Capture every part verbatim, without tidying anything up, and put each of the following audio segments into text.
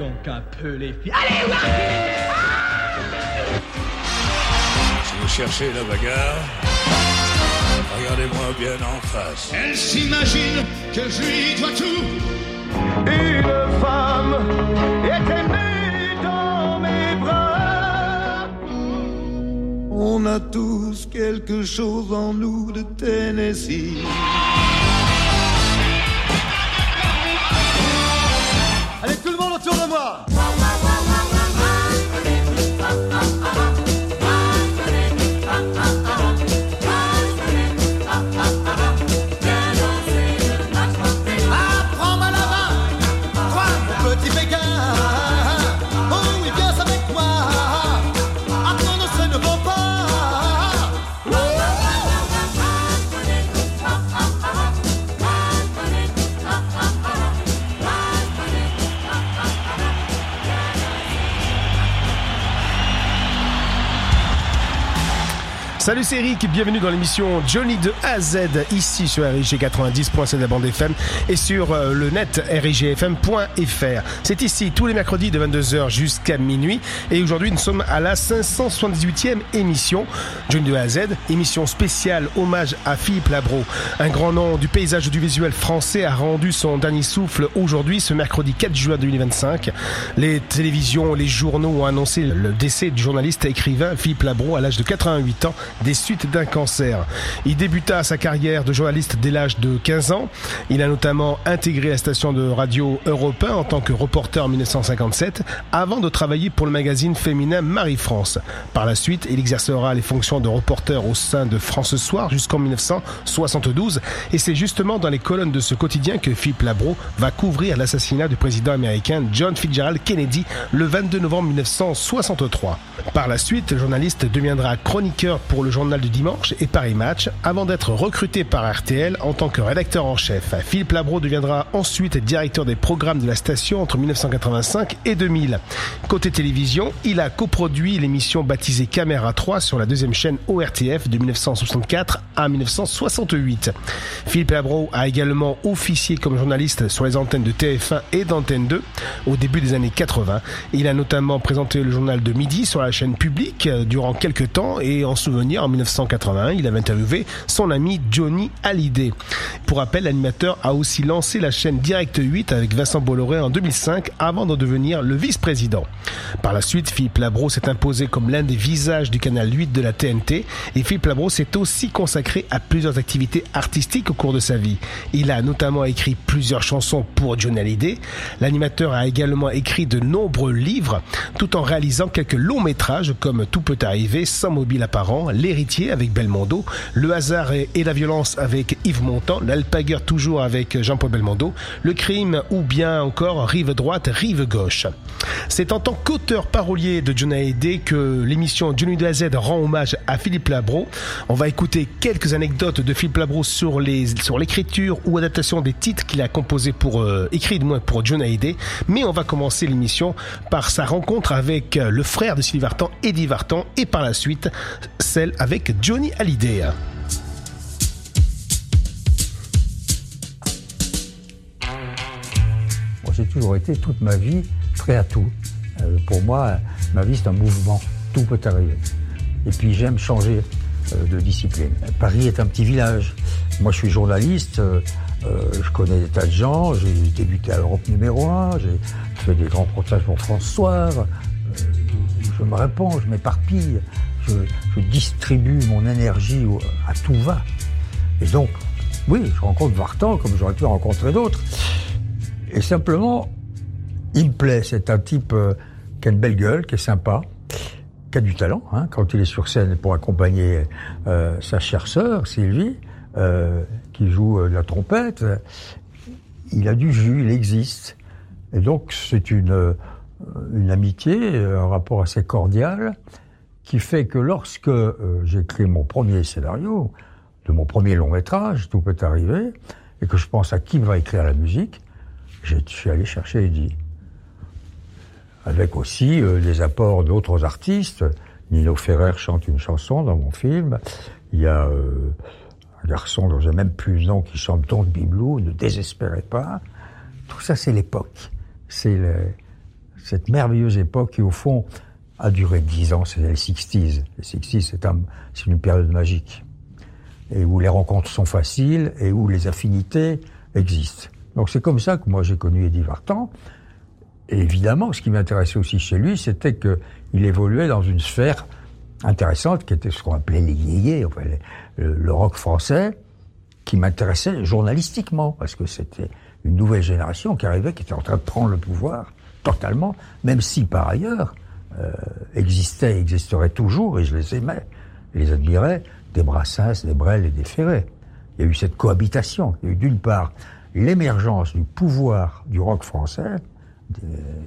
donc un peu les filles. Allez, Wardy! Si vous cherchez la bagarre, regardez-moi bien en face. Elle s'imagine que je lui dois tout. Une femme était née dans mes bras. On a tous quelque chose en nous de Tennessee. Allez, tout le monde autour de moi. Salut, c'est Eric, bienvenue dans l'émission Johnny de A à Z, ici sur R I G quatre-vingt-dix point sept de la bande F M et sur euh, le net R I G F M point F R. C'est ici tous les mercredis de vingt-deux heures jusqu'à minuit et aujourd'hui nous sommes à la cinq cent soixante-dix-huitième émission Johnny de A à Z, émission spéciale hommage à Philippe Labro. Un grand nom du paysage audiovisuel français a rendu son dernier souffle aujourd'hui, ce mercredi quatre juin deux mille vingt-cinq. Les télévisions, les journaux ont annoncé le décès du journaliste et écrivain Philippe Labro à l'âge de quatre-vingt-huit ans des suites d'un cancer. Il débuta sa carrière de journaliste dès l'âge de quinze ans. Il a notamment intégré la station de radio Europe un en tant que reporter en dix-neuf cent cinquante-sept avant de travailler pour le magazine féminin Marie-France. Par la suite, il exercera les fonctions de reporter au sein de France Soir jusqu'en dix-neuf cent soixante-douze et c'est justement dans les colonnes de ce quotidien que Philippe Labro va couvrir l'assassinat du président américain John Fitzgerald Kennedy le vingt-deux novembre dix-neuf cent soixante-trois. Par la suite, le journaliste deviendra chroniqueur pour le journal du dimanche et Paris Match avant d'être recruté par R T L en tant que rédacteur en chef. Philippe Labro deviendra ensuite directeur des programmes de la station entre dix-neuf cent quatre-vingt-cinq et deux mille. Côté télévision, il a coproduit l'émission baptisée Caméra trois sur la deuxième chaîne O R T F de dix-neuf cent soixante-quatre à dix-neuf cent soixante-huit. Philippe Labro a également officié comme journaliste sur les antennes de T F un et d'Antenne deux au début des années quatre-vingts. Il a notamment présenté le journal de midi sur la chaîne publique durant quelques temps et en souvenir, en dix-neuf cent quatre-vingt-un, il avait interviewé son ami Johnny Hallyday. Pour rappel, l'animateur a aussi lancé la chaîne Direct huit avec Vincent Bolloré en deux mille cinq avant de devenir le vice-président. Par la suite, Philippe Labro s'est imposé comme l'un des visages du canal huit de la T N T et Philippe Labro s'est aussi consacré à plusieurs activités artistiques au cours de sa vie. Il a notamment écrit plusieurs chansons pour Johnny Hallyday. L'animateur a également écrit de nombreux livres tout en réalisant quelques longs métrages comme Tout peut arriver, Sans mobile apparent, L'héritier avec Belmondo, Le hasard et la violence avec Yves Montand, L'alpagueur toujours avec Jean-Paul Belmondo, Le crime ou bien encore Rive droite, Rive gauche. C'est en tant qu'auteur parolier de Johnny Hallyday que l'émission Johnny de A à Z rend hommage à Philippe Labro. On va écouter quelques anecdotes de Philippe Labro sur les sur l'écriture ou adaptation des titres qu'il a composés pour euh, écrit du moins pour Johnny Hallyday. Mais on va commencer l'émission par sa rencontre avec le frère de Sylvie Vartan, Eddie Vartan, et par la suite celle avec Johnny Hallyday. Moi, j'ai toujours été toute ma vie prêt à tout. Euh, pour moi, ma vie c'est un mouvement, tout peut arriver. Et puis j'aime changer euh, de discipline. Paris est un petit village. Moi, je suis journaliste, euh, euh, je connais des tas de gens, j'ai débuté à Europe numéro un, j'ai fait des grands reportages pour France Soir, euh, je me répands, je m'éparpille. Je, je distribue mon énergie à tout va. Et donc, oui, je rencontre Vartan comme j'aurais pu rencontrer d'autres. Et simplement, il me plaît. C'est un type euh, qui a une belle gueule, qui est sympa, qui a du talent. Hein, quand il est sur scène pour accompagner euh, sa chère sœur, Sylvie, euh, qui joue euh, de la trompette, il a du jus, il existe. Et donc, c'est une, euh, une amitié, un rapport assez cordial, qui fait que lorsque euh, j'écris mon premier scénario, de mon premier long métrage, Tout peut arriver, et que je pense à qui va écrire la musique, je suis allé chercher Eddie. Avec aussi euh, les apports d'autres artistes. Nino Ferrer chante une chanson dans mon film. Il y a euh, un garçon dont j'ai même plus le nom qui chante « Don't be blue », « Ne désespérez pas ». Tout ça, c'est l'époque. C'est le... cette merveilleuse époque qui, au fond, a duré dix ans, c'est les sixties. Les sixties, c'est, un, c'est une période magique, et où les rencontres sont faciles, et où les affinités existent. Donc c'est comme ça que moi j'ai connu Eddie Vartan. Et évidemment, ce qui m'intéressait aussi chez lui, c'était qu'il évoluait dans une sphère intéressante, qui était ce qu'on appelait les yéyés, enfin, les, le, le rock français, qui m'intéressait journalistiquement, parce que c'était une nouvelle génération qui arrivait, qui était en train de prendre le pouvoir totalement, même si par ailleurs euh, existait, existerait toujours, et je les aimais, et les admirais, des Brassens, des Brel et des Ferré. Il y a eu cette cohabitation. Il y a eu d'une part l'émergence du pouvoir du rock français, des,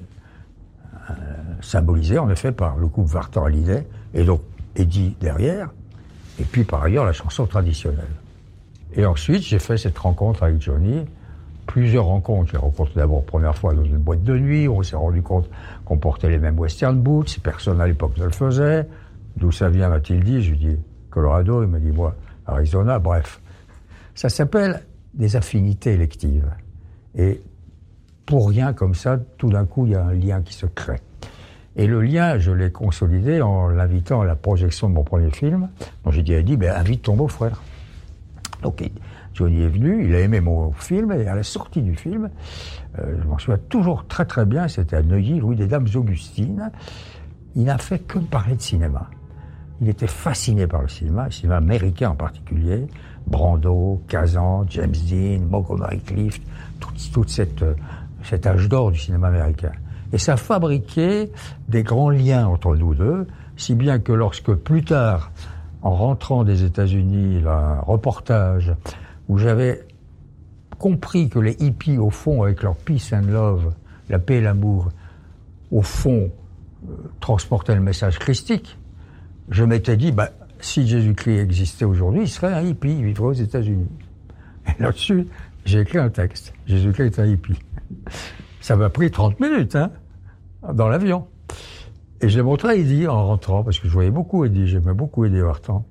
euh, symbolisé en effet par le couple Vartan-Hallyday, et donc Eddie derrière, et puis par ailleurs la chanson traditionnelle. Et ensuite, j'ai fait cette rencontre avec Johnny, plusieurs rencontres. J'ai rencontré d'abord première fois dans une boîte de nuit, où on s'est rendu compte qu'on portait les mêmes western boots, personne à l'époque ne le faisait. D'où ça vient, m'a-t-il dit? Je lui dis Colorado, il m'a dit moi, Arizona, bref. Ça s'appelle des affinités électives. Et pour rien comme ça, tout d'un coup, il y a un lien qui se crée. Et le lien, je l'ai consolidé en l'invitant à la projection de mon premier film. Donc j'ai dit à Eddie, ben, invite ton beau-frère. Donc Johnny est venu, il a aimé mon film, et à la sortie du film, euh, je m'en souviens toujours très très bien, c'était à Neuilly, rue des Dames Augustines, il n'a fait que parler de cinéma. Il était fasciné par le cinéma, le cinéma américain en particulier, Brando, Kazan, James Dean, Montgomery Clift, tout, tout cette, cet âge d'or du cinéma américain. Et ça fabriquait des grands liens entre nous deux, si bien que lorsque plus tard, en rentrant des États-Unis, un reportage où j'avais compris que les hippies, au fond, avec leur peace and love, la paix et l'amour, au fond, euh, transportaient le message christique, je m'étais dit, bah, si Jésus-Christ existait aujourd'hui, il serait un hippie, il vivrait aux États-Unis. Et là-dessus, j'ai écrit un texte. Jésus-Christ est un hippie. Ça m'a pris trente minutes, hein, dans l'avion. Et je l'ai montré à Eddie en rentrant, parce que je voyais beaucoup Eddie, j'aimais beaucoup Eddie Vartan.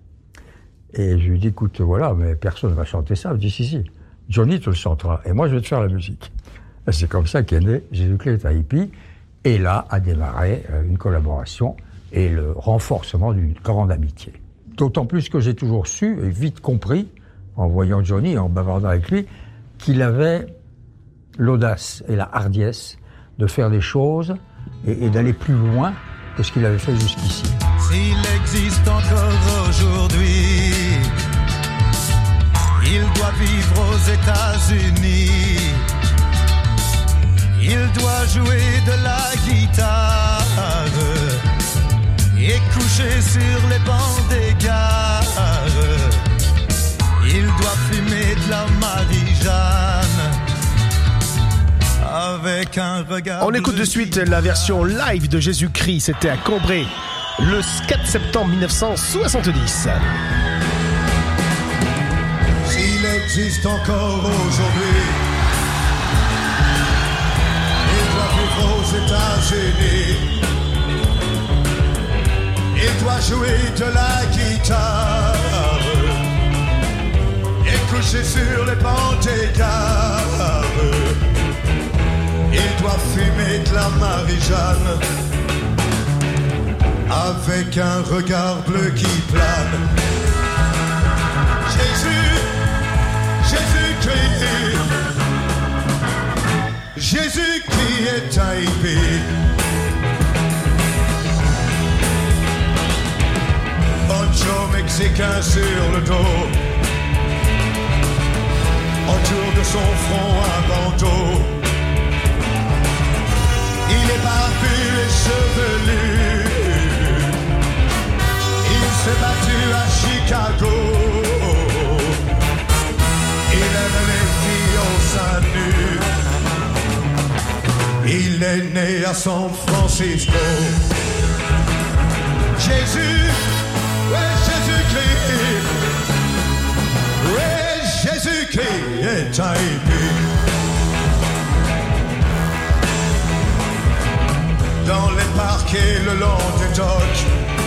Et je lui ai dit, écoute, voilà, mais personne ne va chanter ça. Il dit, si, si, Johnny te le chantera, et moi je vais te faire la musique. Et c'est comme ça qu'est né Jésus-Christ est un hippie, et là a démarré une collaboration et le renforcement d'une grande amitié. D'autant plus que j'ai toujours su, et vite compris, en voyant Johnny et en bavardant avec lui, qu'il avait l'audace et la hardiesse de faire des choses et, et d'aller plus loin que ce qu'il avait fait jusqu'ici. S'il existe encore aujourd'hui, il doit vivre aux États-Unis. Il doit jouer de la guitare et coucher sur les bancs des gares. Il doit fumer de la Marie-Jeanne avec un regard. On écoute de suite la version live de Jésus-Christ. C'était à Cambrai le quatre septembre mille neuf cent soixante-dix. S'il existe encore aujourd'hui, il doit vivre aux États-Unis. Il doit jouer de la guitare et coucher sur les bancs des gares. Il doit fumer de la Marie-Jeanne avec un regard bleu qui plane. Jésus, Jésus-Christ, Jésus-Christ est un hippie. Poncho mexicain sur le dos, autour de son front un bandeau. Il est barbu et chevelu. Il s'est battu à Chicago. Il aime les filles au sein nu. Il est né à San Francisco. Jésus, ouais Jésus-Christ, ouais Jésus-Christ est un hippie. Dans les parcs et le long des docks,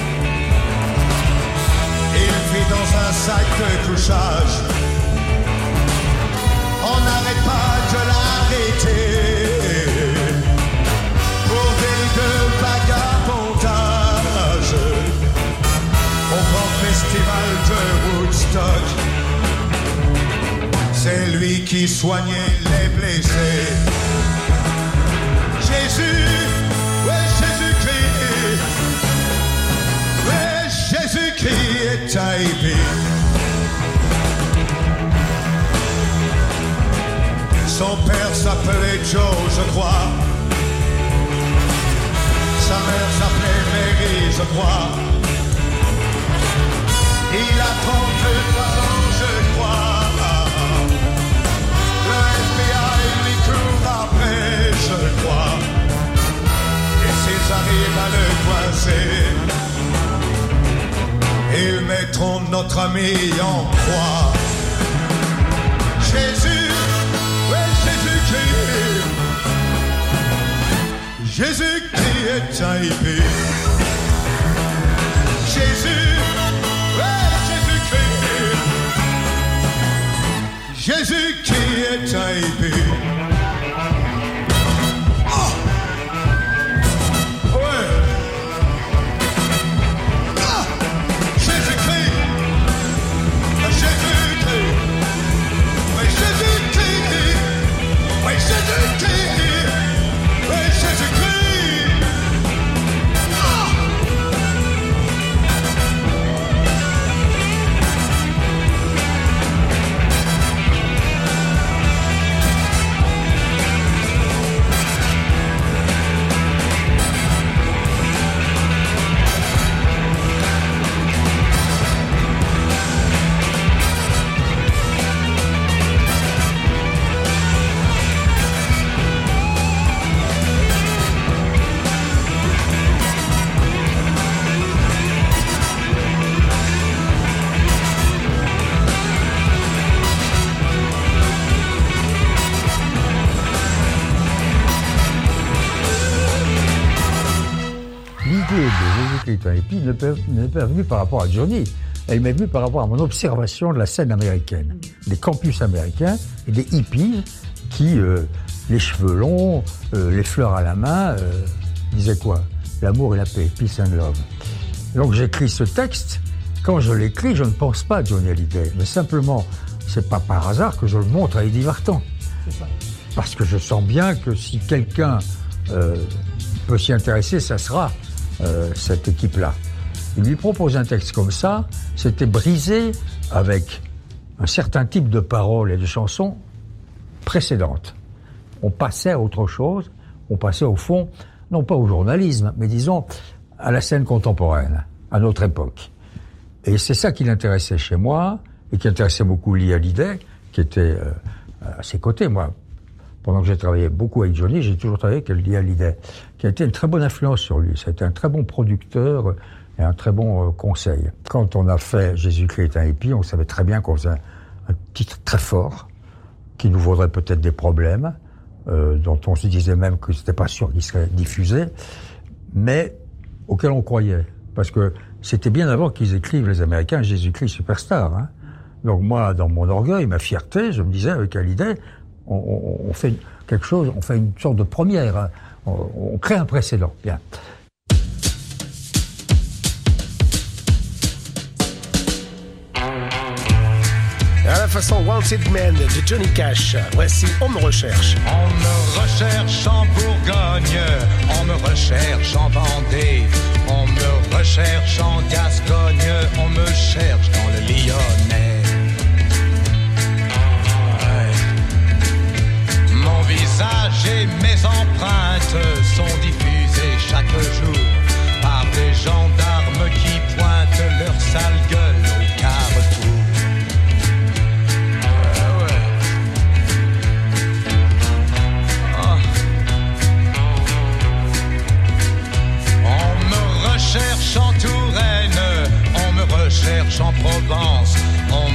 il vit dans un sac de couchage. On n'arrête pas de l'arrêter pour des C'est lui qui soignait les blessés. Jésus, ouais Jésus-Christ, ouais Jésus-Christ est arrivé. Son père s'appelait Joe, je crois. Sa mère s'appelait Mary, je crois. Il a trente-trois ans, je crois. Le F B I lui court après, je crois. Et s'ils arrivent à le coincer, ils mettront notre ami en croix. Jésus, ouais Jésus-Christ, Jésus-Christ est taillé. Jésus, ouais Jésus-Christ, Jésus-Christ est taillé. Oh, ouais. Ah, Jésus-Christ, Jésus-Christ, ouais Jésus-Christ, ouais Jésus-Christ, ouais Jésus-Christ. Et puis, ne m'est pas venue par rapport à Johnny. Elle m'est venue par rapport à mon observation de la scène américaine, des campus américains et des hippies qui, euh, les cheveux longs, euh, les fleurs à la main, euh, disaient quoi? L'amour et la paix, peace and love. Donc j'écris ce texte. Quand je l'écris, je ne pense pas à Johnny Hallyday, mais simplement, c'est pas par hasard que je le montre à Eddie Vartan. C'est ça. Parce que je sens bien que si quelqu'un euh, peut s'y intéresser, ça sera Euh, cette équipe-là. Il lui propose un texte comme ça, c'était brisé avec un certain type de paroles et de chansons précédentes. On passait à autre chose, on passait au fond, non pas au journalisme, mais disons à la scène contemporaine, à notre époque. Et c'est ça qui l'intéressait chez moi, et qui intéressait beaucoup Lee Hallyday, qui était euh, à ses côtés, moi. Pendant que j'ai travaillé beaucoup avec Johnny, j'ai toujours travaillé avec Lee Hallyday, qui a été une très bonne influence sur lui. C'était un très bon producteur et un très bon euh, conseil. Quand on a fait Jésus-Christ est un hippie, on savait très bien qu'on faisait un, un titre très fort, qui nous vaudrait peut-être des problèmes, euh, dont on se disait même que c'était pas sûr qu'il serait diffusé, mais auquel on croyait. Parce que c'était bien avant qu'ils écrivent, les Américains, Jésus-Christ Superstar. Hein. Donc moi, dans mon orgueil, ma fierté, je me disais avec Hallyday, On, on, on fait quelque chose, on fait une sorte de première, hein. on, on crée un précédent. Bien. À la façon Wanted Man de Johnny Cash, voici On me recherche. On me recherche en Bourgogne, on me recherche en Vendée, on me recherche en Gascogne, on me cherche dans le Lyonnais. Mon visage et mes empreintes sont diffusées chaque jour par des gendarmes qui pointent leur sale gueule au carrefour. Ah ouais. Oh. On me recherche en Touraine, on me recherche en Provence, on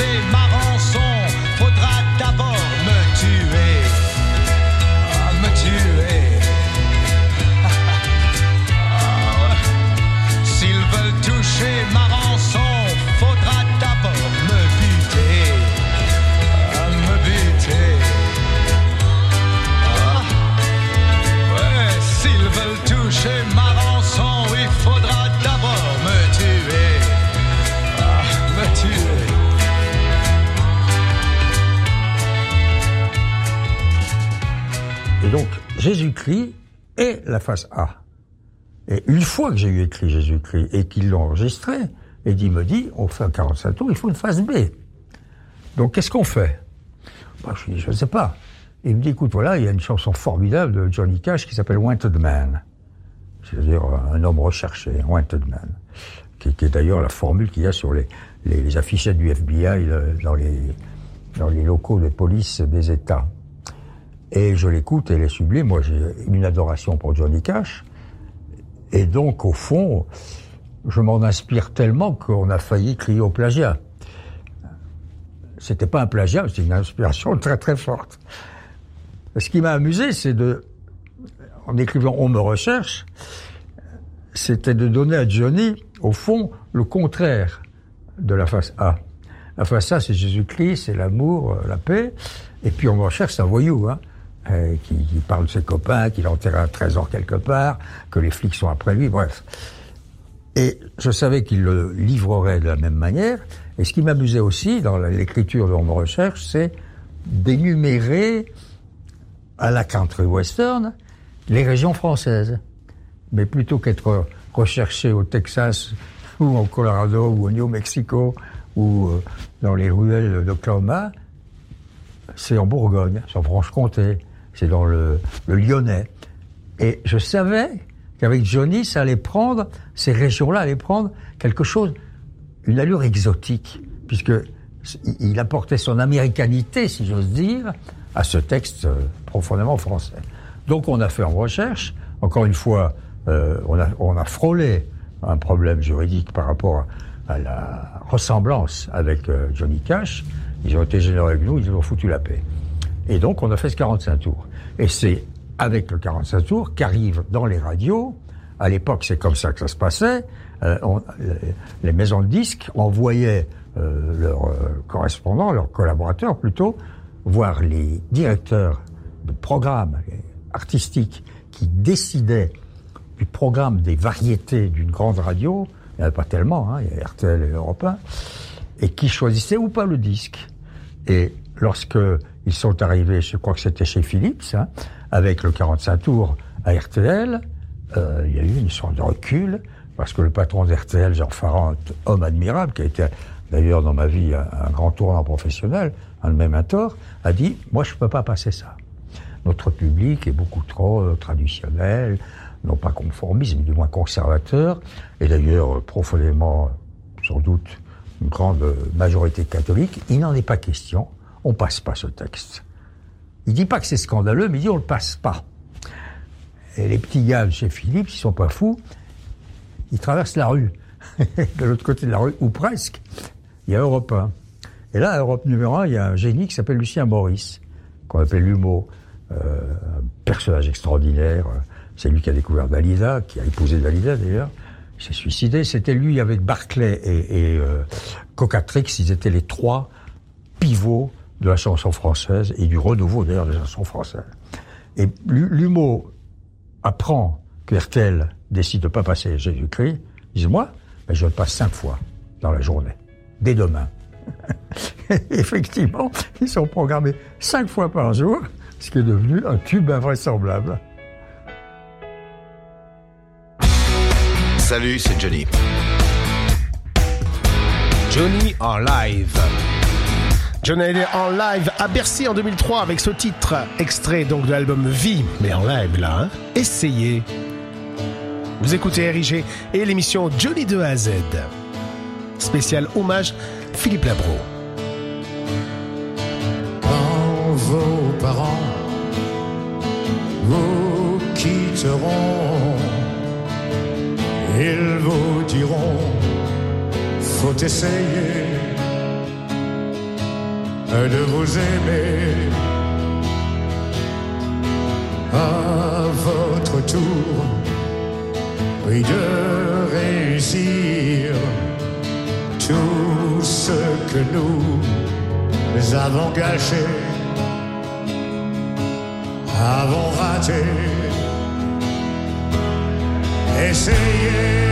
toucher ma rançon, faudra d'abord me tuer. Ah, me tuer. Ah, s'ils veulent toucher ma rançon, faudra d'abord me buter. Ah, me buter. Ah, ouais, s'ils veulent toucher ma rançon, il faudra d'abord me tuer. Ah, me tuer. Et donc, Jésus-Christ est la face A. Et une fois que j'ai eu écrit Jésus-Christ et qu'ils l'ont enregistré, Eddie me dit, on fait un quarante-cinq tours, il faut une face B. Donc, qu'est-ce qu'on fait? Bah, je dis, je ne sais pas. Il me dit, écoute, voilà, il y a une chanson formidable de Johnny Cash qui s'appelle Wanted Man. C'est-à-dire un homme recherché, Wanted Man. Qui, qui est d'ailleurs la formule qu'il y a sur les, les, les affichettes du F B I dans les, dans les locaux de police des États. Et je l'écoute et elle est sublime. Moi, j'ai une adoration pour Johnny Cash. Et donc, au fond, je m'en inspire tellement qu'on a failli crier au plagiat. C'était pas un plagiat, c'était une inspiration très très forte. Ce qui m'a amusé, c'est de, en écrivant « On me recherche », c'était de donner à Johnny, au fond, le contraire de la face A. La face A, c'est Jésus-Christ, c'est l'amour, la paix. Et puis on me recherche, c'est un voyou, hein. Euh, qui, qui parle de ses copains, qu'il a enterré un trésor quelque part, que les flics sont après lui, bref. Et je savais qu'il le livrerait de la même manière. Et ce qui m'amusait aussi dans l'écriture de On me recherche, c'est d'énumérer à la country western les régions françaises. Mais plutôt qu'être recherché au Texas ou au Colorado ou au New Mexico ou euh, dans les ruelles d'Oklahoma, c'est en Bourgogne, c'est en Franche-Comté, c'est dans le, le Lyonnais. Et je savais qu'avec Johnny, ça allait prendre, ces régions-là allaient prendre quelque chose, une allure exotique, puisque il apportait son américanité, si j'ose dire, à ce texte profondément français. Donc on a fait en recherche, encore une fois, euh, on, a, on a frôlé un problème juridique par rapport à la ressemblance avec euh, Johnny Cash. Ils ont été généreux avec nous, ils nous ont foutu la paix. Et donc, on a fait ce quarante-cinq tours. Et c'est avec le quarante-cinq tours qu'arrive dans les radios, à l'époque, c'est comme ça que ça se passait, euh, on, les maisons de disques envoyaient euh, leurs euh, correspondants, leurs collaborateurs plutôt, voir les directeurs de programmes artistiques qui décidaient du programme des variétés d'une grande radio, il n'y en avait pas tellement, hein, il y a R T L et Europe un, et qui choisissaient ou pas le disque. Et lorsque ils sont arrivés, je crois que c'était chez Philips, hein, avec le quarante-cinq tours à R T L, euh, il y a eu une sorte de recul, parce que le patron d'R T L, Jean Farand, homme admirable, qui a été d'ailleurs dans ma vie un, un grand tournant professionnel, un de mes mentors, a dit « Moi, je ne peux pas passer ça. Notre public est beaucoup trop euh, traditionnel, non pas conformiste, mais du moins conservateur, et d'ailleurs euh, profondément, sans doute, une grande majorité catholique. Il n'en est pas question. On passe pas ce texte. Il dit pas que c'est scandaleux, mais il dit on le passe pas. Et les petits gars de chez Philippe, ils sont pas fous. Ils traversent la rue. De l'autre côté de la rue, ou presque, il y a Europe un. Et là, à Europe numéro un, il y a un génie qui s'appelle Lucien Maurice, qu'on appelle l'Humo. Euh, un personnage extraordinaire. C'est lui qui a découvert Dalida, qui a épousé Dalida d'ailleurs. Il s'est suicidé. C'était lui avec Barclay et, et euh, Cocatrix. Ils étaient les trois pivots de la chanson française et du renouveau d'ailleurs de la chanson française. Et l'Humo apprend que R T L décide de ne pas passer Jésus-Christ. Il dit, moi, ben je le passe cinq fois dans la journée, dès demain. Effectivement, ils sont programmés cinq fois par jour, ce qui est devenu un tube invraisemblable. Salut, c'est Johnny. Johnny en live. Johnny Hallyday en live à Bercy en deux mille trois avec ce titre, extrait donc de l'album Vie, mais en live là, hein. Essayez. Vous écoutez R I G et l'émission Johnny de A à Z. Spécial hommage Philippe Labro. Quand vos parents vous quitteront, ils vous diront, faut essayer. de vous aimer. À votre tour, oui, de réussir tout ce que nous avons gâché, avons raté. Essayez.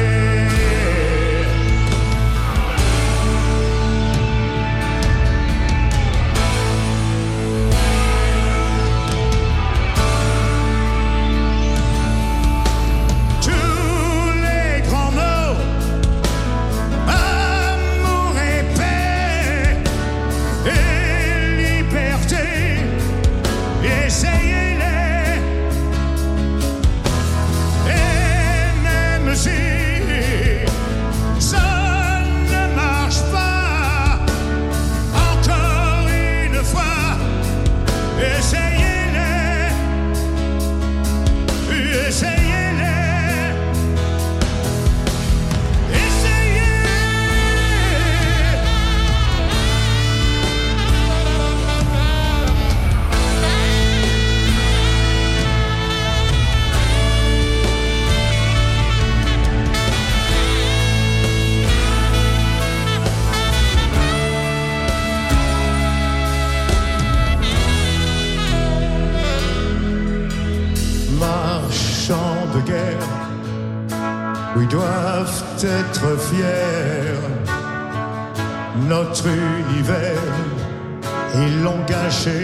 Oui, doivent être fiers. Notre univers, ils l'ont gâché.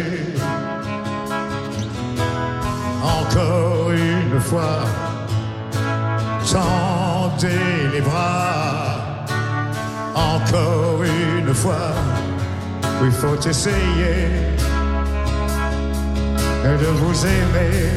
Encore une fois, tendez les bras. Encore une fois, il faut essayer de vous aimer.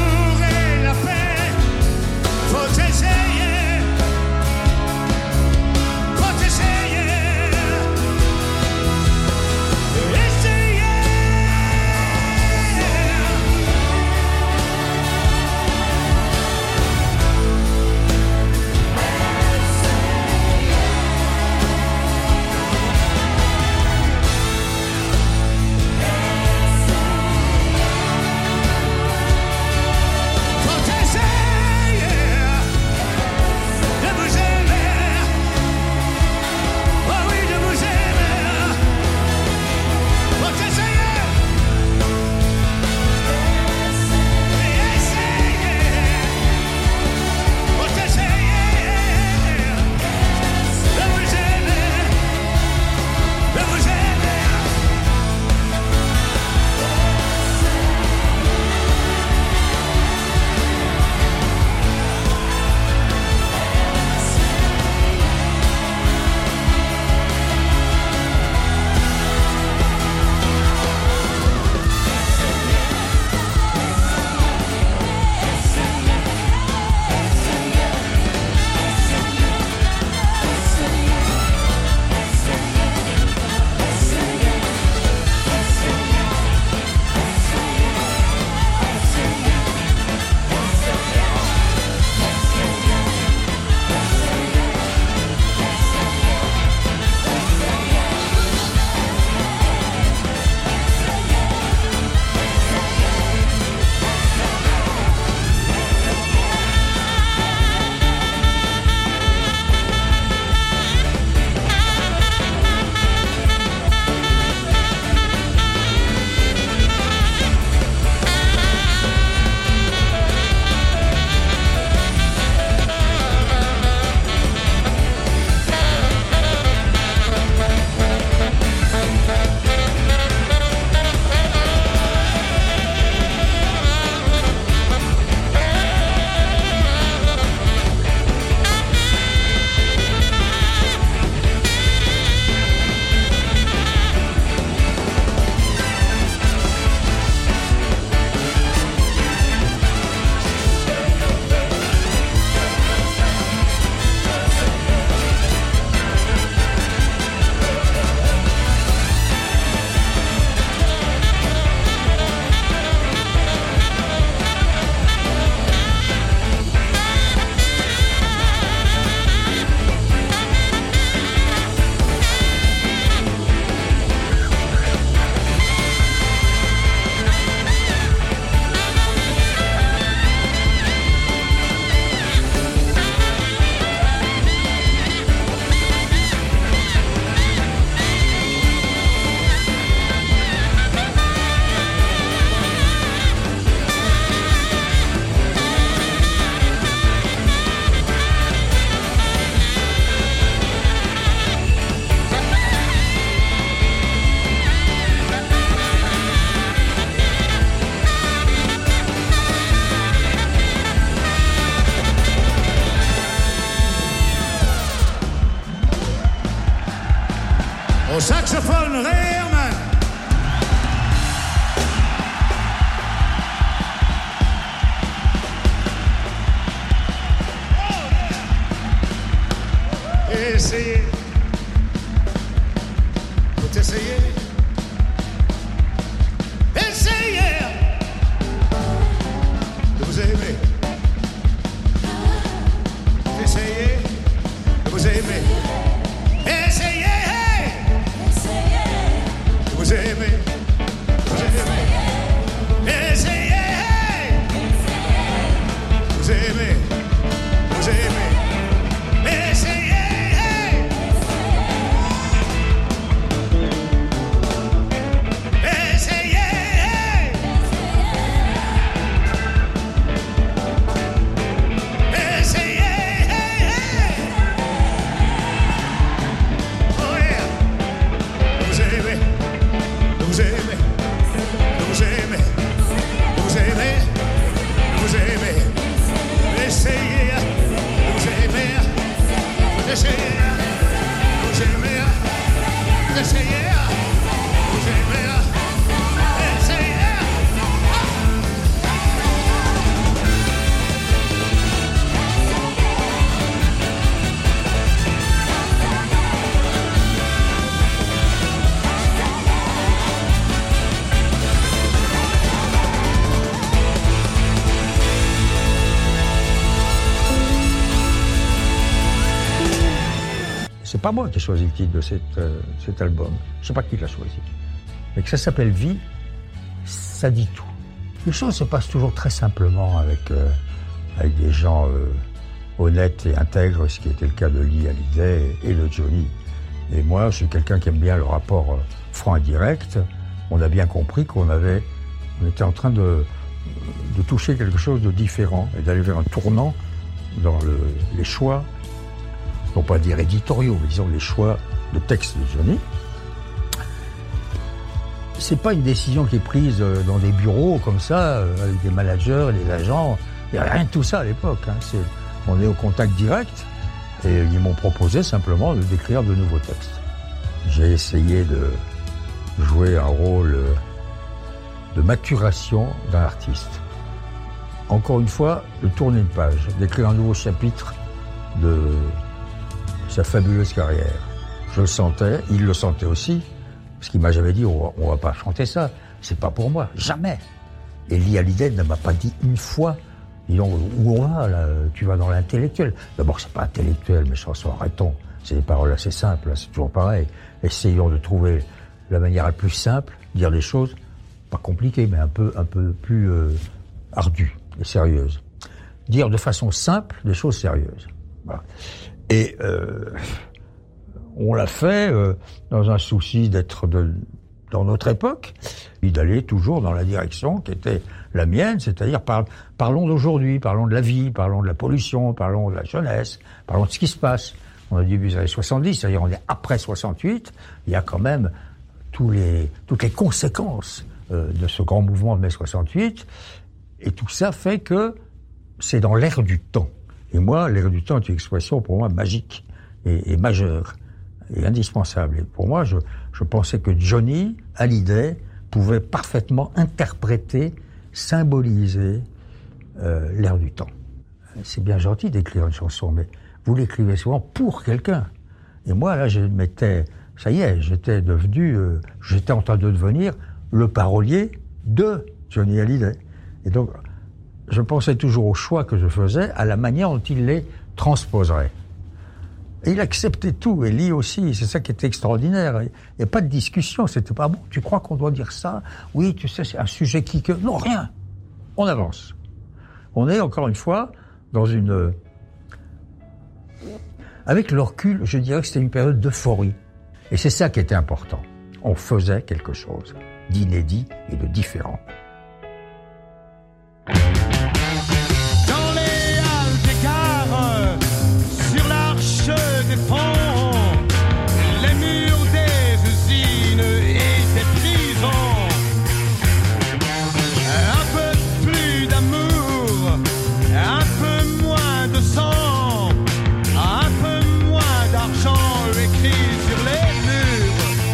Faut essayer Au saxophone, Rehrman. Essayez. Faut essayer. Essayez de vous aimer. Essayez de vous aimer. Essayez de vous aimer. Vous aimer. Essayez de vous aimer. Vous aimer. Essayez. C'est pas moi qui ai choisi le titre de cette, euh, cet album. Je sais pas qui l'a choisi. Mais que ça s'appelle Vie, ça dit tout. Les choses se passent toujours très simplement avec, euh, avec des gens euh, honnêtes et intègres, ce qui était le cas de Lee Hallyday et, et de Johnny. Et moi, je suis quelqu'un qui aime bien le rapport euh, franc et direct. On a bien compris qu'on avait, on était en train de, de toucher quelque chose de différent et d'aller vers un tournant dans le, les choix, non pas dire éditoriaux, mais disons les choix de texte de Johnny. C'est pas une décision qui est prise dans des bureaux comme ça, avec des managers, des agents. Il n'y a rien de tout ça à l'époque. Hein. C'est, on est au contact direct et ils m'ont proposé simplement de d'écrire de nouveaux textes. J'ai essayé de jouer un rôle de maturation d'un artiste. Encore une fois, de tourner une page, d'écrire un nouveau chapitre de sa fabuleuse carrière. Je le sentais, il le sentait aussi, parce qu'il m'a jamais dit on va, on va pas chanter ça, c'est pas pour moi, jamais. Et Lee Hallyday ne m'a pas dit une fois, disons, où on va là, tu vas dans l'intellectuel. D'abord c'est pas intellectuel mes chansons, arrêtons, c'est des paroles assez simples, c'est toujours pareil. Essayons de trouver la manière la plus simple, dire des choses, pas compliquées, mais un peu, un peu plus euh, ardues et sérieuses. Dire de façon simple des choses sérieuses. Voilà. Et euh, on l'a fait euh, dans un souci d'être de, dans notre époque, et d'aller toujours dans la direction qui était la mienne, c'est-à-dire par, parlons d'aujourd'hui, parlons de la vie, parlons de la pollution, parlons de la jeunesse, parlons de ce qui se passe. On est au début des années soixante-dix, c'est-à-dire on est après soixante-huit, il y a quand même tous les, toutes les conséquences euh, de ce grand mouvement de mai soixante-huit, et tout ça fait que c'est dans l'air du temps. Et moi, l'air du temps est une expression pour moi magique et, et majeure et indispensable. Et pour moi, je, je pensais que Johnny Hallyday pouvait parfaitement interpréter, symboliser euh, l'air du temps. C'est bien gentil d'écrire une chanson, mais vous l'écrivez souvent pour quelqu'un. Et moi, là, je m'étais, ça y est, j'étais devenu, euh, j'étais en train de devenir le parolier de Johnny Hallyday. Et donc, je pensais toujours au choix que je faisais, à la manière dont il les transposerait. Et il acceptait tout, et Lee aussi, c'est ça qui était extraordinaire. Il n'y a pas de discussion, c'était pas bon, tu crois qu'on doit dire ça? Oui, tu sais, c'est un sujet qui... que Non, rien. On avance. On est, encore une fois, dans une... Avec le recul, je dirais que c'était une période d'euphorie. Et c'est ça qui était important. On faisait quelque chose d'inédit et de différent. Des ponts, les murs des usines et des prisons. Un peu plus d'amour, un peu moins de sang, un peu moins d'argent écrit sur les murs.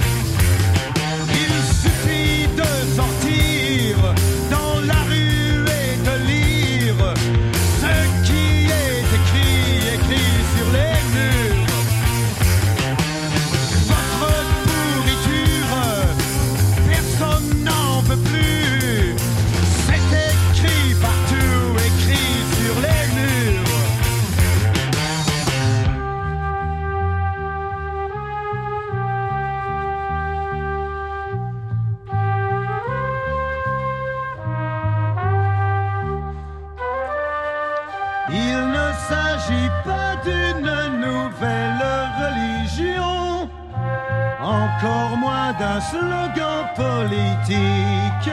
encore moins d'un slogan politique.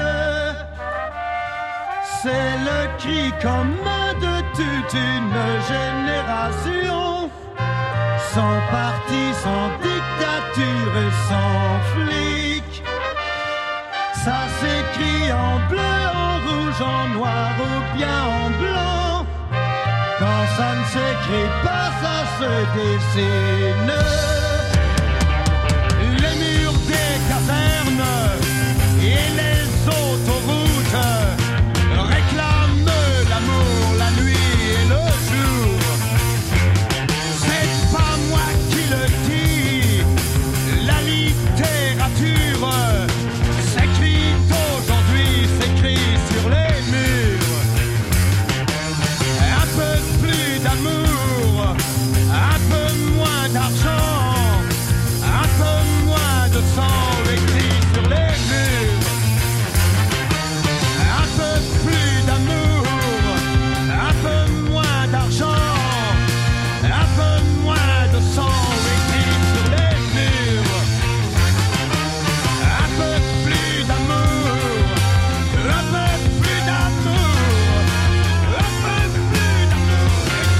C'est le cri commun de toute une génération, sans parti, sans dictature et sans flic. Ça s'écrit en bleu, en rouge, en noir ou bien en blanc. Quand ça ne s'écrit pas, ça se dessine. Les murs des casernes et les autoroutes réclament l'amour la nuit et le jour. C'est pas moi qui le dis, la littérature s'écrit aujourd'hui, s'écrit sur les murs. Un peu plus d'amour, un peu moins d'argent, un peu moins de sang écrit sur les murs. Un peu plus d'amour, un peu moins d'argent, un peu moins de sang écrit sur les murs. Un peu plus d'amour, un peu plus d'amour, un peu plus d'amour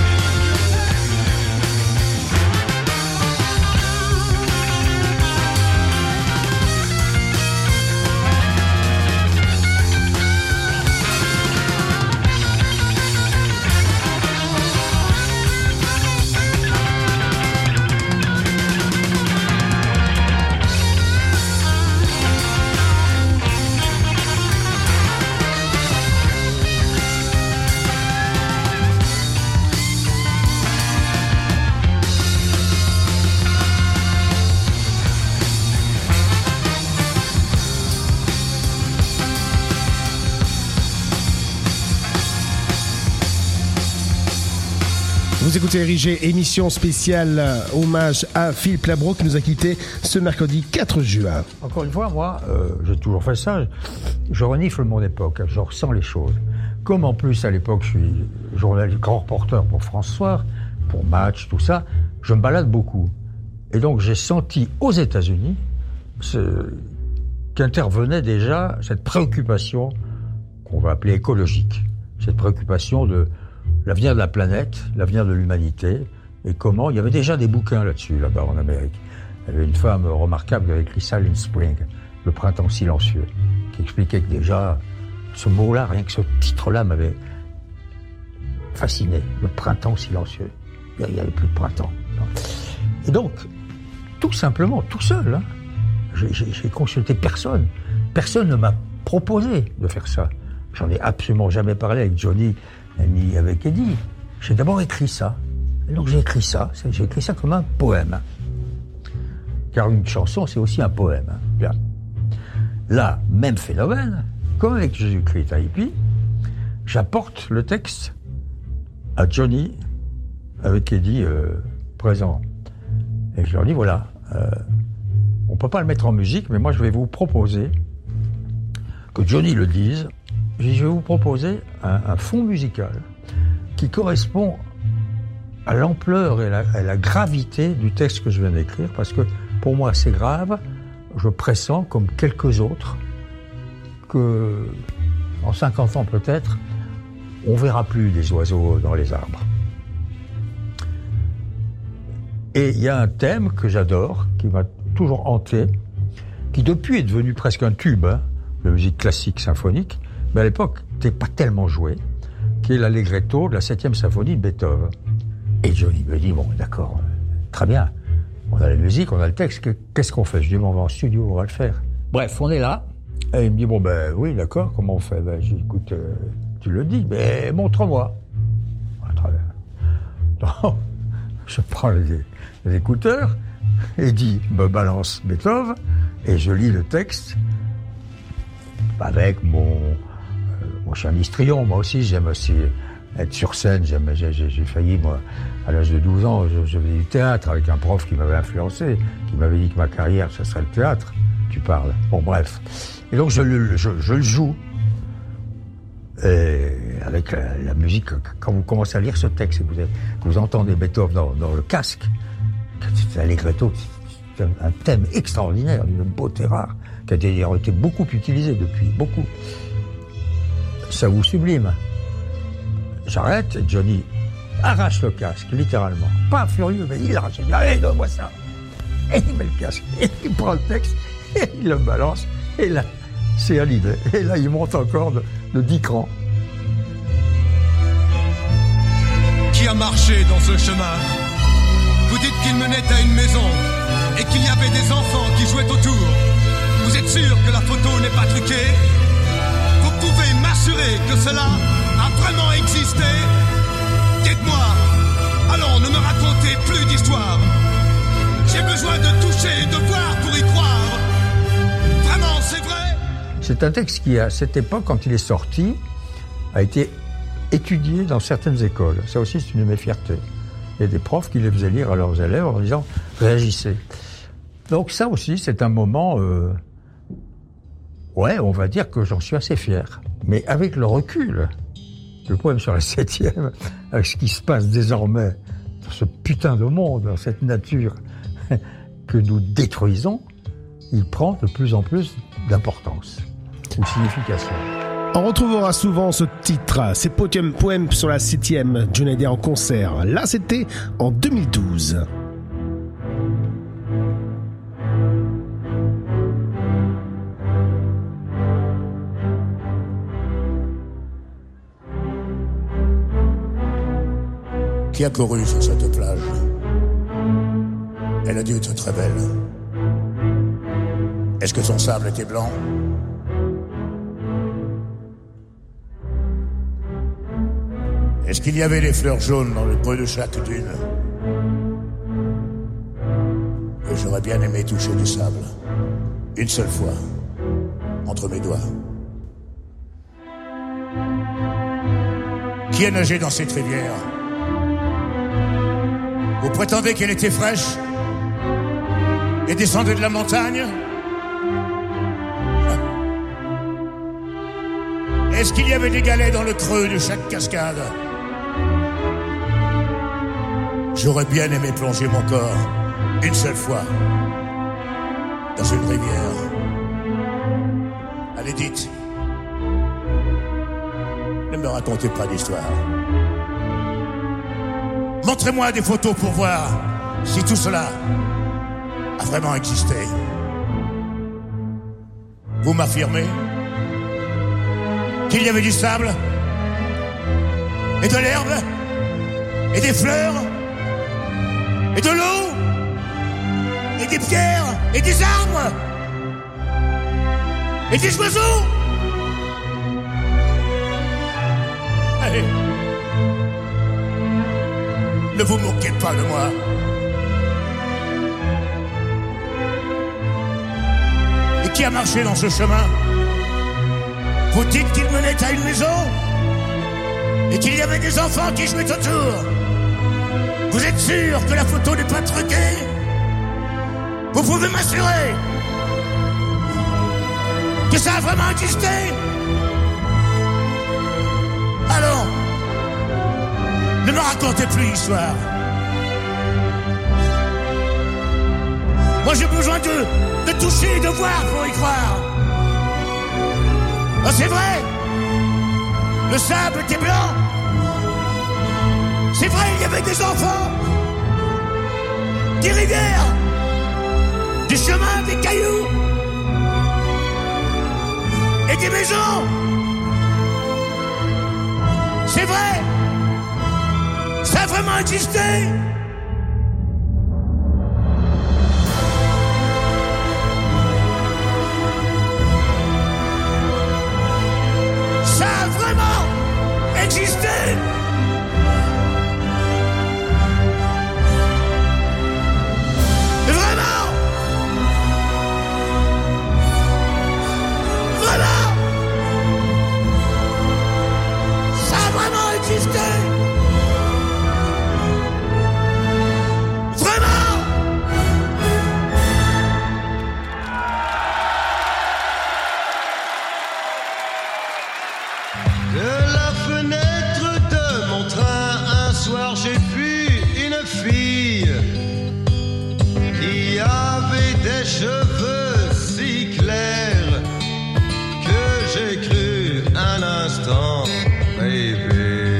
Vous écoutez R I G, émission spéciale euh, hommage à Philippe Labro qui nous a quittés ce mercredi quatre juin. Encore une fois, moi, euh, j'ai toujours fait ça. Je, je renifle mon époque, je ressens les choses. Comme en plus, à l'époque, je suis journaliste, grand reporter pour France Soir, pour Match, tout ça, je me balade beaucoup. Et donc, j'ai senti aux États-Unis ce, qu'intervenait déjà cette préoccupation qu'on va appeler écologique. Cette préoccupation de l'avenir de la planète, l'avenir de l'humanité, et comment... Il y avait déjà des bouquins là-dessus, là-bas en Amérique. Il y avait une femme remarquable qui avait écrit Silent Spring, le printemps silencieux, qui expliquait que déjà, ce mot-là, rien que ce titre-là m'avait fasciné, le printemps silencieux. Il n'y avait plus de printemps. Et donc, tout simplement, tout seul, hein, j'ai, j'ai, j'ai consulté personne. Personne ne m'a proposé de faire ça. J'en ai absolument jamais parlé avec Johnny, ni avec Eddie. J'ai d'abord écrit ça. Et donc j'ai écrit ça. J'ai écrit ça comme un poème. Car une chanson, c'est aussi un poème. Bien. Là, même phénomène, comme avec Jésus-Christ à Hippie, j'apporte le texte à Johnny avec Eddie euh, présent. Et je leur dis, voilà, euh, on ne peut pas le mettre en musique, mais moi je vais vous proposer que Johnny le dise. Je vais vous proposer un, un fond musical qui correspond à l'ampleur et la, à la gravité du texte que je viens d'écrire, parce que pour moi c'est grave. Je pressens, comme quelques autres, que en cinquante ans peut-être, on verra plus des oiseaux dans les arbres. Et il y a un thème que j'adore, qui m'a toujours hanté, qui depuis est devenu presque un tube, hein, de musique classique symphonique, mais à l'époque, n'était pas tellement joué, qui est l'allegretto de la septième symphonie de Beethoven. Et Johnny me dit, bon, d'accord, très bien, on a la musique, on a le texte, qu'est-ce qu'on fait? Je dis, bon, on va en studio, on va le faire. Bref, on est là, et il me dit, bon, ben oui, d'accord, comment on fait? Ben, je dis, écoute, euh, tu le dis, mais montre-moi. Ah, très bien. Donc, je prends les, les écouteurs, Eddie me balance Beethoven, et je lis le texte, avec mon... Moi, je suis un histrion, moi aussi, j'aime aussi être sur scène. J'aime, j'ai, j'ai, j'ai failli, moi, à l'âge de douze ans, je, je faisais du théâtre avec un prof qui m'avait influencé, qui m'avait dit que ma carrière, ce serait le théâtre. Tu parles. Bon, bref. Et donc, je le, je, je le joue. Et avec la, la musique, quand vous commencez à lire ce texte et que vous, avez, que vous entendez Beethoven dans, dans le casque, c'est allegretto, C'est un, un thème extraordinaire, d'une beauté rare, qui a d'ailleurs été beaucoup utilisé depuis, beaucoup. Ça vous sublime. J'arrête, et Johnny arrache le casque, littéralement. Pas furieux, mais il arrache. Il dit, allez, donne-moi ça. Et il met le casque, et il prend le texte, et il le balance, et là, c'est Hallyday. Et là, il monte encore de, de dix crans. Qui a marché dans ce chemin? Vous dites qu'il menait à une maison et qu'il y avait des enfants qui jouaient autour. Vous êtes sûr que la photo n'est pas truquée? Vous pouvez m'assurer que cela a vraiment existé? Dites-moi. Allons, ne me racontez plus d'histoire. J'ai besoin de toucher, de voir pour y croire. Vraiment, c'est vrai? C'est un texte qui, à cette époque, quand il est sorti, a été étudié dans certaines écoles. Ça aussi, c'est une de mes fiertés. Il y a des profs qui les faisaient lire à leurs élèves en disant « réagissez ». Donc ça aussi, c'est un moment... Euh, ouais, on va dire que j'en suis assez fier. Mais avec le recul, le poème sur la septième, avec ce qui se passe désormais dans ce putain de monde, dans cette nature que nous détruisons, il prend de plus en plus d'importance ou de signification. On retrouvera souvent ce titre, ces poèmes, poèmes sur la septième, Johnny Hallyday en concert. Là, c'était en deux mille douze. Qui a couru sur cette plage? Elle a dû être très belle. Est-ce que son sable était blanc? Est-ce qu'il y avait des fleurs jaunes dans le creux de chaque dune? Et j'aurais bien aimé toucher du sable, une seule fois, entre mes doigts. Qui a nagé dans cette rivière? Vous prétendez qu'elle était fraîche et descendait de la montagne? Est-ce qu'il y avait des galets dans le creux de chaque cascade? J'aurais bien aimé plonger mon corps, une seule fois, dans une rivière. Allez, dites, ne me racontez pas d'histoire. Montrez-moi des photos pour voir si tout cela a vraiment existé. Vous m'affirmez qu'il y avait du sable et de l'herbe et des fleurs et de l'eau et des pierres et des arbres et des oiseaux. Allez, ne vous moquez pas de moi. Et qui a marché dans ce chemin? Vous dites qu'il menait à une maison et qu'il y avait des enfants qui jouaient autour. Vous êtes sûr que la photo n'est pas truquée? Vous pouvez m'assurer que ça a vraiment existé? Alors, ne me racontez plus l'histoire. Moi j'ai besoin de, de toucher et de voir pour y croire. Oh, c'est vrai, le sable était blanc. C'est vrai, il y avait des enfants, des rivières, des chemins, des cailloux et des maisons. C'est vrai, ça a vraiment existé. Ça a vraiment existé. Vraiment. Vraiment. Ça a vraiment existé. des cheveux si clairs que j'ai cru un instant rêver.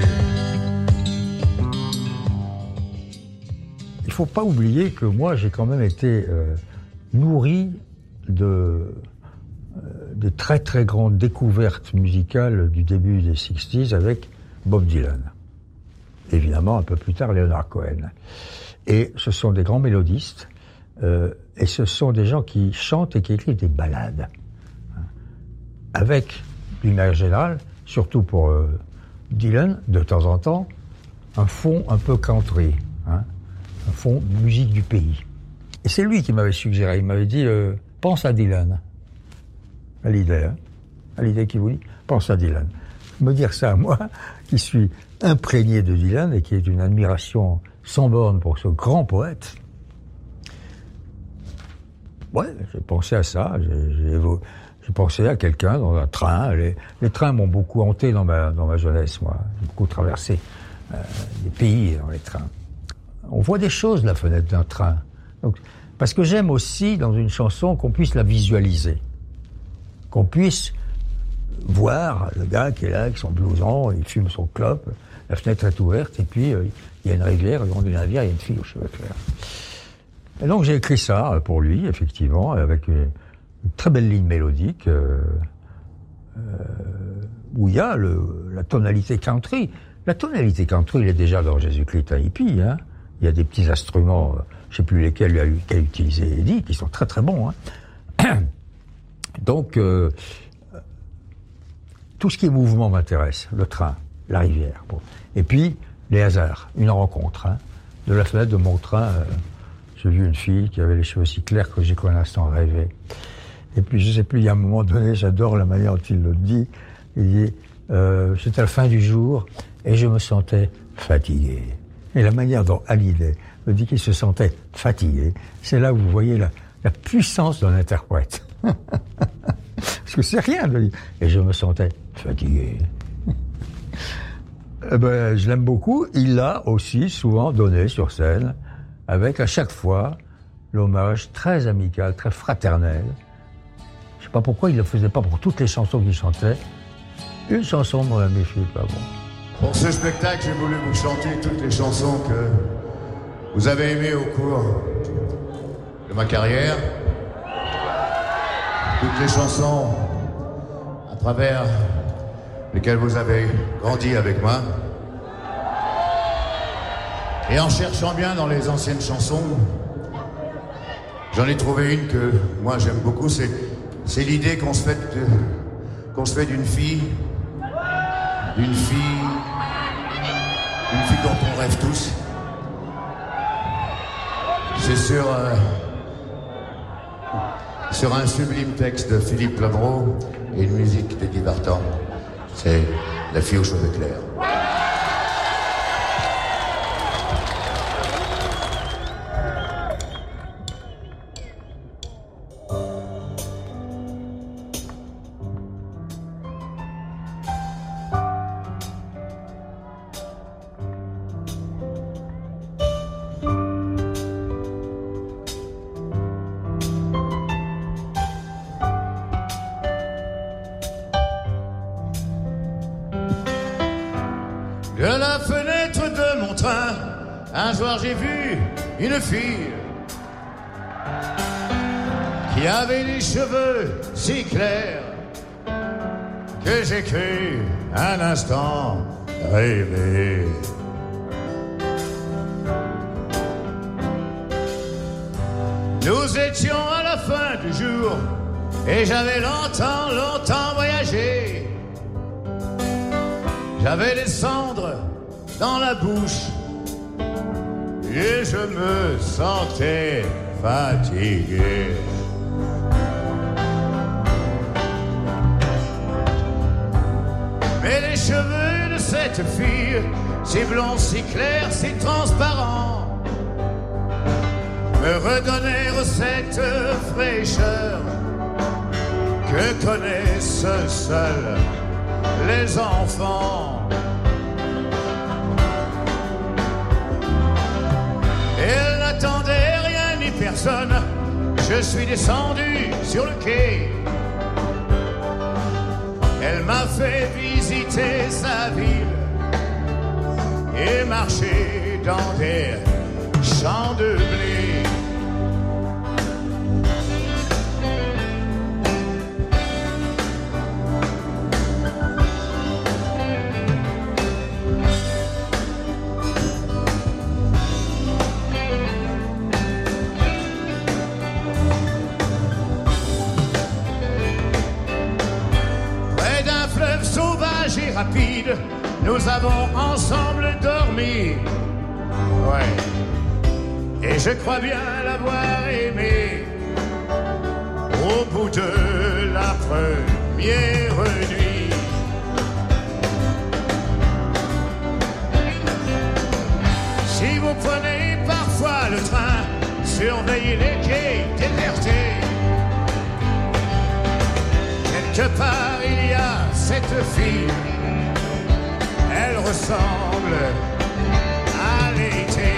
Il ne faut pas oublier que moi, j'ai quand même été euh, nourri de, euh, de très très grandes découvertes musicales du début des sixties avec Bob Dylan. Évidemment, un peu plus tard, Leonard Cohen. Et ce sont des grands mélodistes, euh, et ce sont des gens qui chantent et qui écrivent des ballades. Hein, avec, d'une manière générale, surtout pour euh, Dylan, de temps en temps, un fond un peu country, hein, un fond musique du pays. Et c'est lui qui m'avait suggéré, il m'avait dit euh, « pense à Dylan ». À l'idée, hein, à l'idée qui vous dit « pense à Dylan ». Me dire ça à moi, qui suis imprégné de Dylan et qui est d'une admiration sans borne pour ce grand poète. Ouais, j'ai pensé à ça, j'ai, j'ai, j'ai pensé à quelqu'un dans un train. Les, les trains m'ont beaucoup hanté dans ma, dans ma jeunesse, moi. J'ai beaucoup traversé euh, des pays dans les trains. On voit des choses de la fenêtre d'un train. Donc, parce que j'aime aussi, dans une chanson, qu'on puisse la visualiser. Qu'on puisse voir le gars qui est là avec son blouson, il fume son clope, la fenêtre est ouverte, et puis euh, il y a une rivière, le long d'une rivière, il y a une fille aux cheveux clairs. Et donc j'ai écrit ça pour lui, effectivement, avec une, une très belle ligne mélodique, euh, euh, où il y a le, la tonalité country. La tonalité country, il est déjà dans Jésus-Christ un hippie, hein. Il y a des petits instruments, euh, je ne sais plus lesquels qu'a, qu'a utilisé Eddie, qui sont très très bons, hein. Donc, euh, tout ce qui est mouvement m'intéresse, le train, la rivière. Bon. Et puis, les hasards, une rencontre. Hein. De la fenêtre de mon train, euh, j'ai vu une fille qui avait les cheveux si clairs que j'ai cru un instant rêver. Et puis, je ne sais plus, il y a un moment donné, j'adore la manière dont il le dit. Il dit, euh, c'était à la fin du jour et je me sentais fatigué. Et la manière dont Hallyday me dit qu'il se sentait fatigué, c'est là où vous voyez la, la puissance d'un interprète. Parce que c'est rien de dire. Et je me sentais fatigué. Eh ben, je l'aime beaucoup. Il l'a aussi souvent donné sur scène, avec à chaque fois l'hommage très amical, très fraternel. Je sais pas pourquoi il ne le faisait pas pour toutes les chansons qu'il chantait. Une chanson, mon ami Philippe Labro. Pour ce spectacle, j'ai voulu vous chanter toutes les chansons que vous avez aimées au cours de ma carrière. Toutes les chansons à travers lesquelles vous avez grandi avec moi. Et en cherchant bien dans les anciennes chansons, j'en ai trouvé une que moi j'aime beaucoup. C'est, c'est l'idée qu'on se fait de, qu'on se fait d'une fille, d'une fille, d'une fille dont on rêve tous. C'est sur... Euh, sur un sublime texte de Philippe Labro et une musique d'Eddie Vartan. C'est La fille aux cheveux clairs. De la fenêtre de mon train, un soir j'ai vu une fille qui avait les cheveux si clairs que j'ai cru un instant rêver. Nous étions à la fin du jour et j'avais longtemps, longtemps voyagé. J'avais des cendres dans la bouche et je me sentais fatigué. Mais les cheveux de cette fille, si blonds, si clairs, si transparents, me redonnèrent cette fraîcheur que connaissent seuls les enfants. Elle n'attendait rien ni personne, je suis descendu sur le quai. Elle m'a fait visiter sa ville et marcher dans des champs de blé. Rapide, nous avons ensemble dormi. Ouais. Et je crois bien l'avoir aimé. Au bout de la première nuit. Si vous prenez parfois le train, surveillez les quais désertés. Quelque part il y a cette fille. Elle ressemble à l'été.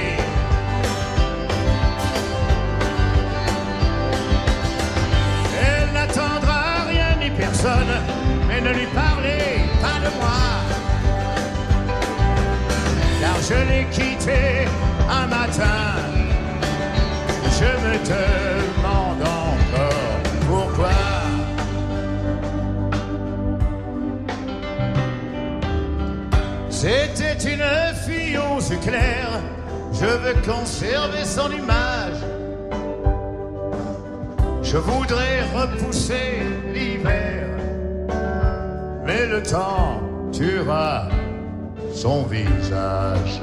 Elle n'attendra rien ni personne, mais ne lui parlez pas de moi. Car je l'ai quittée un matin. Je me demande encore pourquoi. C'était une fille aux yeux clairs, je veux conserver son image. Je voudrais repousser l'hiver, mais le temps tuera son visage.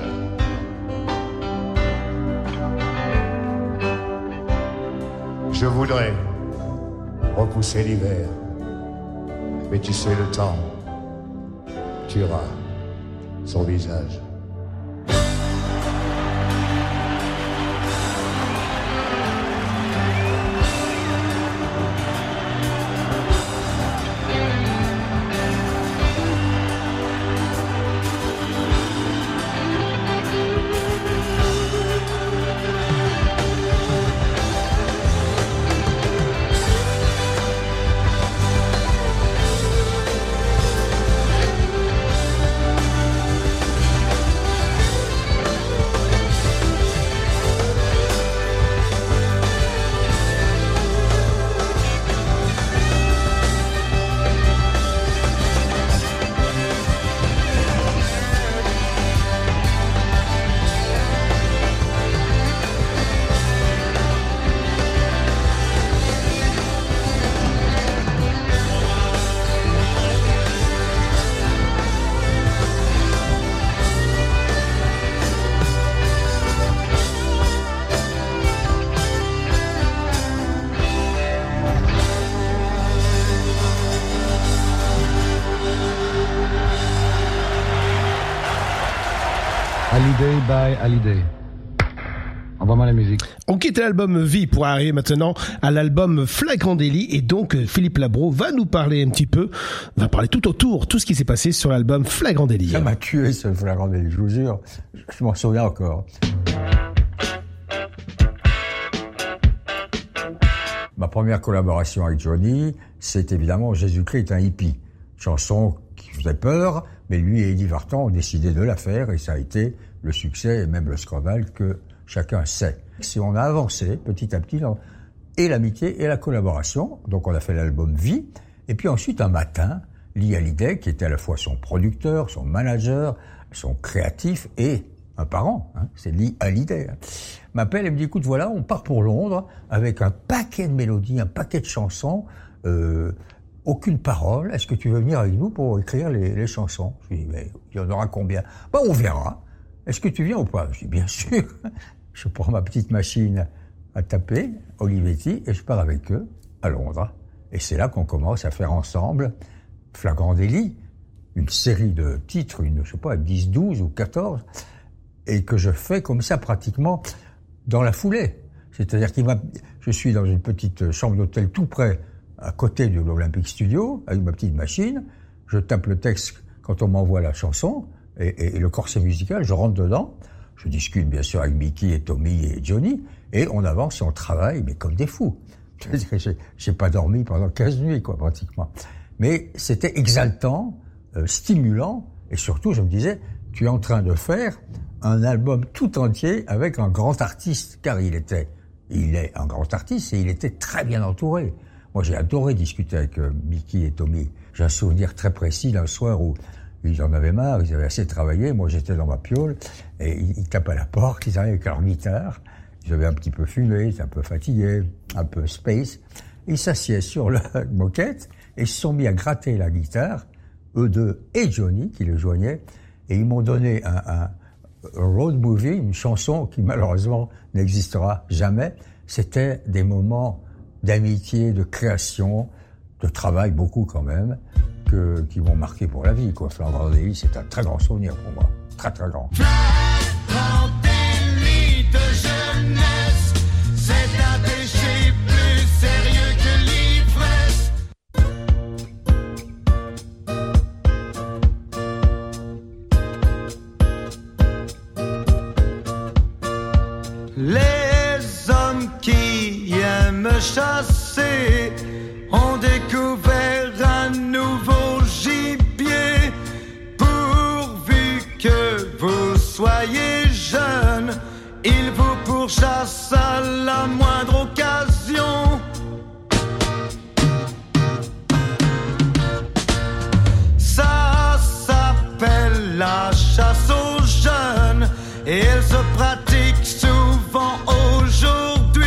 Je voudrais repousser l'hiver, mais tu sais, le temps tuera son visage. Hallyday by Hallyday. Envoie-moi la musique. On quitte l'album Vie pour arriver maintenant à l'album Flagrant délit, et donc Philippe Labro va nous parler un petit peu, va parler tout autour, tout ce qui s'est passé sur l'album Flagrant délit. Ça m'a tué ce Flagrant délit, je vous jure, je m'en souviens encore. Ma première collaboration avec Johnny, c'est évidemment Jésus-Christ est un hippie, chanson qui faisait peur, mais lui et Eddie Vartan ont décidé de la faire et ça a été le succès et même le scandale que chacun sait. Si on a avancé petit à petit dans et l'amitié et la collaboration, donc on a fait l'album Vie, et puis ensuite un matin, Lee Hallyday, qui était à la fois son producteur, son manager, son créatif et un parent, hein, c'est Lee Hallyday, hein, m'appelle et me dit, écoute, voilà, on part pour Londres avec un paquet de mélodies, un paquet de chansons, euh, aucune parole, est-ce que tu veux venir avec nous pour écrire les, les chansons? Je lui dis, mais il y en aura combien? Bah, on verra. Est-ce que tu viens ou pas? Je dis, bien sûr. Je prends ma petite machine à taper, Olivetti, et je pars avec eux à Londres. Et c'est là qu'on commence à faire ensemble Flagrant délit, une série de titres, une, je sais pas, dix, douze ou quatorze, et que je fais comme ça pratiquement dans la foulée. C'est-à-dire qu'il m'a, je suis dans une petite chambre d'hôtel tout près, à côté de l'Olympic Studio, avec ma petite machine, je tape le texte quand on m'envoie la chanson, et, et, et le corset musical, je rentre dedans, je discute bien sûr avec Mickey et Tommy et Johnny, et on avance et on travaille, mais comme des fous. j'ai, j'ai pas dormi pendant quinze nuits, quoi, pratiquement. Mais c'était exaltant, euh, stimulant, et surtout, je me disais, tu es en train de faire un album tout entier avec un grand artiste, car il était, il est un grand artiste et il était très bien entouré. Moi, j'ai adoré discuter avec euh, Mickey et Tommy. J'ai un souvenir très précis d'un soir où ils en avaient marre, ils avaient assez travaillé, moi j'étais dans ma piole, et ils, ils tapaient à la porte, ils arrivaient avec leur guitare, ils avaient un petit peu fumé, ils étaient un peu fatigués, un peu space, ils s'assiedent sur la moquette, et ils se sont mis à gratter la guitare, eux deux et Johnny, qui les joignait, et ils m'ont donné un, un, un road movie, une chanson qui malheureusement n'existera jamais. C'était des moments d'amitié, de création, de travail, beaucoup quand même, que, qui vont marquer pour la vie, quoi. Flagrant délit, c'est un très grand souvenir pour moi. Très, très grand. Flagrant délit de jeunesse, c'est un péché plus sérieux que l'ivresse. Les hommes qui aiment chasser ont découvert un nouveau gibier. Pourvu que vous soyez jeune, il vous pourchasse à la moindre occasion. Ça s'appelle la chasse aux jeunes et elle se pratique souvent aujourd'hui.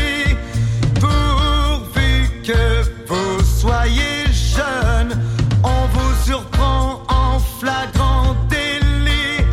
Pourvu que vous soyez jeune, on vous surprend en flagrant délit.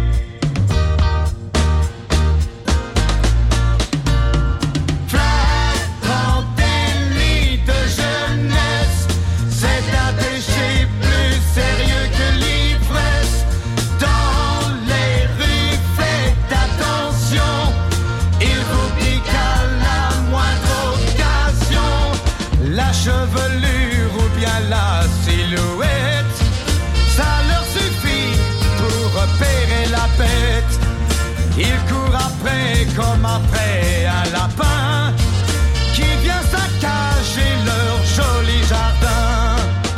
Flagrant délit de jeunesse, c'est un péché plus sérieux que l'ivresse. Dans les rues, faites attention, il vous pique à la moindre occasion. La chevelure ou bien la silhouette, ça leur suffit pour repérer la bête. Ils courent après comme après un lapin qui vient saccager leur joli jardin.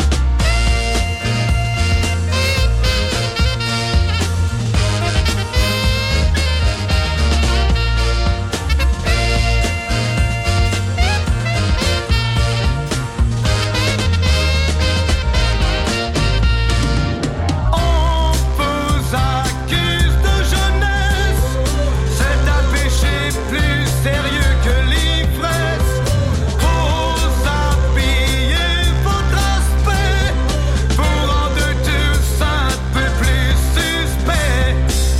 Sérieux que l'ivresse, vous habillez votre aspect, vous rendez tous un peu plus suspect.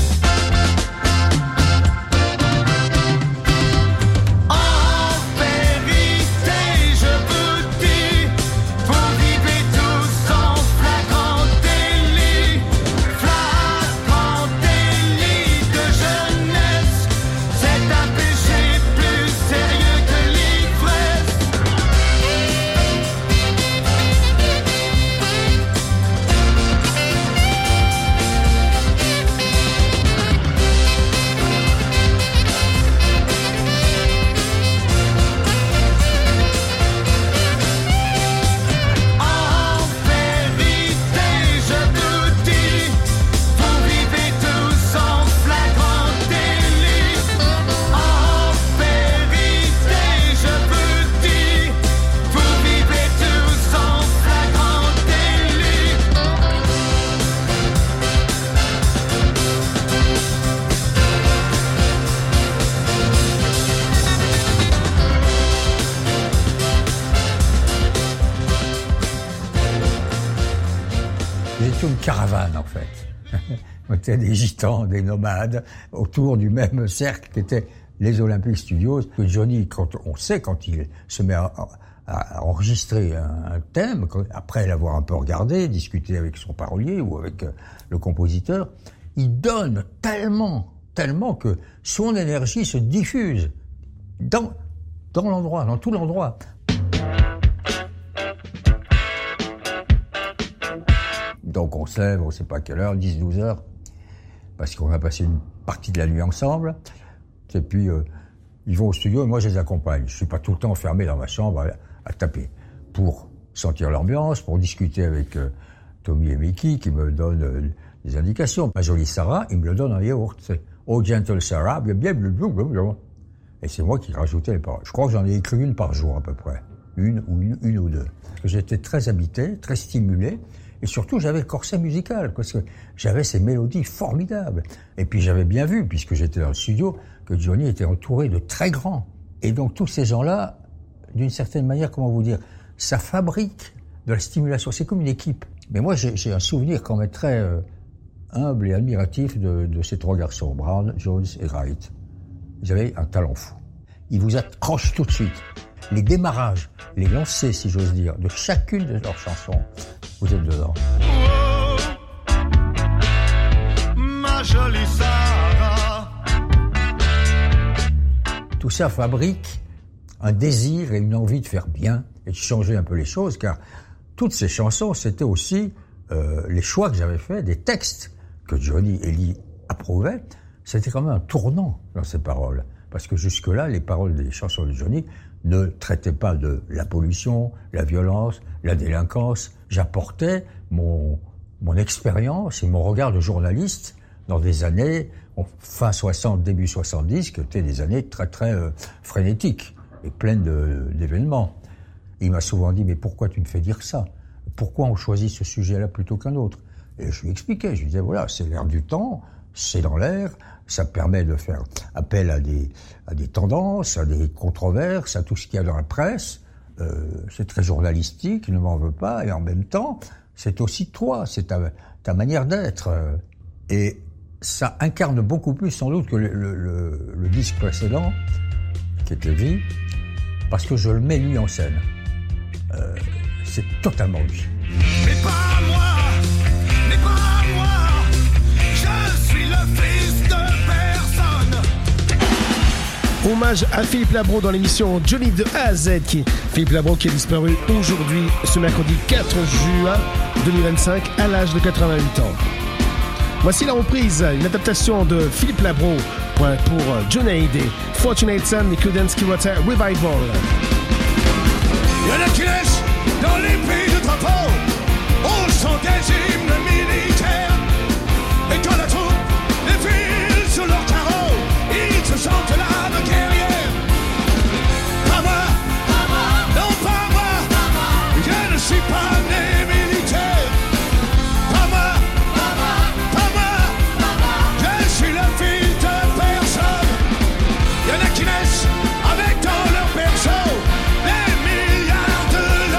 En vérité, je vous dis, vous vivez tous en flagrant délit, flagrant délit de jeunesse, c'est un péché plus sérieux que l'ivresse. En vérité, je vous dis, vous vivez tous en flagrant délit. En vérité, je vous dis, vous vivez tous en flagrant délit. Nous étions une caravane, en fait. On était des gitans, des nomades, autour du même cercle qu'étaient les Olympic Studios. Que Johnny, quand on sait, quand il se met à, à- à enregistrer un, un thème, quand- après l'avoir un peu regardé, discuté avec son parolier ou avec euh, le compositeur, il donne tellement, tellement que son énergie se diffuse dans, dans l'endroit, dans tout l'endroit. Donc on se lève, on ne sait pas à quelle heure, dix douze heures, parce qu'on a passé une partie de la nuit ensemble. Et puis, euh, ils vont au studio et moi je les accompagne. Je suis pas tout le temps enfermé dans ma chambre à, à taper pour sentir l'ambiance, pour discuter avec euh, Tommy et Mickey qui me donnent euh, des indications. Ma jolie Sarah, il me le donne en yaourt. C'est « Oh, gentle Sarah, bien, bien, bien, bien, bien, bien. » Et c'est moi qui rajoutais les paroles. Je crois que j'en ai écrit une par jour à peu près. Une ou une, une ou deux. Parce que j'étais très habité, très stimulé. Et surtout, j'avais le corset musical, parce que j'avais ces mélodies formidables. Et puis j'avais bien vu, puisque j'étais dans le studio, que Johnny était entouré de très grands. Et donc tous ces gens-là, d'une certaine manière, comment vous dire, ça fabrique de la stimulation. C'est comme une équipe. Mais moi, j'ai, j'ai un souvenir quand même très euh, humble et admiratif de, de ces trois garçons, Brown, Jones et Wright. Ils avaient un talent fou. Ils vous accrochent tout de suite. Les démarrages, les lancers, si j'ose dire, de chacune de leurs chansons, vous êtes dedans. Oh, ma jolie Sarah. Tout ça fabrique un désir et une envie de faire bien et de changer un peu les choses, car toutes ces chansons, c'était aussi euh, les choix que j'avais faits, des textes que Johnny et Lee approuvaient. C'était quand même un tournant dans ces paroles, parce que jusque-là, les paroles des chansons de Johnny ne traitaient pas de la pollution, la violence, la délinquance. J'apportais mon, mon expérience et mon regard de journaliste dans des années, fin soixante, début soixante-dix, qui étaient des années très très euh, frénétiques et pleines de, d'événements. Il m'a souvent dit, mais pourquoi tu me fais dire ça? Pourquoi on choisit ce sujet-là plutôt qu'un autre? Et je lui expliquais, je lui disais, voilà, c'est l'air du temps, c'est dans l'air, ça permet de faire appel à des, à des tendances, à des controverses, à tout ce qu'il y a dans la presse. Euh, c'est très journalistique, ne m'en veux pas, et en même temps, c'est aussi toi, c'est ta, ta manière d'être. Et ça incarne beaucoup plus sans doute que le, le, le, le disque précédent, qui était Vie, parce que je le mets lui en scène. Euh, c'est totalement lui. Mais pas moi, mais pas moi, je suis le fils de personne. Hommage à Philippe Labro dans l'émission Johnny de A à Z. Qui, Philippe Labro qui est disparu aujourd'hui, ce mercredi quatre juin deux mille vingt-cinq, à l'âge de quatre-vingt-huit ans. Voici la reprise, une adaptation de Philippe Labro pour Johnny Hallyday, Fortunate Son et Creedence Clearwater Revival. Il y en a qui laissent dans les pays de drapeau au son des hymnes militaires. Et quand la troupe défile sur leurs carreaux, ils se sentent l'âme guerrière. Pas moi, non pas moi, je ne suis pas né militaire. Pas moi, pas moi, je suis le fils de personne. Il y en a qui naissent avec dans leur berceau des milliards de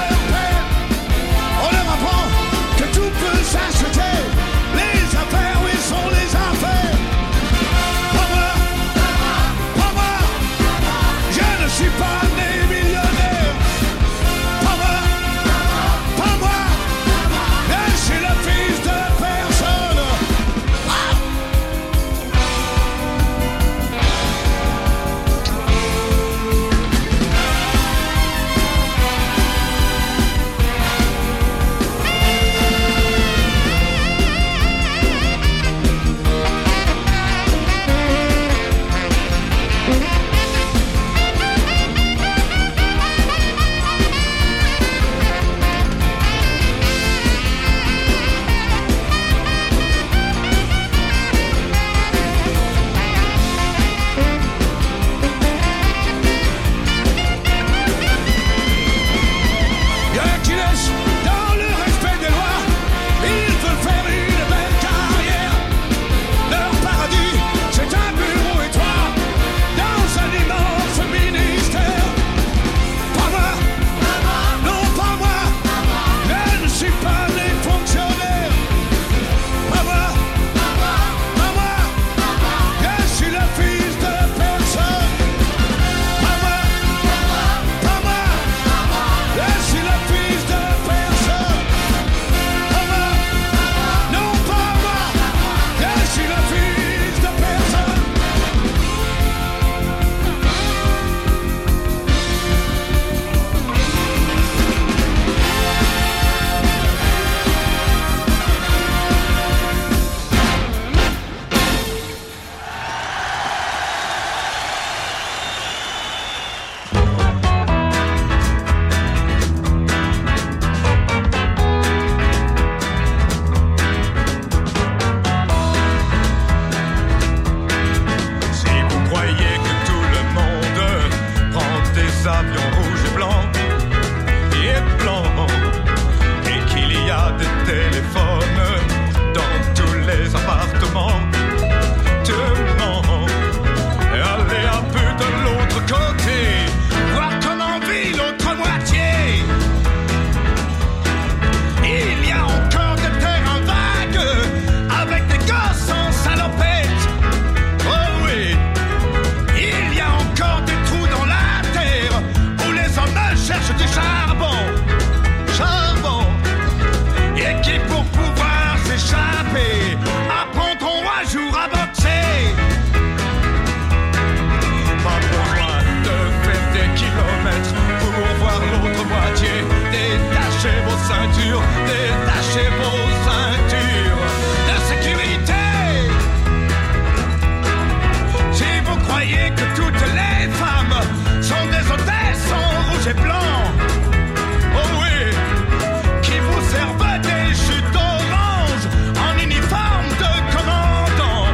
rouges et blancs. Oh oui, qui vous servent des jus d'orange en uniforme de commandant.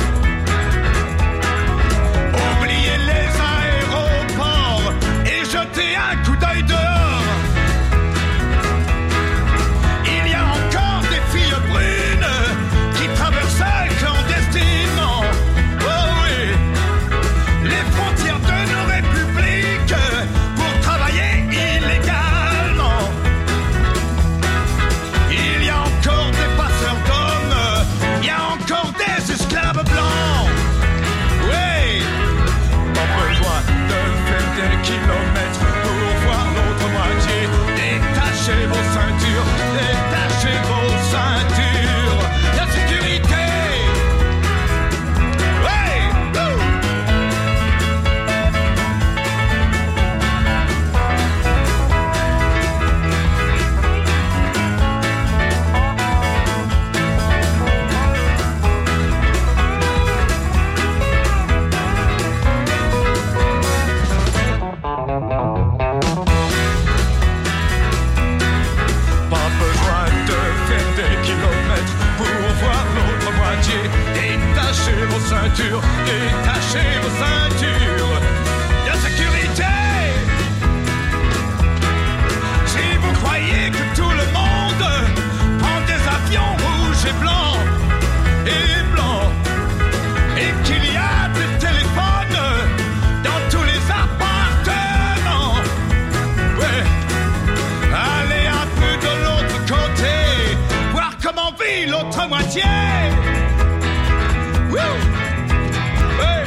Oubliez les aéroports et jetez un coup d'œil dehors. Il y a encore des filles brunes qui traversent clandestinement. Oh oui, les frontières de nos républiques pour travailler illégalement. Il y a encore des passeurs d'hommes, il y a encore des esclaves blancs. Oui, pas besoin de faire des kilomètres pour voir l'autre moitié. Détachez vos ceintures, détachez vos ceintures. La sécurité. Oui, wouh. Pas besoin de faire des kilomètres pour voir l'autre moitié. Détachez vos ceintures, détachez vos ceintures. La sécurité. Si vous croyez que tout le monde prend des avions rouges et blancs et blancs, et qu'il y a des téléphones dans tous les appartements, ouais, allez un peu de l'autre côté, voir comment vit l'autre moitié. Wouh. Ouais.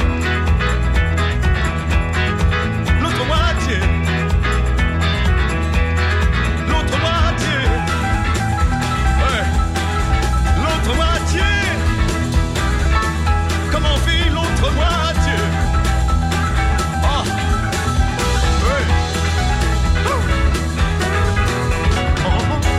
L'autre moitié. L'autre moitié. Ouais. L'autre moitié. Comment vit l'autre moitié? Ah. Ouais. Ouh. Oh.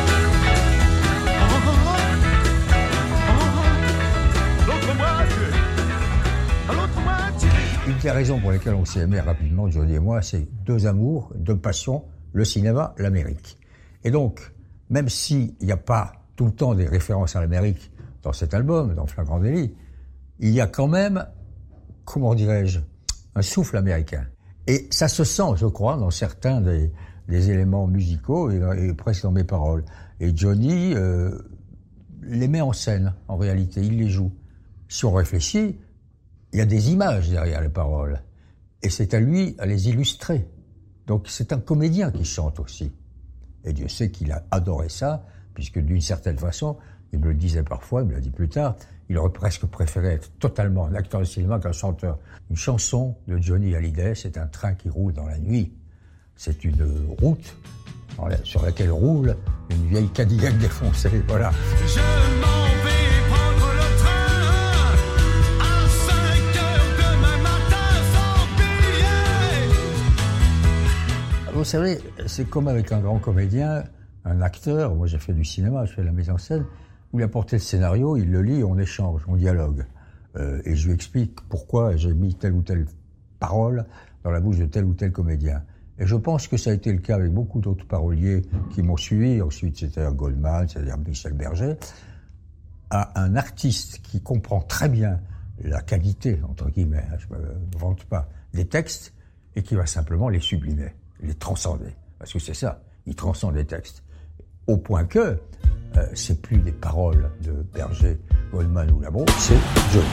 L'autre moitié. L'autre moitié. Une des raisons pour lesquelles on s'est aimé rapidement, Johnny et moi, c'est deux amours, deux passions, le cinéma, l'Amérique. Et donc, même s'il n'y a pas tout le temps des références à l'Amérique dans cet album, dans Flagrant délit, il y a quand même, comment dirais-je, un souffle américain. Et ça se sent, je crois, dans certains des, des éléments musicaux et, dans- et presque dans mes paroles. Et Johnny euh, les met en scène, en réalité, il les joue. Si on réfléchit, il y a des images derrière les paroles. Et c'est à lui à les illustrer. Donc c'est un comédien qui chante aussi. Et Dieu sait qu'il a adoré ça, puisque d'une certaine façon, il me le disait parfois, il me l'a dit plus tard, il aurait presque préféré être totalement un acteur de cinéma qu'un chanteur. Une chanson de Johnny Hallyday, c'est un train qui roule dans la nuit. C'est une route dans la- sur laquelle roule une vieille Cadillac défoncée, voilà. Je m'en vais prendre le train à cinq heures demain matin sans billet. Vous savez, c'est comme avec un grand comédien, un acteur, moi j'ai fait du cinéma, je fais de la mise en scène, où il apporte le scénario, il le lit, on échange, on dialogue. Euh, et je lui explique pourquoi j'ai mis telle ou telle parole dans la bouche de tel ou tel comédien. Et je pense que ça a été le cas avec beaucoup d'autres paroliers qui m'ont suivi. Ensuite, c'était un Goldman, c'est-à-dire Michel Berger. À un artiste qui comprend très bien la qualité, entre guillemets, hein, je me vante pas, des textes, et qui va simplement les sublimer, les transcender. Parce que c'est ça, il transcende les textes. Au point que, euh, c'est plus des paroles de Berger, Goldman ou Labro, c'est Johnny.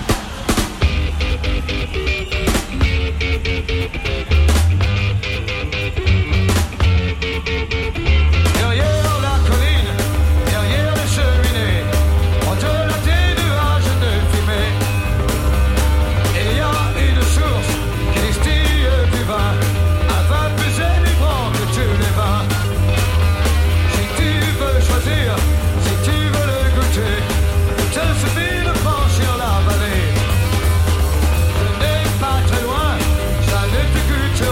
Derrière la colline, derrière les cheminées, on te l'a des nuages de fumée. Et il y a une source qui distille du vin, un vin plus délivrant que tous les vins. Si tu veux choisir, si tu veux le goûter, il te suffit de franchir la vallée. Ce n'est pas très loin, ça ne te coûte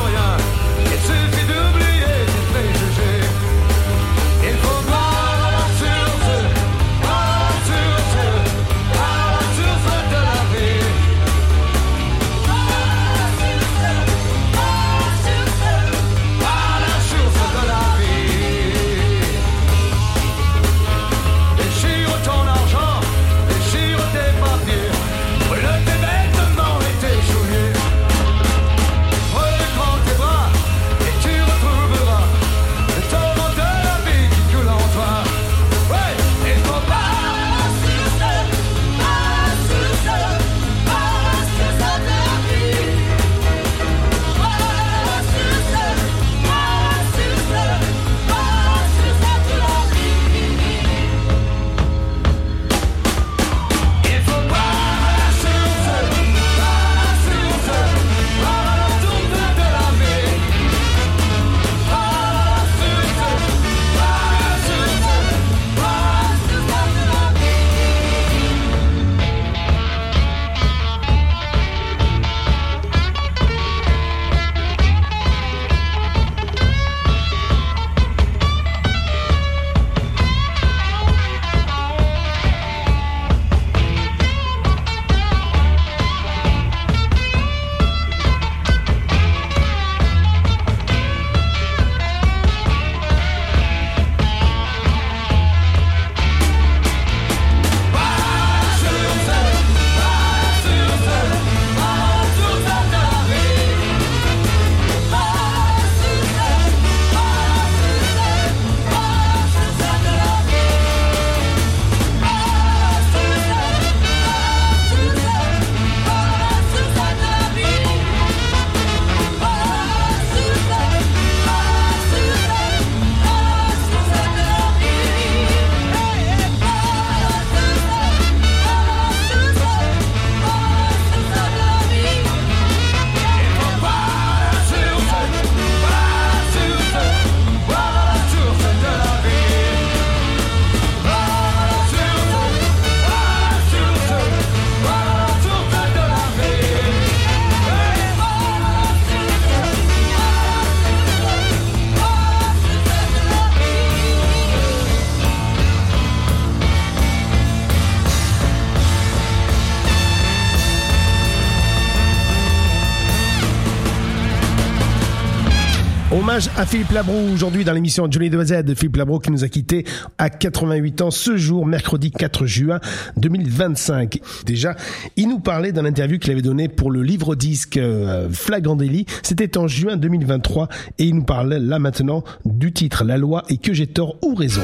Hommage à Philippe Labroue aujourd'hui dans l'émission Johnny de A à Z. Philippe Labroue qui nous a quittés à quatre-vingt-huit ans ce jour, mercredi quatre juin deux mille vingt-cinq. Déjà, il nous parlait d'un interview qu'il avait donné pour le livre-disque euh, Flagrant délit. C'était en juin deux mille vingt-trois et il nous parlait là maintenant du titre La loi et que j'ai tort ou raison.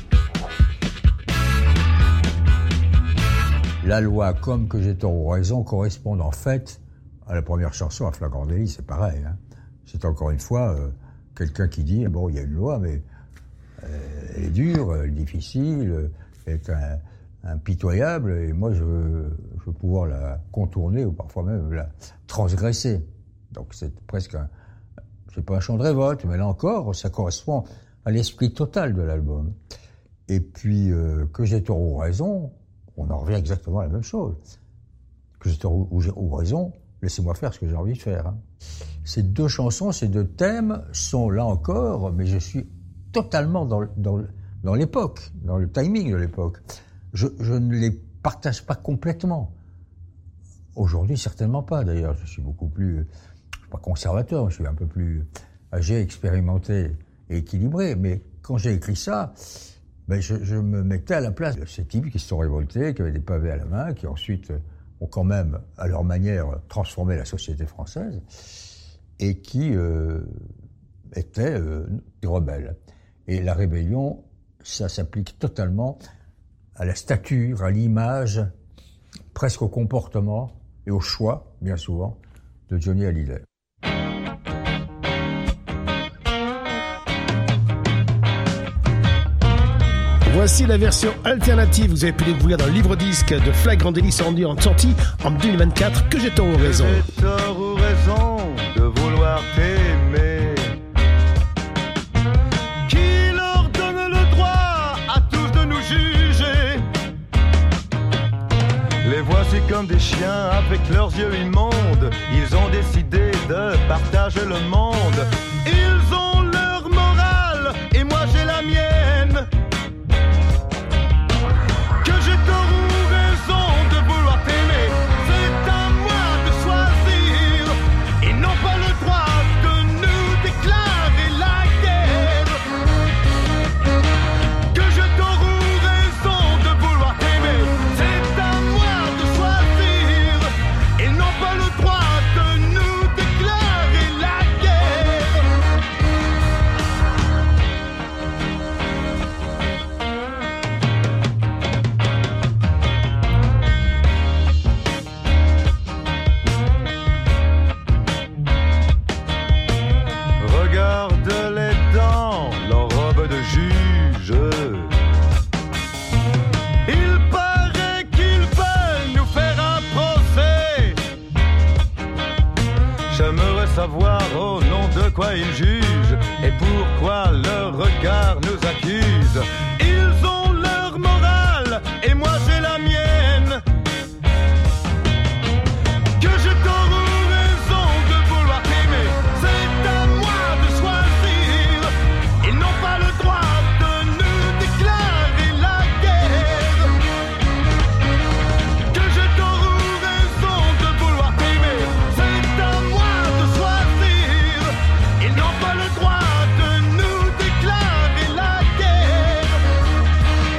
La loi comme que j'ai tort ou raison correspondent en fait à la première chanson, à Flagrant délit, c'est pareil. Hein. C'est encore une fois euh, quelqu'un qui dit, bon, il y a une loi, mais euh, elle est dure, elle est difficile, elle est un, impitoyable, et moi je veux, je veux pouvoir la contourner ou parfois même la transgresser. Donc c'est presque un, c'est pas un chant de révolte, mais là encore, ça correspond à l'esprit total de l'album. Et puis, euh, que j'ai tort ou raison, on en revient exactement à la même chose. Que j'ai tort ou, ou, ou raison, laissez-moi faire ce que j'ai envie de faire. Hein. Ces deux chansons, ces deux thèmes sont là encore, mais je suis totalement dans, dans, dans l'époque, dans le timing de l'époque. Je, je ne les partage pas complètement. Aujourd'hui, certainement pas. D'ailleurs, je suis beaucoup plus, je suis pas conservateur, je suis un peu plus âgé, expérimenté et équilibré. Mais quand j'ai écrit ça, ben je, je me mettais à la place de ces types qui se sont révoltés, qui avaient des pavés à la main, qui ensuite ont quand même, à leur manière, transformé la société française, et qui euh, étaient euh, des rebelles. Et la rébellion, ça s'applique totalement à la stature, à l'image, presque au comportement et au choix, bien souvent, de Johnny Hallyday. Voici la version alternative, vous avez pu découvrir dans le livre-disque de Flagrant délit sorti en deux mille vingt-quatre, que j'ai tort ou raison. J'ai tort ou raison de vouloir t'aimer. Qui leur donne le droit à tous de nous juger? Les voici comme des chiens avec leurs yeux immondes. Ils ont décidé de partager le monde. Ils ont leur morale et moi j'ai la mienne. Savoir au nom de quoi ils jugent et pourquoi leur regard nous accuse. Ils ont leur morale et moi j'ai la mienne. Que je tort ou raison de vouloir t'aimer, c'est à moi de choisir. Ils n'ont pas le droit de nous déclarer la guerre. Que je tort ou raison de vouloir t'aimer, c'est à moi. Ils n'ont pas le droit de nous déclarer la guerre.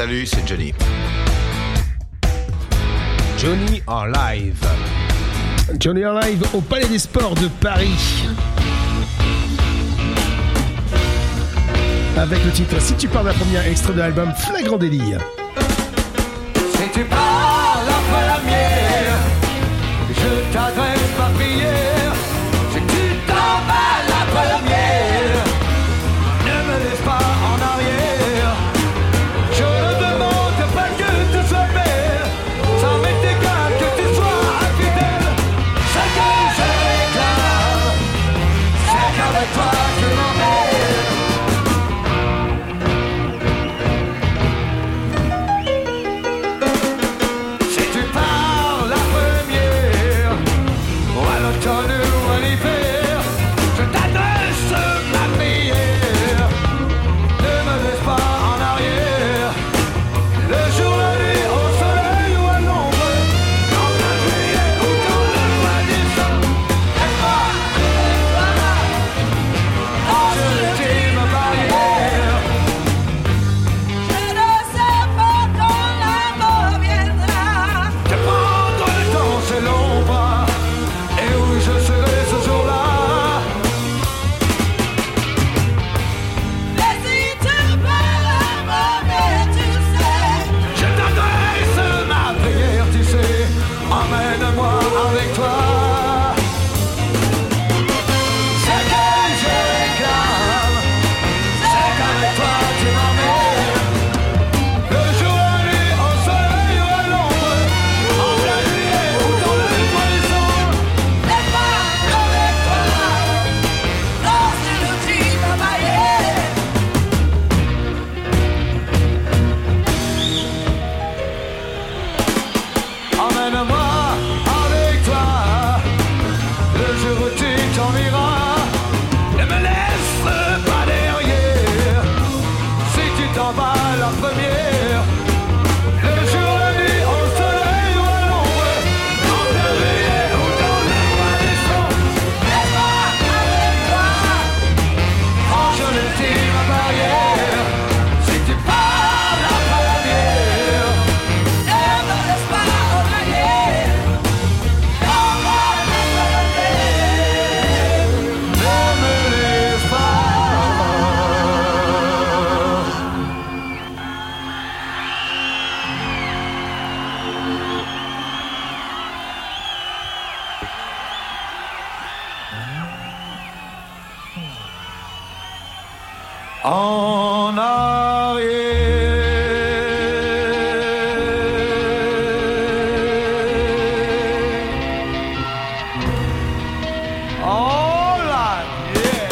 Salut, c'est Johnny. Johnny en live. Johnny en live au Palais des Sports de Paris. Avec le titre Si tu pars de la première, extrait de l'album Flagrant délit. Si tu pars la première, je t'adresse ma prière. Si tu t'en vas la première, ne me laisse pas en arrière. Je ne demande pas que tu sois belle, ça m'est égal que tu sois infidèle. Ce que je réclame, c'est qu'avec toi je m'emmène. Si tu pars la première, ou à l'automne ou à l'hiver, je t'adresse ma prière. Ne me laisse pas en arrière. Le jour, la nuit, au soleil ou à l'ombre, dans la juillet ou dans le mois décembre, laisse-moi, laisse-moi, franchir l'ultime barrière. Je ne sais pas quand l'amour viendra. Te prendre dans ses longs bras, et où je serai ce jour-là. Mais si tu pars la première, tu sais, je t'adresse ma prière, tu sais, emmène-moi avec toi. Ce que je réclame, c'est qu'avec toi tu m'emmènes. Le jour, la nuit, au soleil ou à l'ombre, en plein juillet ou dans le mois décembre, laisse-moi avec toi, dans l'ultime barrière. Emmène-moi avec toi, le jour où tu t'en iras. Ne me laisse pas derrière, si tu t'en vas la première. Le jour, la nuit, au soleil ou à l'ombre, en plein juillet ou dans le mois décembre, laisse-moi avec toi, franchir l'ultime barrière. Si tu pars la première, ne me laisse pas en arrière. Non, moi, la première, ne me laisse pas. En arrière. Oh là, yeah.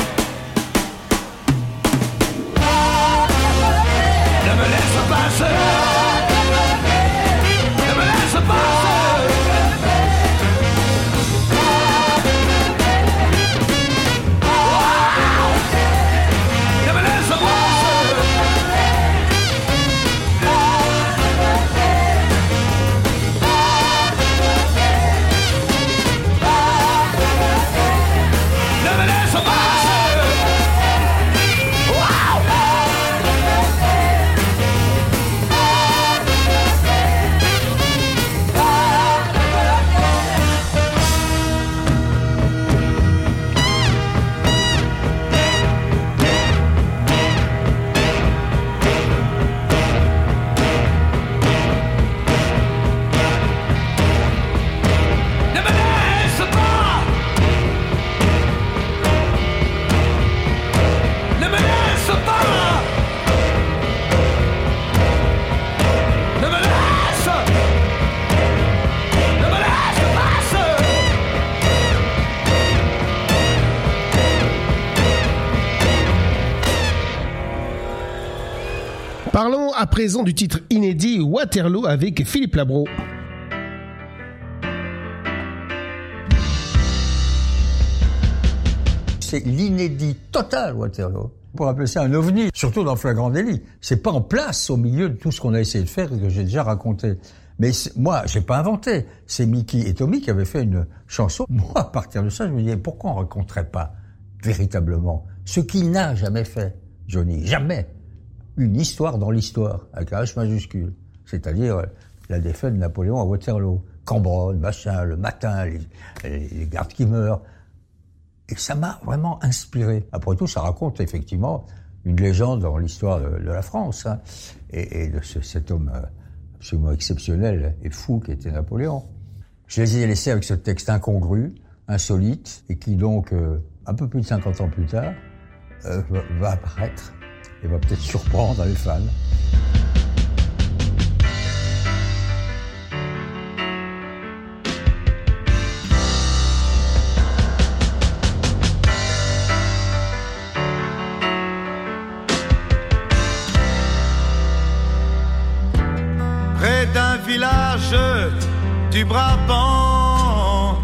Ne me laisse pas seul. Ne me laisse pas seul. Ne me laisse pas seul. Ne me laisse pas seul. Wow. Ne me laisse pas. Ne me laisse pas. Ne me laisse. Ne me laisse pas seul. Parlons à présent du titre inédit Waterloo avec Philippe Labro. C'est l'inédit total, Waterloo. Pour appeler ça un ovni, surtout dans Flagrant délit. C'est pas en place au milieu de tout ce qu'on a essayé de faire et que j'ai déjà raconté. Mais moi, j'ai pas inventé. C'est Mickey et Tommy qui avaient fait une chanson. Moi, à partir de ça, je me disais, pourquoi on raconterait pas véritablement ce qu'il n'a jamais fait, Johnny? Jamais. une histoire dans l'histoire, avec un H majuscule. C'est-à-dire la défaite de Napoléon à Waterloo. Cambronne, machin, le matin, les, les, les gardes qui meurent. Et ça m'a vraiment inspiré. Après tout, ça raconte effectivement une légende dans l'histoire de, de la France, hein, et, et de ce, cet homme absolument exceptionnel et fou qui était Napoléon. Je les ai laissés avec ce texte incongru, insolite, et qui donc, euh, un peu plus de cinquante ans plus tard, euh, va, va apparaître et va peut-être surprendre les fans. Près d'un village du Brabant,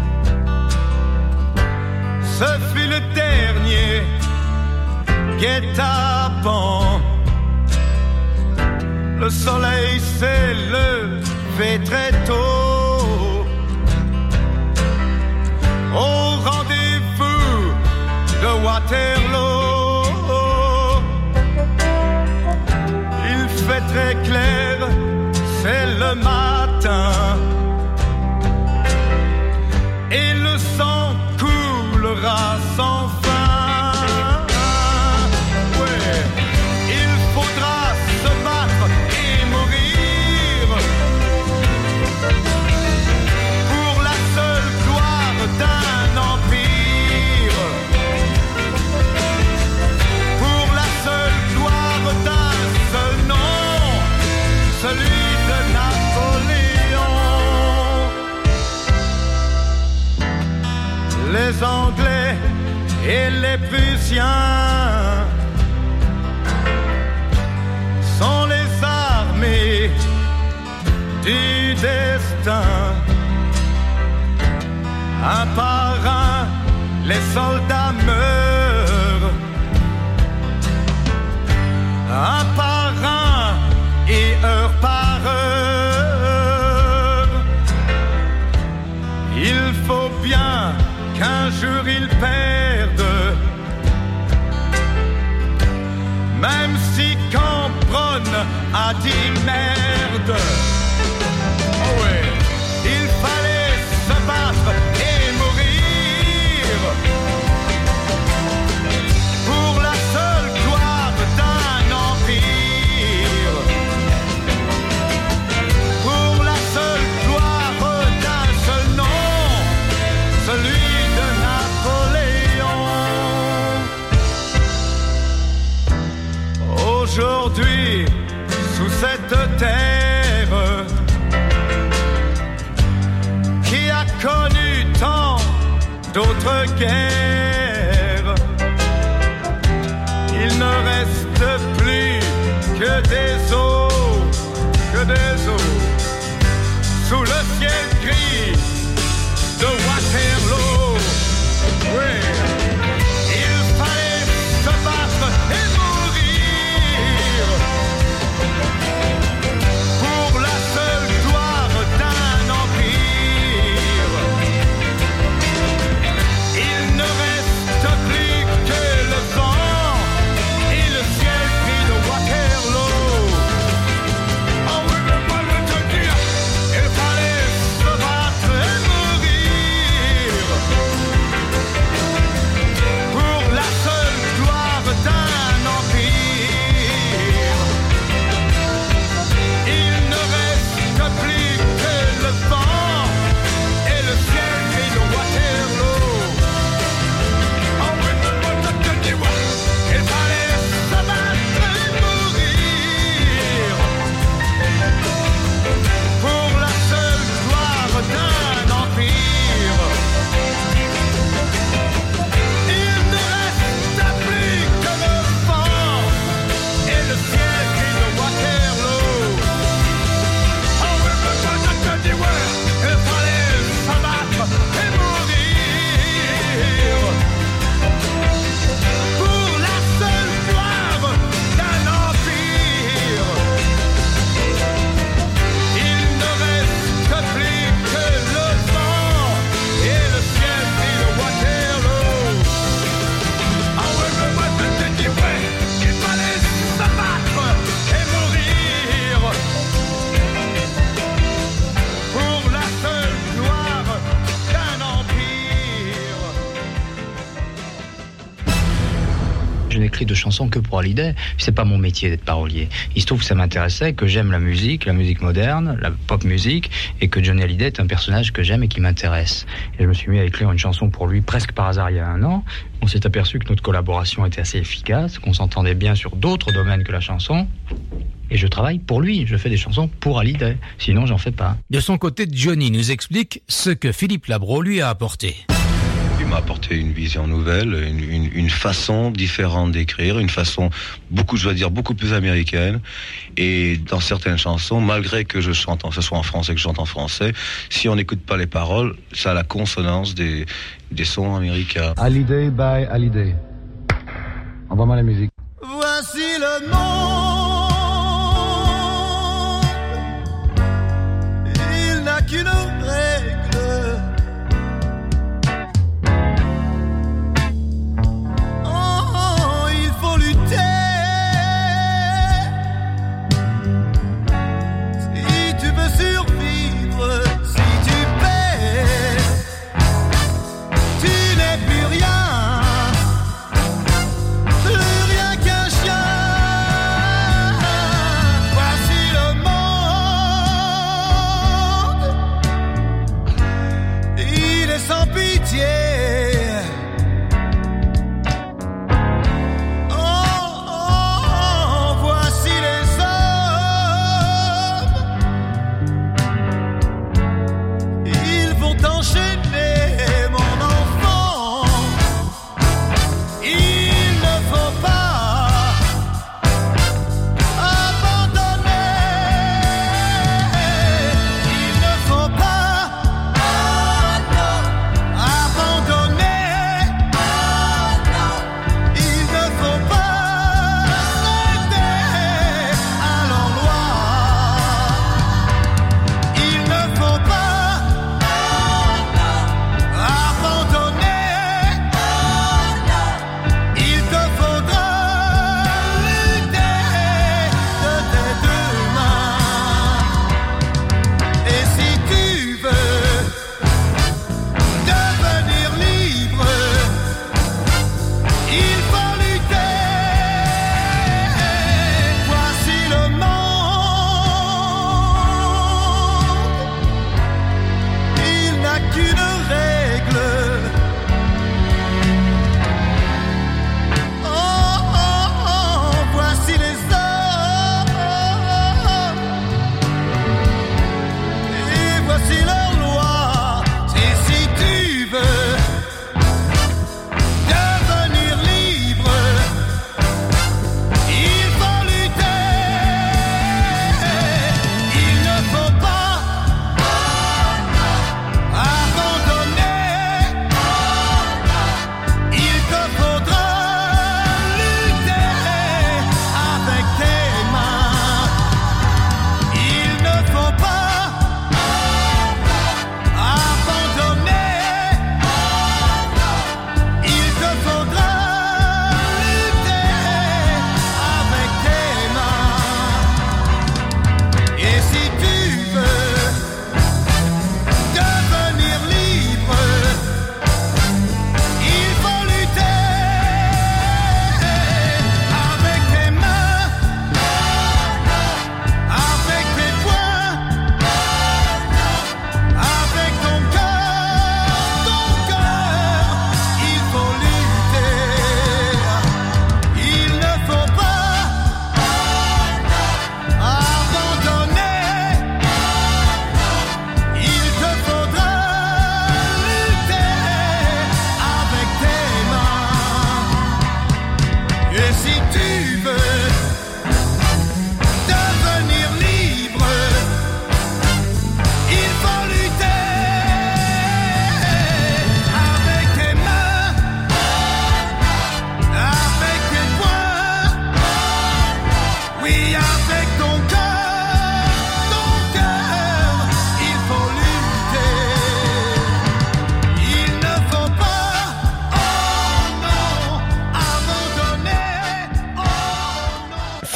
ce fut le dernier guet-apens. Le soleil s'est levé très tôt au rendez-vous de Waterloo. Il fait très clair, c'est le matin, et le sang coulera sans fin. Ouais, il faudra se battre et mourir pour la seule gloire d'un empire, pour la seule gloire d'un seul nom, celui de Napoléon. Les Anglais et les Prussiens sont les armées du destin. Un par un, les soldats meurent. Un par un et heure par heure. Il faut bien qu'un jour ils perdent, même si Cambronne a dit merde. Oh ouais, il fallait se battre et mourir pour la seule gloire d'un empire, pour la seule gloire d'un seul nom, celui de Napoléon. Aujourd'hui, sous cette terre qui a connu tant d'autres guerres, il ne reste plus que des eaux, que des eaux, sous le ciel gris de Waterloo. Oui, il fallait se battre et mourir pour la seule gloire d'un empire. Il ne reste plus que le vent et le ciel gris de Waterloo. Oh oui, mais moi je te dis, il fallait se n'écris de chansons que pour Hallyday. C'est pas mon métier d'être parolier. Il se trouve que ça m'intéressait, que j'aime la musique, la musique moderne, la pop musique, et que Johnny Hallyday est un personnage que j'aime et qui m'intéresse. Et je me suis mis à écrire une chanson pour lui presque par hasard il y a un an. On s'est aperçu que notre collaboration était assez efficace, qu'on s'entendait bien sur d'autres domaines que la chanson. Et je travaille pour lui, je fais des chansons pour Hallyday, sinon j'en fais pas. De son côté, Johnny nous explique ce que Philippe Labro lui a apporté. Il m'a apporté une vision nouvelle, une, une, une façon différente d'écrire, une façon, beaucoup, je dois dire, beaucoup plus américaine. Et dans certaines chansons, malgré que je chante, que ce soit en français, que je chante en français, si on n'écoute pas les paroles, ça a la consonance des, des sons américains. Hallyday by Hallyday. Envoie-moi la musique. Voici le monde. Il n'a qu'une règle. Oh, il faut lutter. Si tu veux survivre, si tu paies, tu n'es plus rien. Plus rien qu'un chien.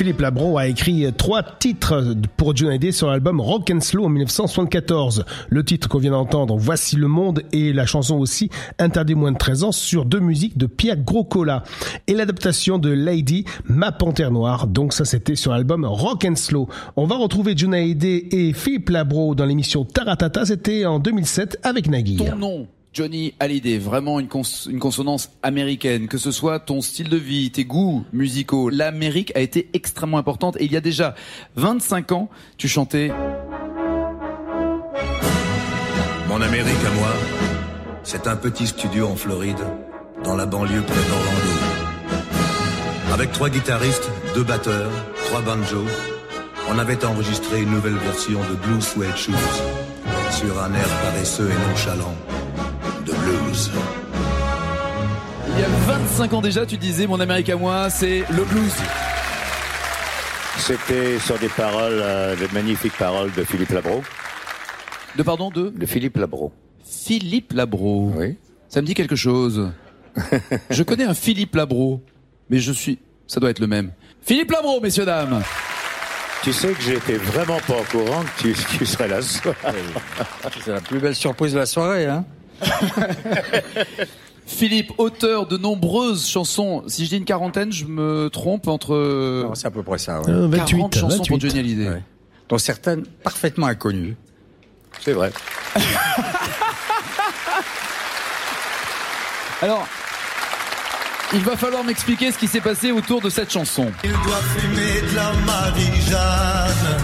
Philippe Labro a écrit trois titres pour Johnny Hallyday sur l'album Rock and Slow en dix-neuf cent soixante-quatorze. Le titre qu'on vient d'entendre, Voici le monde, et la chanson aussi Interdit moins de treize ans, sur deux musiques de Pierre Groscola. Et l'adaptation de Lady, Ma Panthère Noire, donc ça c'était sur l'album Rock and Slow. On va retrouver Johnny Hallyday et Philippe Labro dans l'émission Taratata, c'était en deux mille sept avec Nagui. Ton nom, Johnny Hallyday, vraiment une, cons- une consonance américaine, que ce soit ton style de vie, tes goûts musicaux, l'Amérique a été extrêmement importante, et il y a déjà vingt-cinq ans, tu chantais... Mon Amérique à moi, c'est un petit studio en Floride, dans la banlieue près d'Orlando. Avec trois guitaristes, deux batteurs, trois banjos, on avait enregistré une nouvelle version de Blue Suede Shoes sur un air paresseux et nonchalant de blues. Il y a vingt-cinq ans déjà, tu disais, mon Amérique à moi, c'est le blues. C'était sur des paroles, euh, de magnifiques paroles de Philippe Labro. De pardon, de De Philippe Labro. Philippe Labro. Oui. Ça me dit quelque chose. Je connais un Philippe Labro, mais je suis... Ça doit être le même. Philippe Labro, messieurs, dames. Tu sais que j'étais vraiment pas au courant que tu, tu serais là ce soir. C'est la plus belle surprise de la soirée, hein. Philippe, auteur de nombreuses chansons. Si je dis une quarantaine, je me trompe entre... Non, c'est à peu près ça, ouais. Euh, vingt-huit, quarante chansons vingt-huit. pour Johnny Hallyday. Ouais. Dont certaines parfaitement inconnues. C'est vrai. Alors, il va falloir m'expliquer ce qui s'est passé autour de cette chanson. Il doit fumer de la Marie-Jeanne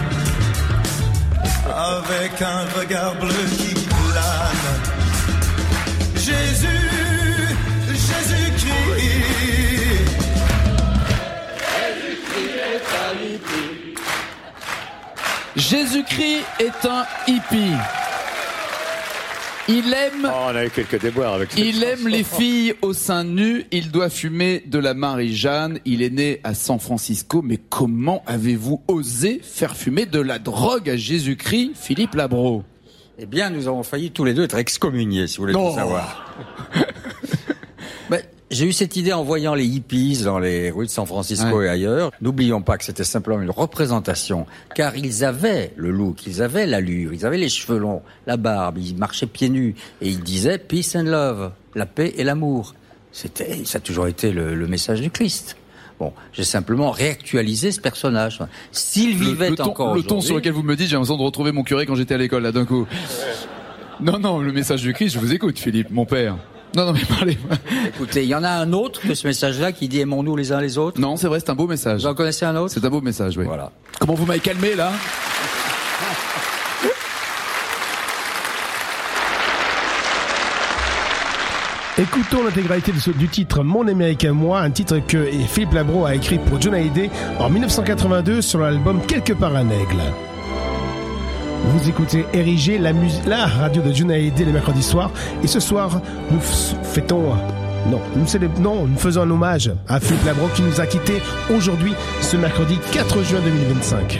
avec un regard bleu qui plane. Jésus, Jésus-Christ. Jésus-Christ est un hippie. Il aime... Oh, on a eu quelques déboires avec cette Il chanson. aime les filles au sein nu, il doit fumer de la Marie-Jeanne, il est né à San Francisco, mais comment avez-vous osé faire fumer de la drogue à Jésus-Christ, Philippe Labro? Eh bien, nous avons failli tous les deux être excommuniés, si vous voulez Non. tout savoir. Ben, j'ai eu cette idée en voyant les hippies dans les rues de San Francisco Ouais. et ailleurs. N'oublions pas que c'était simplement une représentation, car ils avaient le look, ils avaient l'allure, ils avaient les cheveux longs, la barbe, ils marchaient pieds nus, et ils disaient « peace and love », la paix et l'amour. C'était, ça a toujours été le, le message du Christ. Bon, j'ai simplement réactualisé ce personnage. S'il vivait le, le ton, encore le ton sur lequel vous me dites, j'ai l'impression de retrouver mon curé quand j'étais à l'école, là, d'un coup. Non, non, le message du Christ, je vous écoute, Philippe, mon père. Non, non, mais parlez. Écoutez, il y en a un autre que ce message-là qui dit « aimons-nous les uns les autres ». Non, c'est vrai, c'est un beau message. Vous en connaissez un autre ? C'est un beau message, oui. Voilà. Comment vous m'avez calmé, là? Écoutons l'intégralité de ce- du titre Mon Amérique à moi, un titre que Philippe Labro a écrit pour Johnny Hallyday en dix-neuf cent quatre-vingt-deux sur l'album Quelque part un aigle. Vous écoutez Érigé, la, mus- la radio de Johnny Hallyday le mercredi soir, et ce soir nous f- fêtons, non, nous célèbre- non, nous faisons un hommage à Philippe Labro qui nous a quittés aujourd'hui, ce mercredi quatre juin deux mille vingt-cinq.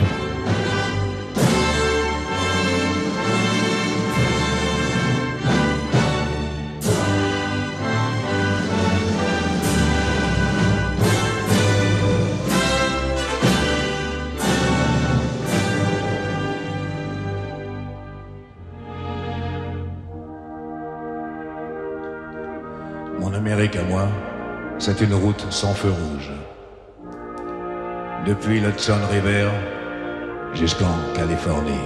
Mon Amérique à moi, c'est une route sans feu rouge. Depuis l'Hudson River jusqu'en Californie.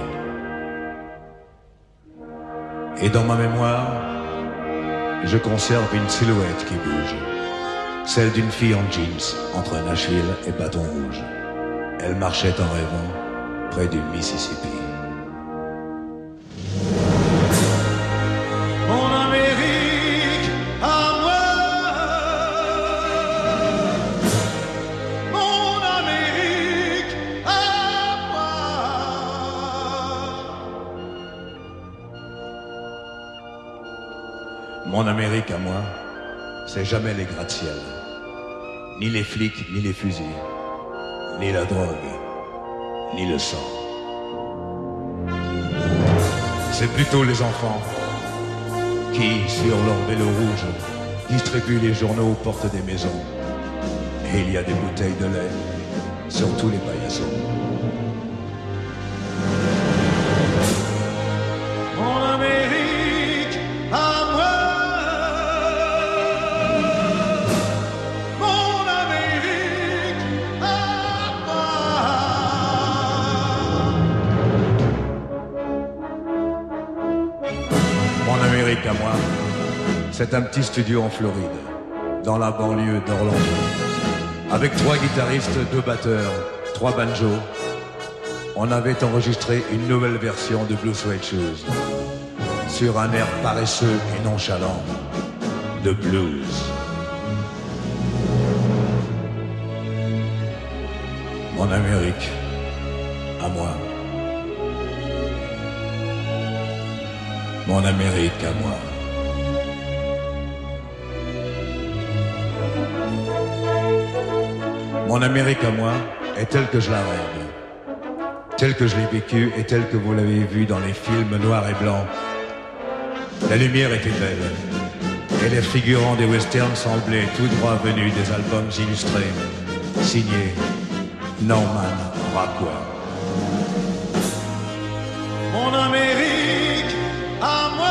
Et dans ma mémoire, je conserve une silhouette qui bouge. Celle d'une fille en jeans entre Nashville et Baton Rouge. Elle marchait en rêvant près du Mississippi. Mon Amérique à moi, mon Amérique à moi. Mon Amérique à moi, c'est jamais les gratte-ciel, ni les flics, ni les fusils, ni la drogue, ni le sang. C'est plutôt les enfants qui, sur leur vélo rouge, distribuent les journaux aux portes des maisons. Et il y a des bouteilles de lait sur tous les paillassos. Mon Amérique à moi, mon Amérique à moi. Mon Amérique à moi, c'est un petit studio en Floride, dans la banlieue d'Orlando, avec trois guitaristes, deux batteurs, trois banjos. On avait enregistré une nouvelle version de Blue Suede Shoes sur un air paresseux et nonchalant de blues. Mon Amérique à moi. Mon Amérique à moi. Mon Amérique à moi est telle que je la rêve, telle que je l'ai vécue et telle que vous l'avez vue dans les films noirs et blancs. La lumière était belle et les figurants des westerns semblaient tout droit venus des albums illustrés, signés Norman Rockwell. Mon Amérique à moi.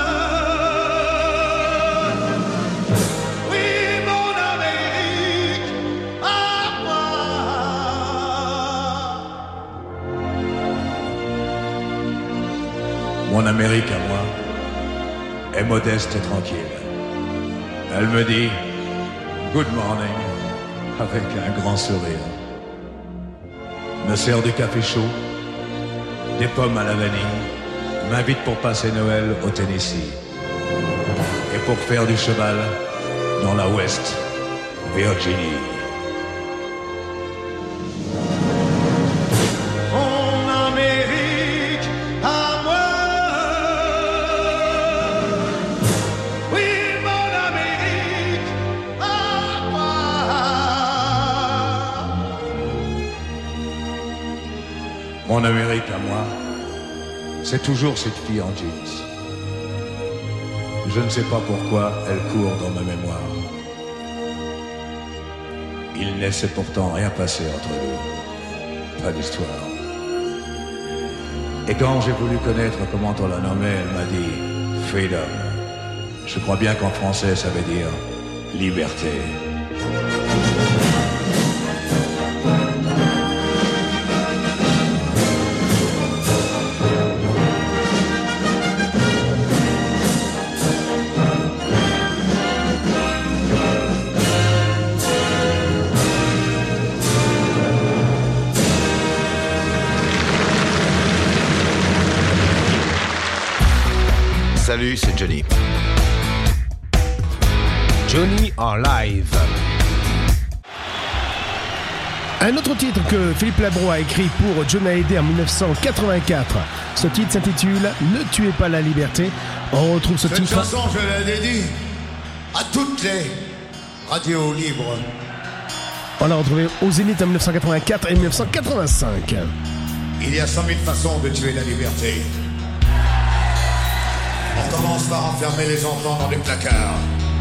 Mon Amérique à moi est modeste et tranquille. Elle me dit « Good morning » avec un grand sourire. Me sert du café chaud, des pommes à la vanille, m'invite pour passer Noël au Tennessee et pour faire du cheval dans la West Virginie. Mon Amérique à moi, c'est toujours cette fille en jeans. Je ne sais pas pourquoi elle court dans ma mémoire. Il ne s'est pourtant rien passé entre nous. Pas d'histoire. Et quand j'ai voulu connaître comment on la nommait, elle m'a dit « Freedom ». Je crois bien qu'en français ça veut dire « liberté ». Salut, c'est Johnny. Johnny en live. Un autre titre que Philippe Labro a écrit pour Johnny Hallyday en dix-neuf cent quatre-vingt-quatre. Ce titre s'intitule « Ne tuez pas la liberté ». On retrouve ce Cette titre. Cette chanson, je la dédie à toutes les radios libres. On l'a retrouvé au Zénith en dix-neuf cent quatre-vingt-quatre et dix-neuf cent quatre-vingt-cinq. Il y a cent mille façons de tuer la liberté. On commence par enfermer les enfants dans des placards.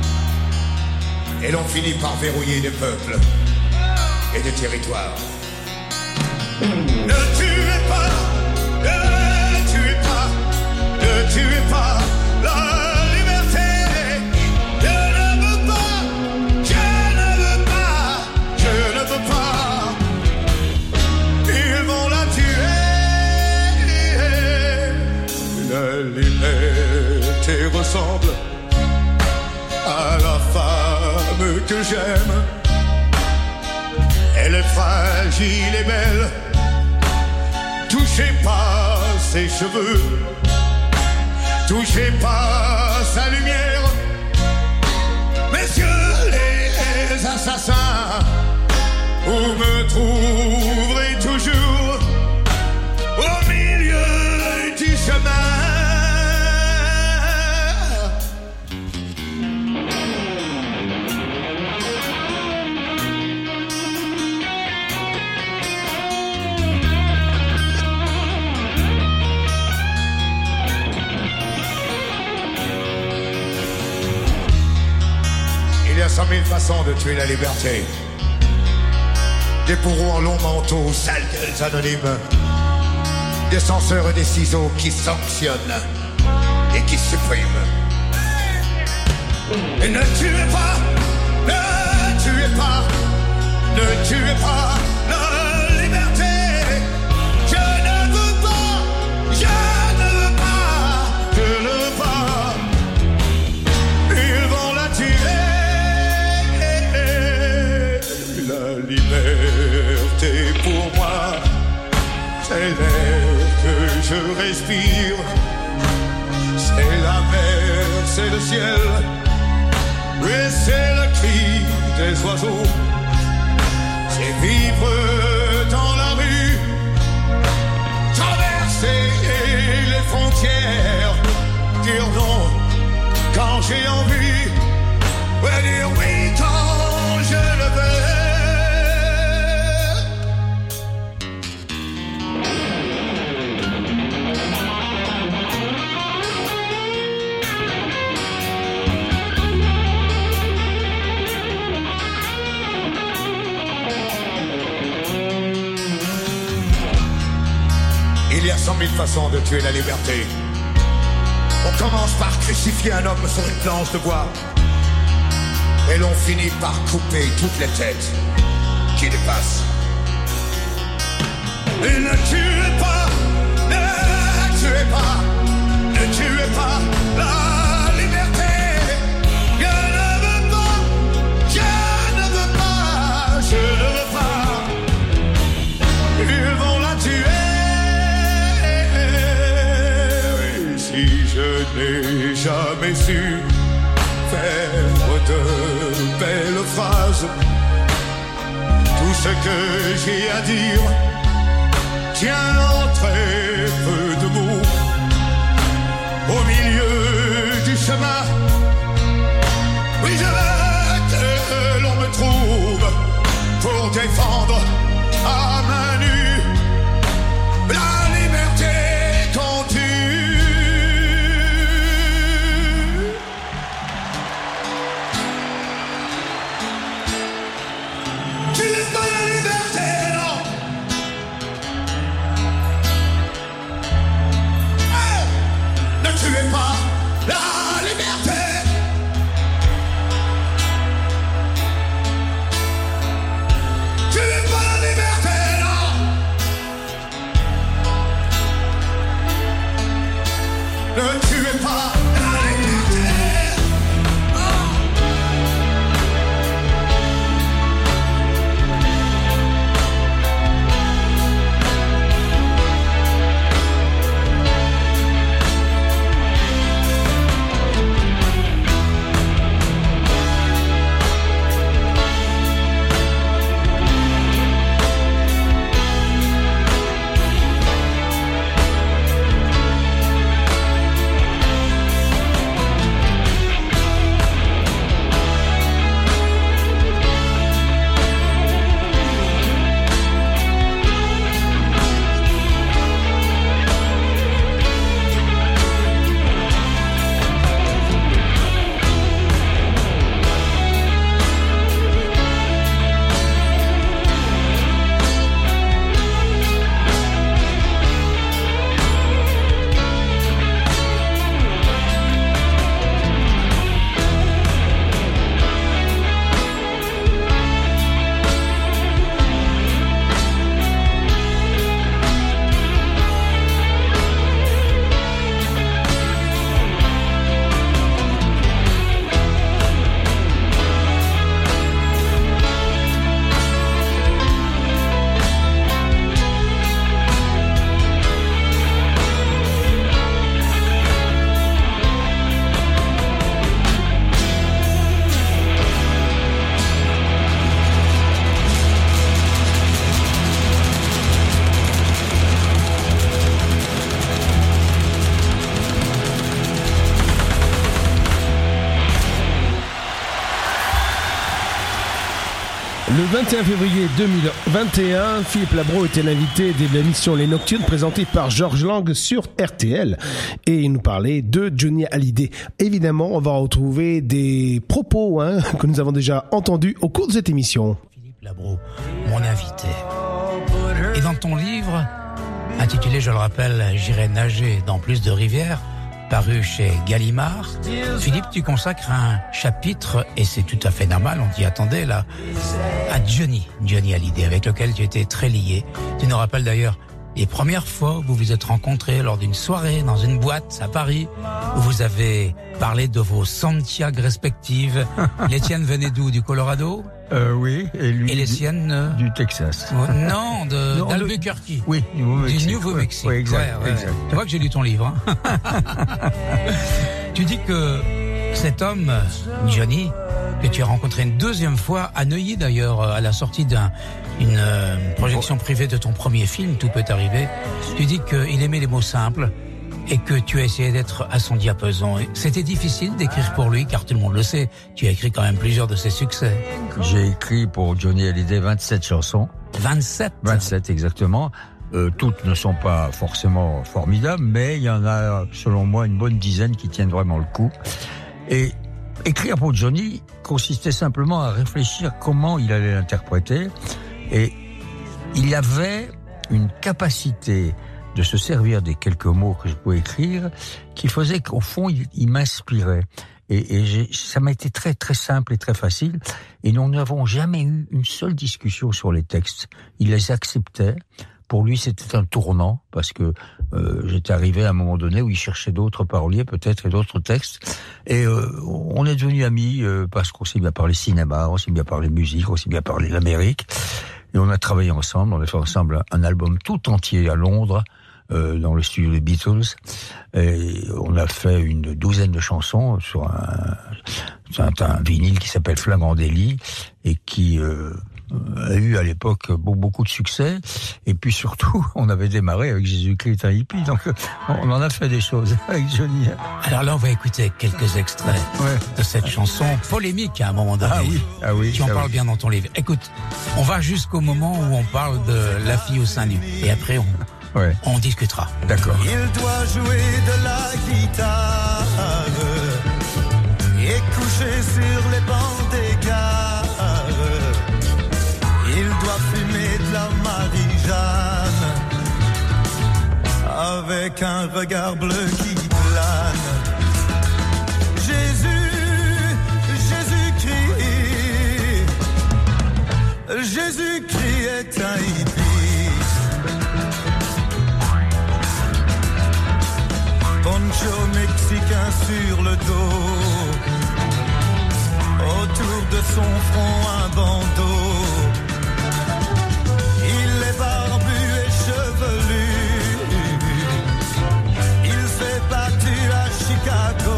Et l'on finit par verrouiller des peuples et des territoires. Ne tuez pas, ne tuez pas, ne tuez pas la liberté. Je ne veux pas, je ne veux pas, je ne veux pas. Ils vont la tuer. La liberté ressemble à la femme que j'aime. Elle est fragile et belle. Touchez pas ses cheveux, touchez pas sa lumière. Messieurs les assassins, vous me trouverez toujours au milieu du chemin. Il y a cent mille façons de tuer la liberté. des bourreaux en long manteau, sales gueules anonymes, des censeurs et des ciseaux qui sanctionnent et qui suppriment. Et ne tuez pas, ne tuez pas, ne tuez pas la liberté. Je ne veux pas, je ne veux pas, je ne veux pas. Ils vont la tuer. La liberté pour moi, c'est l'air que je respire. C'est la mer, c'est le ciel. Et c'est le cri des oiseaux. C'est vivre dans la rue, traverser les frontières, dire non quand j'ai envie, et dire oui quand je le veux. Il y a cent mille façons de tuer la liberté. On commence par crucifier un homme sur une planche de bois. Et l'on finit par couper toutes les têtes qui dépassent. Et ne tuez pas, ne tuez pas, ne tuez pas la liberté. Je ne veux pas, je ne veux pas, je ne veux pas. Ils vont la tuer. Si je n'ai jamais su faire de belles phrases, tout ce que j'ai à dire tient en très peu de mots. Au milieu du chemin, oui je veux que l'on me trouve pour défendre à main nue la liberté qu'on tue. Le vingt et un février deux mille vingt et un, Philippe Labro était l'invité de l'émission Les Nocturnes présentée par Georges Lang sur R T L et il nous parlait de Johnny Hallyday. Évidemment, on va retrouver des propos hein, que nous avons déjà entendus au cours de cette émission. Philippe Labro, mon invité. Et dans ton livre, intitulé, je le rappelle, J'irai nager dans plus de rivières, paru chez Gallimard, Philippe, tu consacres un chapitre, et c'est tout à fait normal, on t'y attendait là, à Johnny, Johnny Hallyday, avec lequel tu étais très lié. Tu nous rappelles d'ailleurs les premières fois où vous vous êtes rencontrés lors d'une soirée dans une boîte à Paris, où vous avez parlé de vos Santiago respectives. Les tiennes venaient d'où? Du Colorado? Euh, oui. Et, lui, et les du, siennes euh... du Texas. Oh, non, de, non, d'Albuquerque. De... Oui, du Nouveau-Mexique. Du Nouveau-Mexique. Oui, exact, ouais, ouais. exact. Tu vois que j'ai lu ton livre. Hein. Tu dis que cet homme, Johnny, que tu as rencontré une deuxième fois à Neuilly d'ailleurs, à la sortie d'un une euh, projection privée de ton premier film, Tout peut arriver, tu dis qu'il aimait les mots simples et que tu as essayé d'être à son diapason. C'était difficile d'écrire pour lui, car tout le monde le sait, tu as écrit quand même plusieurs de ses succès. J'ai écrit pour Johnny Hallyday vingt-sept chansons. vingt-sept vingt-sept, exactement. Euh, toutes ne sont pas forcément formidables, mais il y en a, selon moi, une bonne dizaine qui tiennent vraiment le coup. Et écrire pour Johnny consistait simplement à réfléchir comment il allait l'interpréter. Et il y avait une capacité de se servir des quelques mots que je pouvais écrire qui faisait qu'au fond, il, il m'inspirait. Et, et j'ai, ça m'a été très très simple et très facile. Et nous n'avons jamais eu une seule discussion sur les textes. Il les acceptait. Pour lui, c'était un tournant, parce que euh, j'étais arrivé à un moment donné où il cherchait d'autres paroliers, peut-être, et d'autres textes. Et euh, on est devenus amis euh, parce qu'on s'est bien parlé cinéma, on s'est bien parlé musique, on s'est bien parlé l'Amérique. Et on a travaillé ensemble, on a fait ensemble un album tout entier à Londres, euh, dans le studio des Beatles. Et on a fait une douzaine de chansons sur un, sur un, un vinyle qui s'appelle Flamand Délit, et qui... Euh, a eu à l'époque beaucoup de succès, et puis surtout on avait démarré avec Jésus-Christ un hippie, donc on en a fait des choses avec Johnny. Alors là on va écouter quelques extraits ouais. de cette chanson polémique à un moment donné. Ah oui, ah oui. Tu en parles oui. bien dans ton livre. Écoute, on va jusqu'au moment où on parle de la fille au sein nu, et après on, ouais. on discutera. D'accord. Il doit jouer de la guitare et coucher sur les bancs des gares. Il doit fumer de la Marie-Jeanne avec un regard bleu qui plane. Jésus, Jésus-Christ, Jésus-Christ est un hippie. Poncho mexicain sur le dos, autour de son front un bandeau. Il est barbu et chevelu, il s'est battu à Chicago,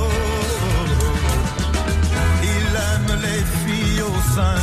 il aime les filles au sein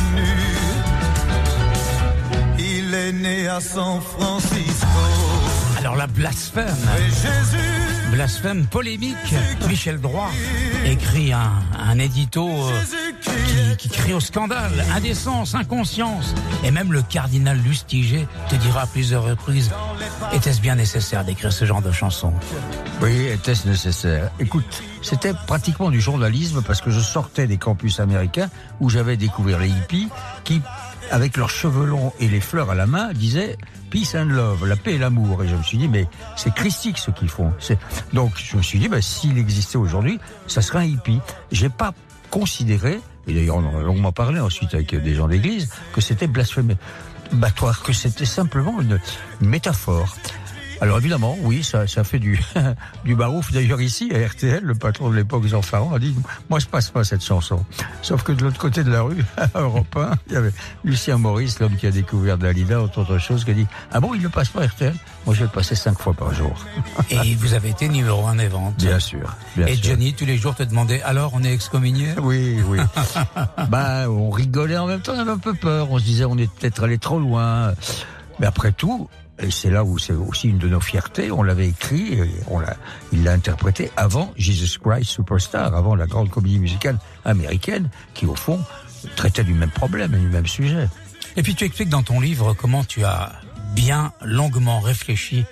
nu, il est né à San Francisco. Alors la blasphème, Jésus, blasphème polémique, Michel Droit écrit un, un édito euh, qui, qui crie au scandale, indécence, inconscience, et même le cardinal Lustiger te dira à plusieurs reprises, était-ce bien nécessaire d'écrire ce genre de chanson? Oui, était-ce nécessaire? Écoute, c'était pratiquement du journalisme, parce que je sortais des campus américains où j'avais découvert les hippies qui, avec leurs cheveux longs et les fleurs à la main, disaient peace and love, la paix et l'amour. Et je me suis dit, mais c'est christique ce qu'ils font. C'est... Donc je me suis dit, bah, s'il existait aujourd'hui, ça serait un hippie. J'ai pas considéré, et d'ailleurs on en a longuement parlé ensuite avec des gens d'église, que c'était blasphématoire, que c'était simplement une, une métaphore. Alors évidemment, oui, ça, ça fait du, du barouf. D'ailleurs ici, à R T L, le patron de l'époque, Jean Farand, a dit « Moi, je passe pas cette chanson ». Sauf que de l'autre côté de la rue, à Europe un, il y avait Lucien Maurice, l'homme qui a découvert Dalida, autre autre chose, qui a dit « Ah bon, il ne passe pas R T L ? Moi, je vais le passer cinq fois par jour ». Et vous avez été numéro un des ventes. Bien sûr. Bien Et sûr. Johnny, tous les jours, te demandait « Alors, on est excommunié ?» Oui, oui. Ben, on rigolait en même temps, on avait un peu peur. On se disait « On est peut-être allé trop loin ». Mais après tout... Et c'est là où c'est aussi une de nos fiertés. On l'avait écrit, et on l'a, il l'a interprété avant Jesus Christ Superstar, avant la grande comédie musicale américaine, qui au fond traitait du même problème et du même sujet. Et puis tu expliques dans ton livre comment tu as bien longuement réfléchi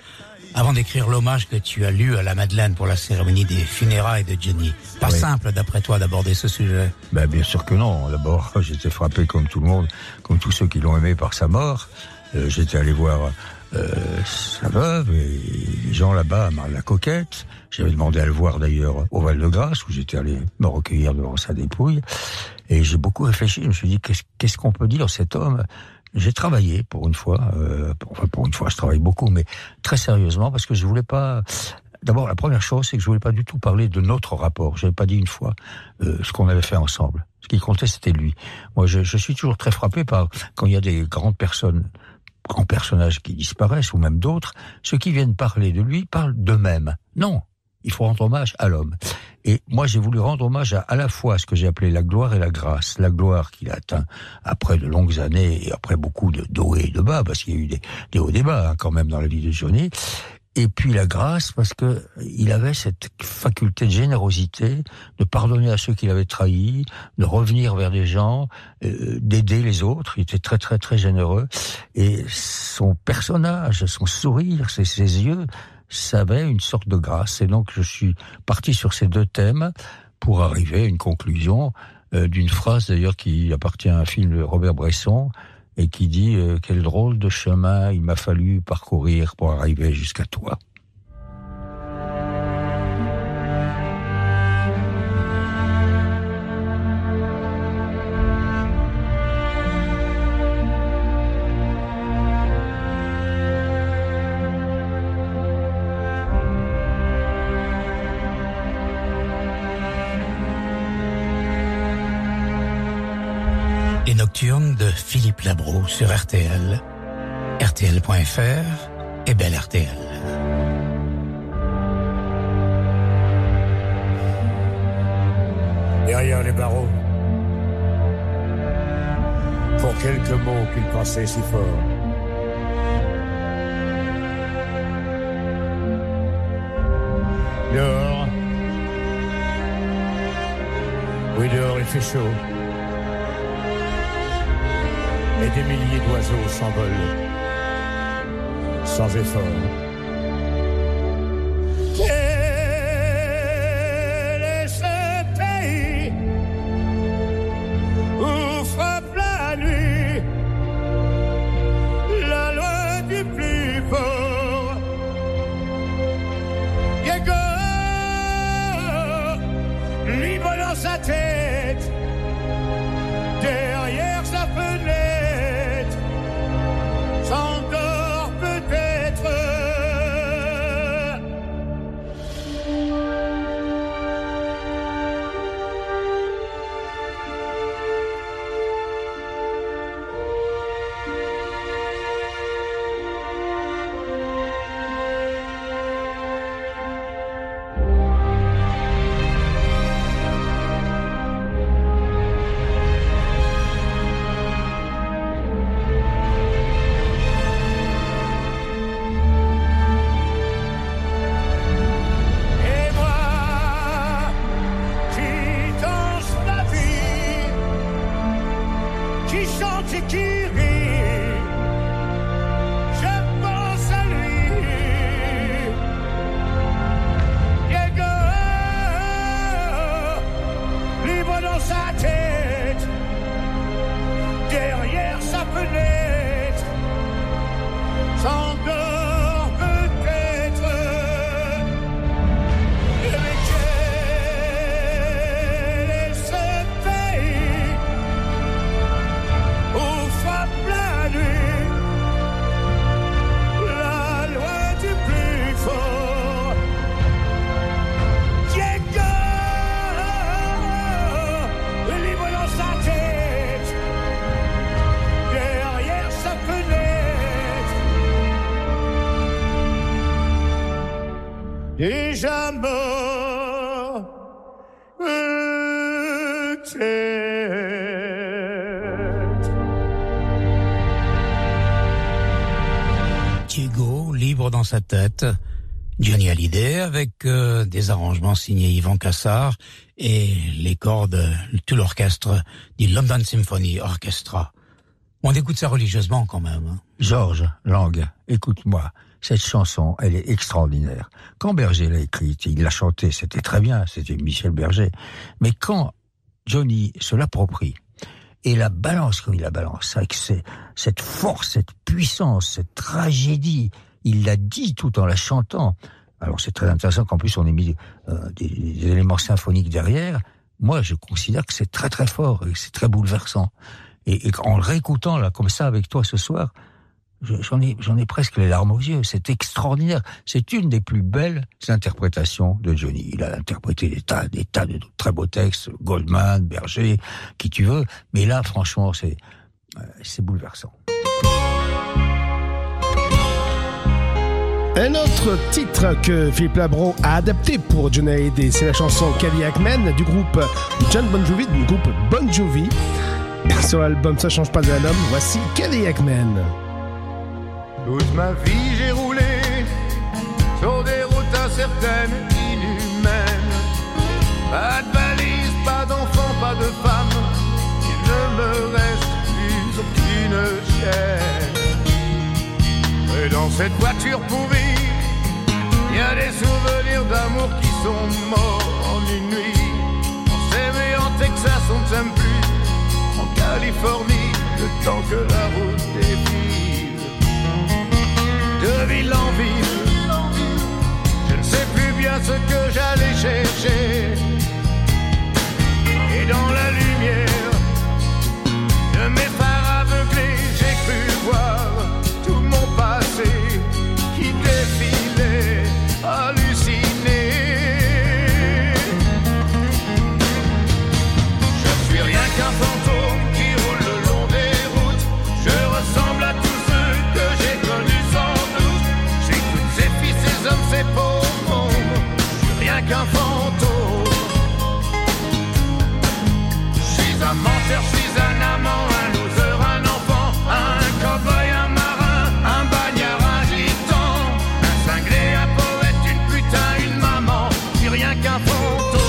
avant d'écrire l'hommage que tu as lu à la Madeleine pour la cérémonie des funérailles de Johnny. Pas oui. simple, d'après toi, d'aborder ce sujet. Ben, bien sûr que non. D'abord, j'étais frappé comme tout le monde, comme tous ceux qui l'ont aimé par sa mort. Euh, j'étais allé voir euh, sa veuve et les gens là-bas à Marne-la-Coquette. J'avais demandé à le voir d'ailleurs au Val-de-Grâce, où j'étais allé me recueillir devant sa dépouille. Et j'ai beaucoup réfléchi. Je me suis dit, qu'est-ce, qu'est-ce qu'on peut dire cet homme? J'ai travaillé pour une fois, euh, enfin pour une fois, je travaille beaucoup, mais très sérieusement, parce que je voulais pas. D'abord, la première chose, c'est que je voulais pas du tout parler de notre rapport. J'avais pas dit une fois euh, ce qu'on avait fait ensemble. Ce qui comptait, c'était lui. Moi, je, je suis toujours très frappé par quand il y a des grandes personnes, grands personnages qui disparaissent, ou même d'autres, ceux qui viennent parler de lui parlent d'eux-mêmes. Non, il faut rendre hommage à l'homme. Et moi, j'ai voulu rendre hommage à, à la fois ce que j'ai appelé la gloire et la grâce. La gloire qu'il a atteint après de longues années et après beaucoup de, de hauts et de bas, parce qu'il y a eu des, des hauts et des bas hein, quand même dans la vie de Johnny. Et puis la grâce, parce que il avait cette faculté de générosité, de pardonner à ceux qu'il avait trahis, de revenir vers des gens, euh, d'aider les autres. Il était très très très généreux. Et son personnage, son sourire, ses, ses yeux, ça avait une sorte de grâce. Et donc, je suis parti sur ces deux thèmes pour arriver à une conclusion euh, d'une phrase, d'ailleurs, qui appartient à un film de Robert Bresson et qui dit euh, « Quel drôle de chemin il m'a fallu parcourir pour arriver jusqu'à toi ». Les Nocturnes de Philippe Labro sur R T L, R T L point F R et Belle R T L. Derrière les barreaux, pour quelques mots qu'il pensait si fort. Dehors, oui dehors il fait chaud. Et des milliers d'oiseaux s'envolent, sans effort. Quel est ce pays où frappe la nuit la loi du plus fort? Diego, libre dans sa tête, derrière sa fenêtre, s'endort peut-être. Déjà mort peut-être. Diego, libre dans sa tête. Johnny Hallyday avec euh, des arrangements signés Yvan Cassar et les cordes, tout l'orchestre du London Symphony Orchestra. On écoute ça religieusement quand même. Hein. Georges Lang, écoute-moi. cette chanson, elle est extraordinaire. Quand Berger l'a écrite, il l'a chantée, c'était très bien, c'était Michel Berger. Mais quand Johnny se l'approprie et la balance comme il la balance, avec ses, cette force, cette puissance, cette tragédie, il l'a dit tout en la chantant. Alors c'est très intéressant qu'en plus on ait mis euh, des, des éléments symphoniques derrière. Moi, je considère que c'est très très fort et c'est très bouleversant. Et, et en le réécoutant là comme ça avec toi ce soir, j'en ai, j'en ai presque les larmes aux yeux. C'est extraordinaire. C'est une des plus belles interprétations de Johnny. Il a interprété des tas, des tas de très beaux textes, Goldman, Berger, qui tu veux. Mais là, franchement, c'est, c'est bouleversant. Un autre titre que Philippe Labro a adapté pour Johnny Hallyday, c'est la chanson Cadillac Man du groupe John Bon Jovi, du groupe Bon Jovi. Sur l'album Ça change pas d'un homme, voici Cadillac Man. Toute ma vie j'ai roulé sur des routes incertaines, inhumaines. Pas de valise, pas d'enfants, pas de femmes. Il ne me reste plus aucune chaîne. Et dans cette voiture pourrie, il y a des souvenirs d'amour qui sont morts en une nuit. On s'aimait en Texas, on ne s'aime plus en Californie, le temps que la route défile. De ville en ville, je ne sais plus bien ce que j'allais chercher. Et dans la lumière de mes phares aveuglés, j'ai cru voir tout mon passé qui défilait, halluciné. Je suis rien qu'un fantôme qui roule le long des routes. Je ressemble à tous ceux que j'ai connus sans doute. J'écoute ces filles, ces hommes, ces pauvres mondes. Je suis rien qu'un fantôme. Je suis un menteur, je suis un amant, un loser, un enfant, un cowboy, un marin, un bagnard, un gitan, un cinglé, un poète, une putain, une maman. Je suis rien qu'un fantôme.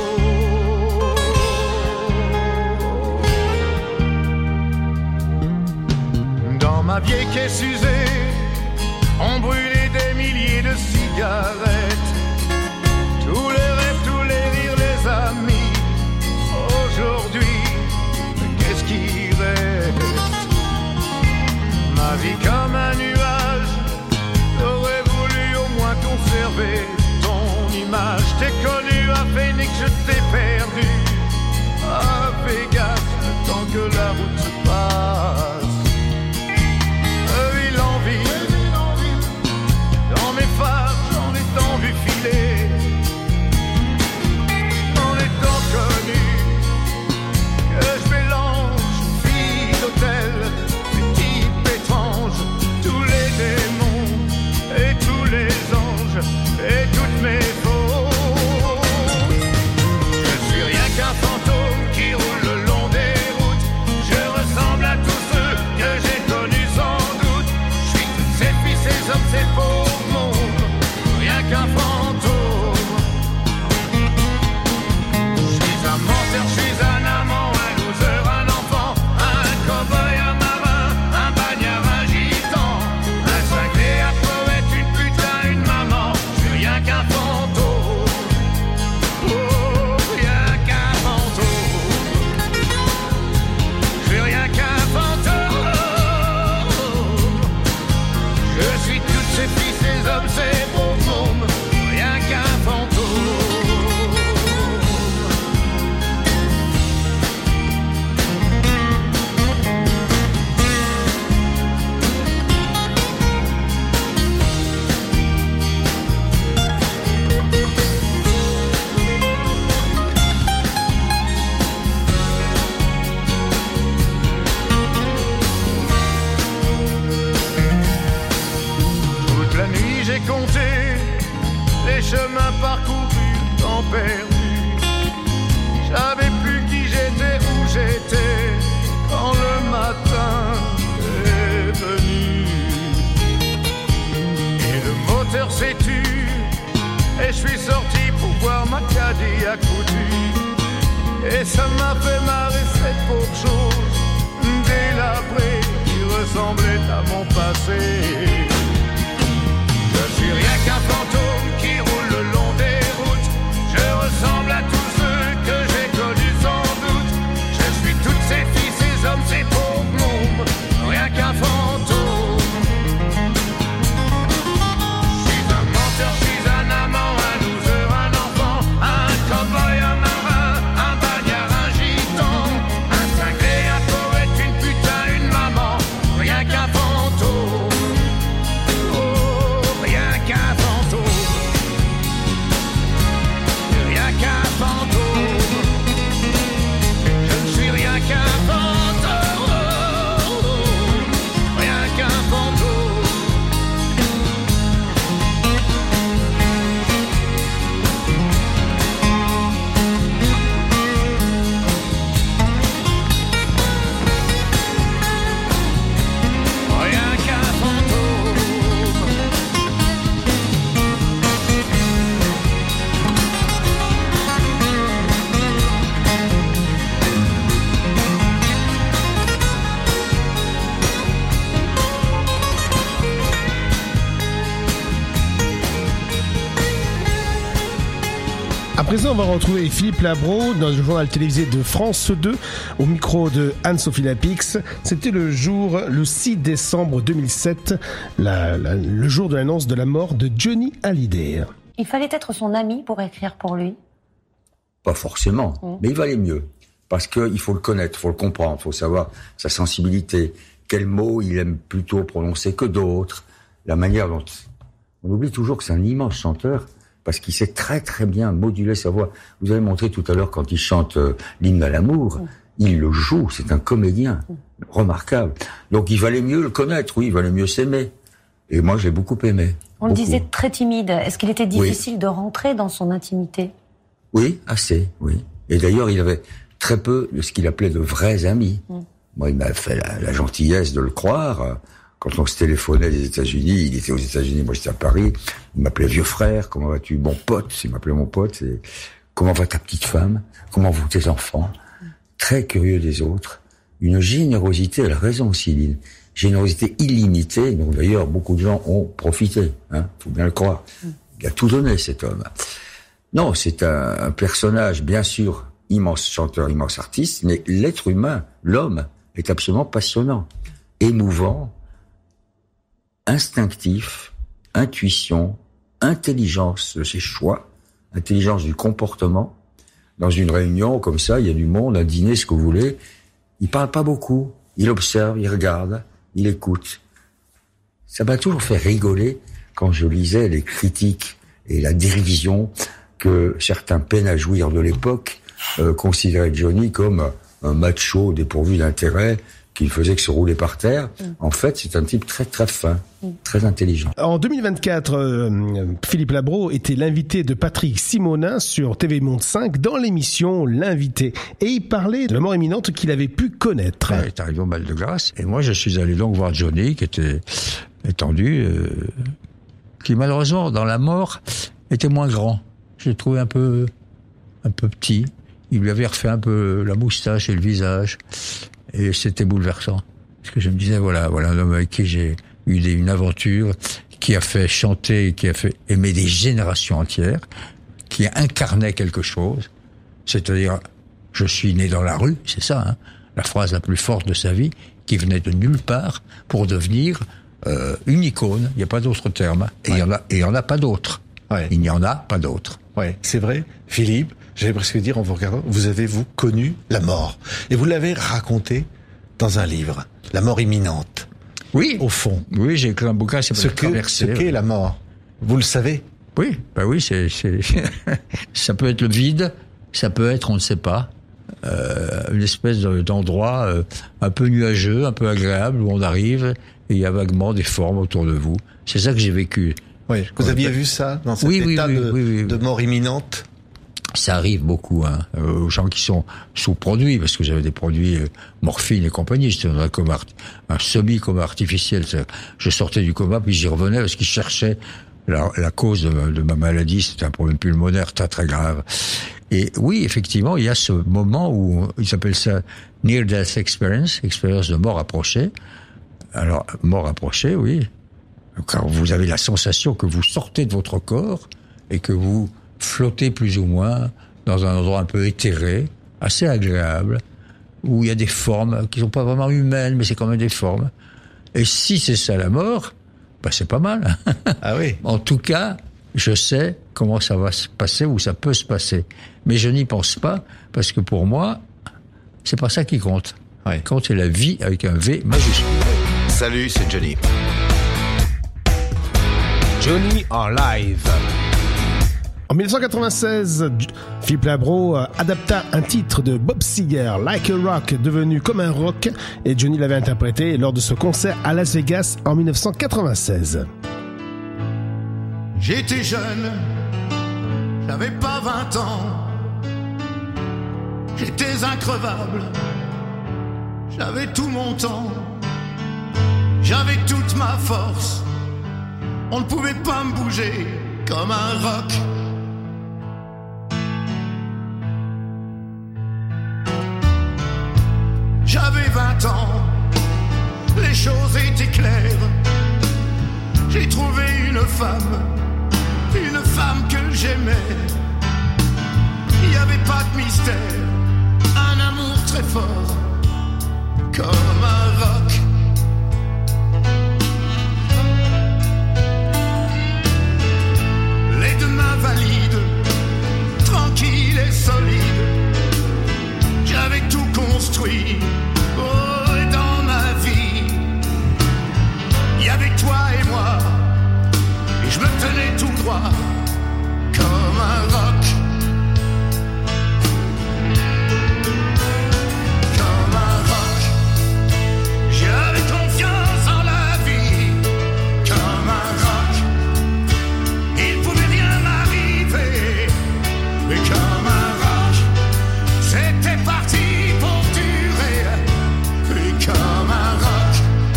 Dans ma vieille caisse usée, on brûlait des milliers de cigarettes. Tous les rêves, tous les rires, les amis. Aujourd'hui, qu'est-ce qui reste? Ma vie comme un nuage, j'aurais voulu au moins conserver ton image. T'ai connu à Phoenix, je t'ai perdu à Vegas, le temps que la route se passe. De ville en ville, dans mes phares, j'en ai tant vu filer. En étant connu, que je mélange fille d'hôtel, petit étrange, tous les démons et tous les anges et toutes mes fautes. Je suis rien qu'un fantôme qui roule le long des routes. Je ressemble à tous ceux que j'ai connus sans doute. Je suis toutes ces filles, ces hommes, ces pauvres mondes. Rien qu'un fantôme. Je suis un menteur, je suis un amant, un loser, un enfant, un cowboy, un marin, un bagnard, un gitan, un cinglé, un poète, une putain, une maman. Je suis rien qu'un fantôme. Oh, rien qu'un fantôme. Je suis rien qu'un fantôme. Je suis toutes ces filles, ces hommes, ces pauvres mômes. Rien qu'un fantôme. Toute la nuit j'ai compté les chemins parcourus, temps perdu. J'avais plus qui j'étais, où j'étais, quand le matin est venu. Et le moteur s'est tu, et je suis sorti pour voir ma Cadillac foutue. Et ça m'a fait marrer cette pauvre chose délabrée qui ressemblait à mon passé. présent, on va retrouver Philippe Labro dans le journal télévisé de France deux, au micro de Anne-Sophie Lapix. C'était le jour, le six décembre deux mille sept, la, la, le jour de l'annonce de la mort de Johnny Hallyday. Il fallait être son ami pour écrire pour lui? Pas forcément, mmh. mais il valait mieux. Parce qu'il faut le connaître, il faut le comprendre, il faut savoir sa sensibilité, quels mots il aime plutôt prononcer que d'autres, la manière dont... On oublie toujours que c'est un immense chanteur, parce qu'il sait très très bien moduler sa voix. Vous avez montré tout à l'heure quand il chante euh, l'hymne à l'amour, mmh. il le joue, c'est un comédien mmh. remarquable. Donc il valait mieux le connaître, oui, il valait mieux s'aimer. Et moi j'ai beaucoup aimé. On beaucoup. le disait très timide, est-ce qu'il était difficile oui. de rentrer dans son intimité? Oui, assez, oui. Et d'ailleurs il avait très peu de ce qu'il appelait de vrais amis. Mmh. Moi il m'a fait la, la gentillesse de le croire. Quand on se téléphonait des États-Unis, il était aux États-Unis, moi j'étais à Paris, il m'appelait vieux frère, comment vas-tu, mon pote, il m'appelait mon pote, c'est, comment va ta petite femme, comment vont tes enfants, très curieux des autres, une générosité, elle a raison Céline, générosité illimitée, dont d'ailleurs beaucoup de gens ont profité, hein, faut bien le croire, il a tout donné cet homme. Non, c'est un, un personnage, bien sûr, immense chanteur, immense artiste, mais l'être humain, l'homme, est absolument passionnant, émouvant, instinctif, intuition, intelligence de ses choix, intelligence du comportement. Dans une réunion comme ça, il y a du monde, un dîner, ce que vous voulez. Il parle pas beaucoup. Il observe, il regarde, il écoute. Ça m'a toujours fait rigoler quand je lisais les critiques et la dérision que certains peinent à jouir de l'époque euh, considéraient Johnny comme un macho dépourvu d'intérêt, qui faisait que se rouler par terre. Mmh. En fait, c'est un type très très fin, mmh. très intelligent. En deux mille vingt-quatre, euh, Philippe Labro était l'invité de Patrick Simonin sur T V Monde cinq dans l'émission L'invité. Et il parlait de la mort imminente qu'il avait pu connaître. Il est arrivé au mal de grâce. Et moi, je suis allé donc voir Johnny, qui était étendu, euh, qui malheureusement, dans la mort, était moins grand. Je l'ai trouvé un peu, un peu petit. Il lui avait refait un peu la moustache et le visage. Et c'était bouleversant. Parce que je me disais, voilà, voilà un homme avec qui j'ai eu des, une aventure, qui a fait chanter, qui a fait aimer des générations entières, qui incarnait quelque chose. C'est-à-dire, je suis né dans la rue, c'est ça, hein, la phrase la plus forte de sa vie, qui venait de nulle part pour devenir euh, une icône. Il n'y a pas d'autre terme. Et il ouais. y en a, et il y en a pas d'autres. Ouais. Il n'y en a pas d'autres. Ouais, c'est vrai, Philippe. J'allais presque dire, en vous regardant, vous avez, vous, connu la mort. Et vous l'avez raconté dans un livre. La mort imminente. Oui. Au fond. Oui, j'ai écrit un bouquin, c'est ce que, ce qu'est la mort. Vous le savez? Oui. Bah oui, c'est, c'est, ça peut être le vide, ça peut être, on ne sait pas, euh, une espèce d'endroit euh, un peu nuageux, un peu agréable, où on arrive, et il y a vaguement des formes autour de vous. C'est ça que j'ai vécu. Oui. Vous aviez vu ça, dans cet oui, état oui, oui, de, oui, oui, oui. de mort imminente? Ça arrive beaucoup, hein, aux gens qui sont sous-produits, parce que j'avais des produits euh, morphine et compagnie. J'étais dans un coma, un semi-coma artificiel. Je sortais du coma, puis j'y revenais parce qu'ils cherchaient la, la cause de, de ma maladie. C'était un problème pulmonaire très très grave. Et oui, effectivement, il y a ce moment où ils appellent ça Near Death Experience, expérience de mort approchée. Alors, mort approchée, oui. Car vous avez la sensation que vous sortez de votre corps et que vous flotter plus ou moins dans un endroit un peu éthéré, assez agréable, où il y a des formes qui sont pas vraiment humaines, mais c'est quand même des formes. Et si c'est ça la mort, bah c'est pas mal. Ah oui. En tout cas, je sais comment ça va se passer ou ça peut se passer. Mais je n'y pense pas, parce que pour moi, c'est pas ça qui compte. Ouais. Compte, c'est la vie avec un V majuscule. Salut, c'est Johnny. Johnny en live. En dix-neuf cent quatre-vingt-seize, Philippe Labro adapta un titre de Bob Seger, Like a Rock, devenu comme un rock, et Johnny l'avait interprété lors de ce concert à Las Vegas en dix-neuf cent quatre-vingt-seize. J'étais jeune, j'avais pas vingt ans, j'étais increvable, j'avais tout mon temps, j'avais toute ma force, on ne pouvait pas me bouger comme un roc. J'avais vingt ans, les choses étaient claires. J'ai trouvé une femme, une femme que j'aimais. il y avait pas de mystère, un amour très fort, comme un roc. Les deux mains valides, tranquilles et solides, j'avais tout construit. Oh, et dans ma vie, il y avait toi et moi, et je me tenais tout droit, comme un roc. Comme un roc. J'avais confiance en la vie, comme un roc. Il pouvait rien m'arriver, mais comme un roc. C'était parti pour durer, et comme un roc.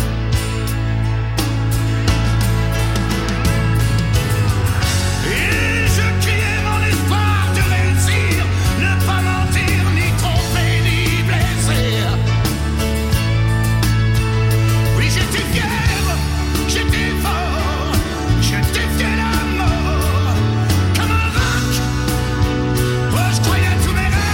Et je criais mon espoir de réussir, ne pas mentir, ni tromper, ni blesser. Oui, j'étais fier, j'étais fort, je défiais la mort, comme un roc. Oh, je croyais à tous mes rêves.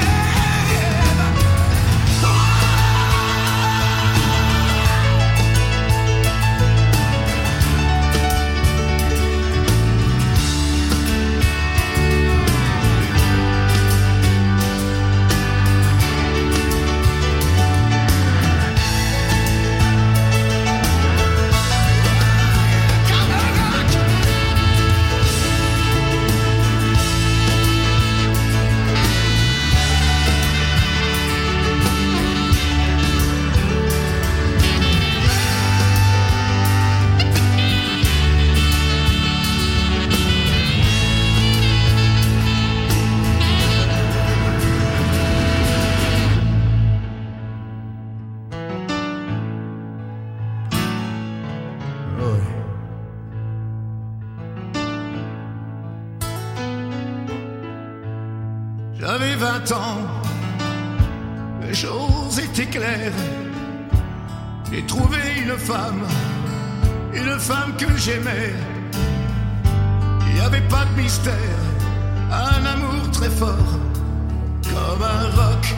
J'avais vingt ans, les choses étaient claires. J'ai trouvé une femme, une femme que j'aimais. Il n'y avait pas de mystère, un amour très fort, comme un roc.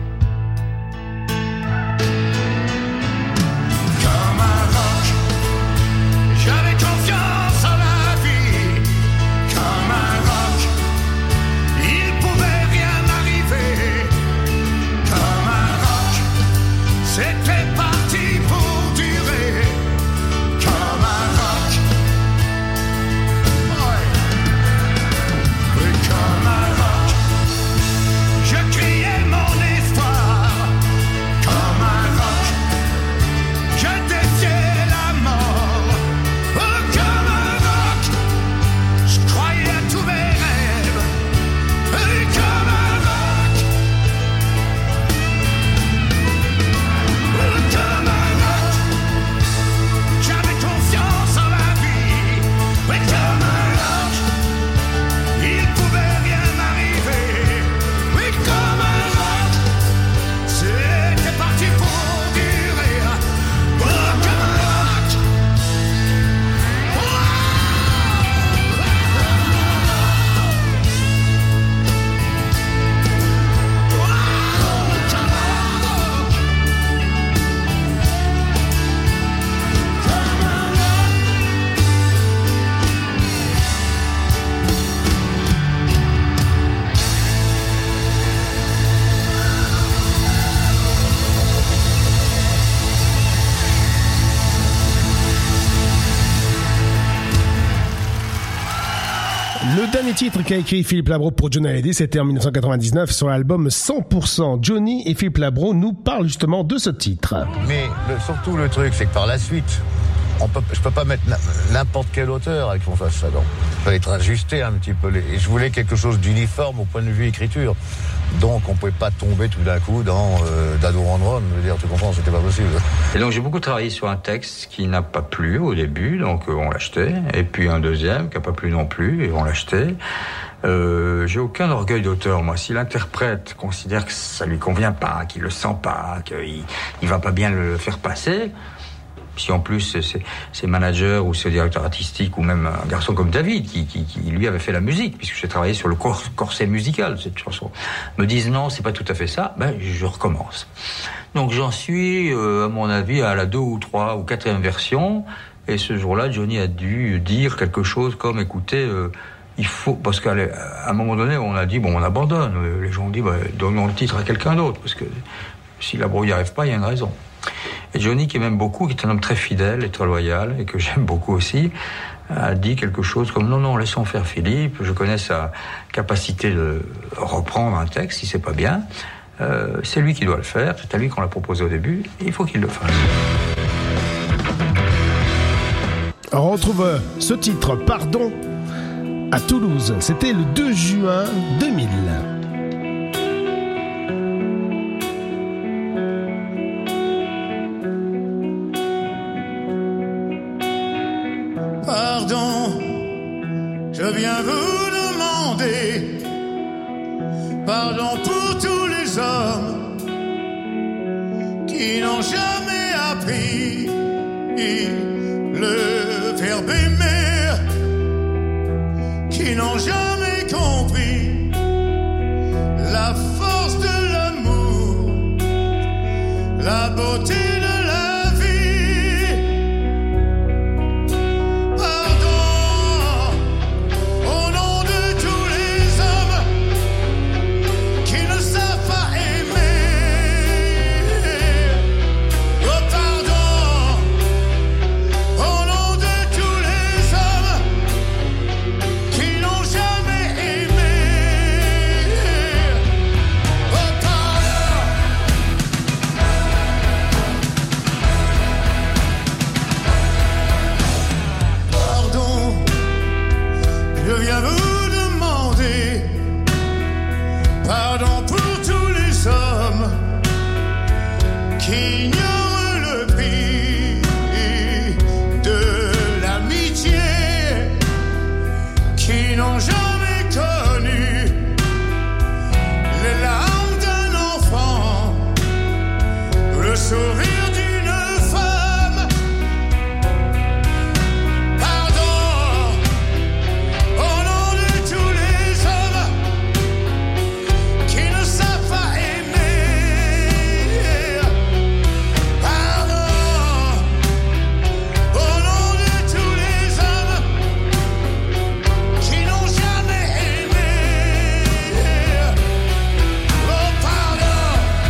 Comme un roc. J'avais confiance en la vie, comme un roc. Il pouvait rien m'arriver, comme un roc. C'était parti pour durer, comme un roc. Ouais. Oui, comme un roc. Je criais mon espoir, comme un roc. Je défiais la mort, oh, comme un roc. Je croyais à tous mes rêves, et comme un roc. Oh, comme un roc. J'avais confiance en la vie, mais comme un roc. Il pouvait rien m'arriver, mais comme un roc. C'était parti pour durer, oh, comme un roc. Le dernier titre qu'a écrit Philippe Labro pour Johnny Hallyday, c'était en dix-neuf cent quatre-vingt-dix-neuf sur l'album cent pour cent. Johnny et Philippe Labro nous parlent justement de ce titre. Mais le, surtout le truc, c'est que par la suite, on peut, je peux pas mettre n'importe quel auteur avec qu'on fasse ça. Donc, il fallait être ajusté un petit peu. Et je voulais quelque chose d'uniforme au point de vue écriture. Donc, on pouvait pas tomber tout d'un coup dans euh, Dado Rondron. Je veux dire, tu comprends, c'était pas possible. Et donc j'ai beaucoup travaillé sur un texte qui n'a pas plu au début, donc euh, on l'achetait. Et puis un deuxième qui n'a pas plu non plus, et on l'achetait. Euh, j'ai aucun orgueil d'auteur, moi. Si l'interprète considère que ça lui convient pas, qu'il le sent pas, qu'il il va pas bien le faire passer, Si en plus c'est, c'est manager ou c'est directeur artistique ou même un garçon comme David qui, qui, qui lui avait fait la musique, puisque j'ai travaillé sur le cor- corset musical de cette chanson, me disent non, c'est pas tout à fait ça, ben je recommence. Donc j'en suis, euh, à mon avis, à la deux ou trois ou quatrième version. Et ce jour-là, Johnny a dû dire quelque chose comme, écoutez, euh, il faut... Parce qu'à un moment donné, on a dit, bon, on abandonne. Les gens ont dit, bah, donnons le titre à quelqu'un d'autre. Parce que si la brouille n'y arrive pas, il y a une raison. Et Johnny, qui m'aime beaucoup, qui est un homme très fidèle et très loyal, et que j'aime beaucoup aussi, a dit quelque chose comme, non, non, laissons faire Philippe. Je connais sa capacité de reprendre un texte, si c'est pas bien. Euh, c'est lui qui doit le faire. C'est à lui qu'on l'a proposé au début. Et il faut qu'il le fasse. On retrouve ce titre, Pardon, à Toulouse. C'était le deux juin deux mille. Pardon, je viens vous demander pardon pour tous les hommes qui n'ont jamais appris le verbe aimer, qui n'ont jamais compris la force de l'amour, la beauté de la vie. Pardon au nom de tous les hommes qui ne savent pas aimer. Oh pardon au nom de tous les hommes qui n'ont jamais aimé. Oh pardon. Pardon, je viens vous demander pardon pour tous les hommes qui ignorent le prix de l'amitié, qui n'ont jamais connu les larmes d'un enfant, le sourire d'une femme. Pardon au nom de tous les hommes qui ne savent pas aimer. Pardon au nom de tous les hommes qui n'ont jamais aimé. Oh pardon.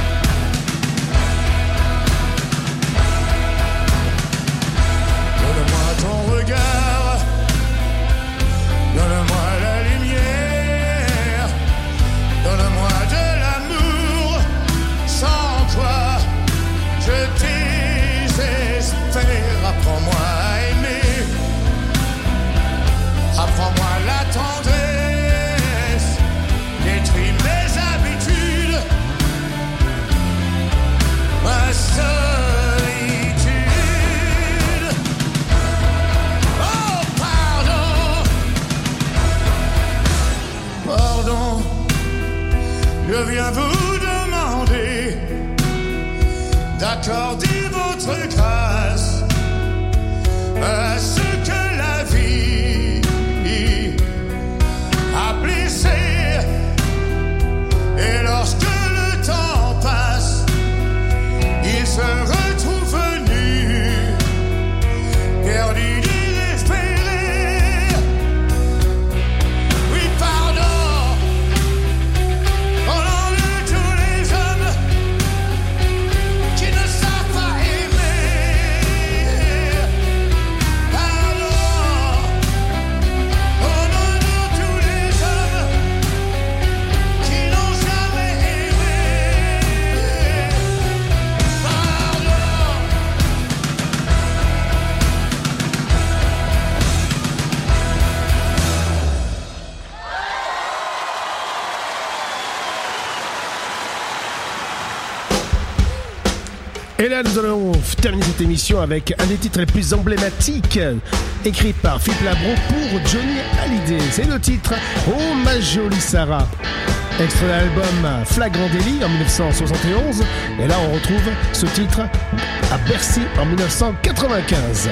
Donne-moi ton regard, donne-moi la lumière, donne-moi de l'amour, sans quoi je désespère. Apprends-moi à aimer, apprends-moi la tendresse, détruis mes habitudes, ma solitude. Oh pardon, pardon, je viens vous demander d'accorder votre grâce à ce que la vie a blessé. Et lorsque le temps passe, il se retrouve nu, perdu, désespéré. Oui, pardon au nom de tous les hommes qui ne savent pas Et là, nous allons terminer cette émission avec un des titres les plus emblématiques écrit par Philippe Labro pour Johnny Hallyday. C'est le titre Oh ma jolie Sarah. Extrait de l'album Flagrant délit en dix-neuf cent soixante et onze. Et là, on retrouve ce titre à Bercy en dix-neuf cent quatre-vingt-quinze.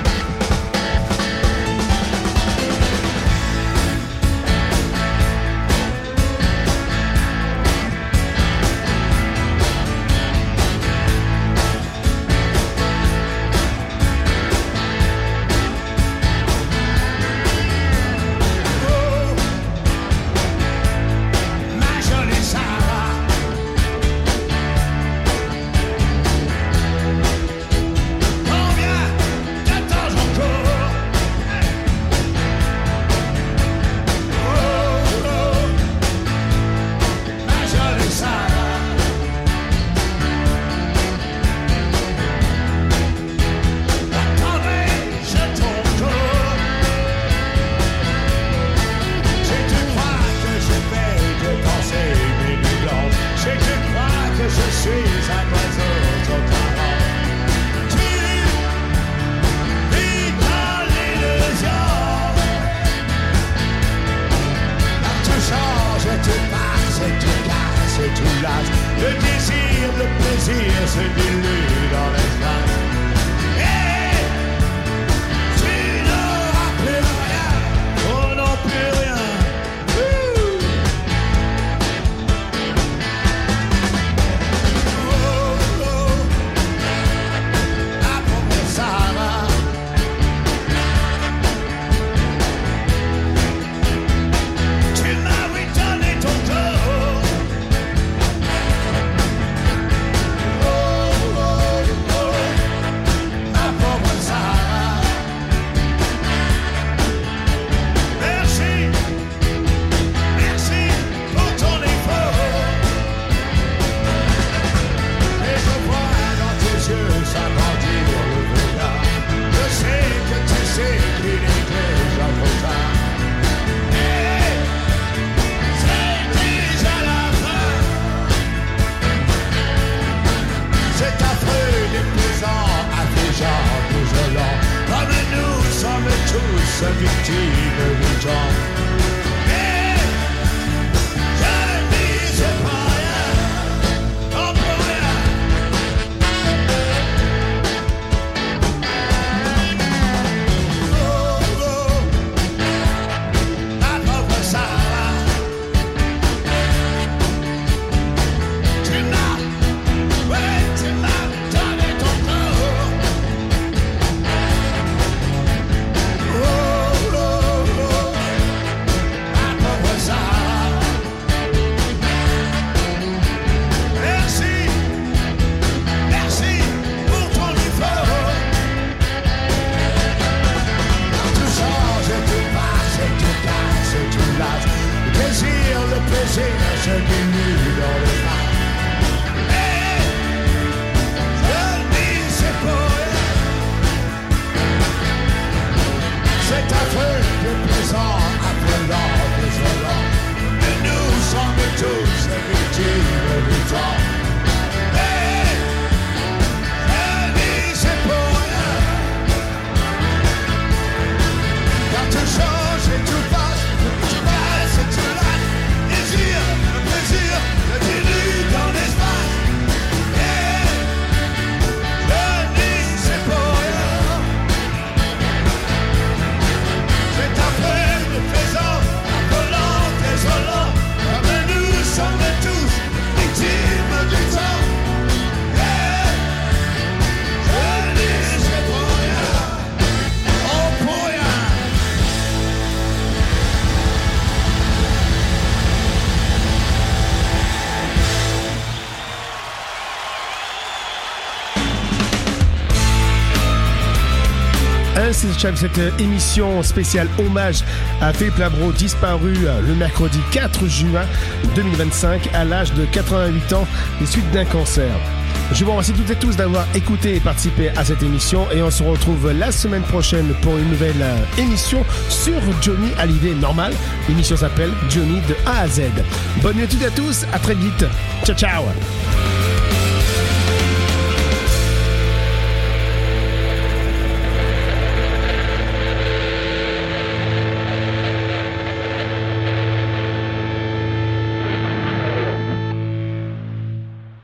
Ainsi s'achève cette émission spéciale hommage à Philippe Labro, disparu le mercredi quatre juin deux mille vingt-cinq à l'âge de quatre-vingt-huit ans des suites d'un cancer. Je vous remercie toutes et tous d'avoir écouté et participé à cette émission et on se retrouve la semaine prochaine pour une nouvelle émission sur Johnny Hallyday normal. L'émission s'appelle Johnny de A à Z. Bonne nuit à toutes et à tous, à très vite. Ciao ciao.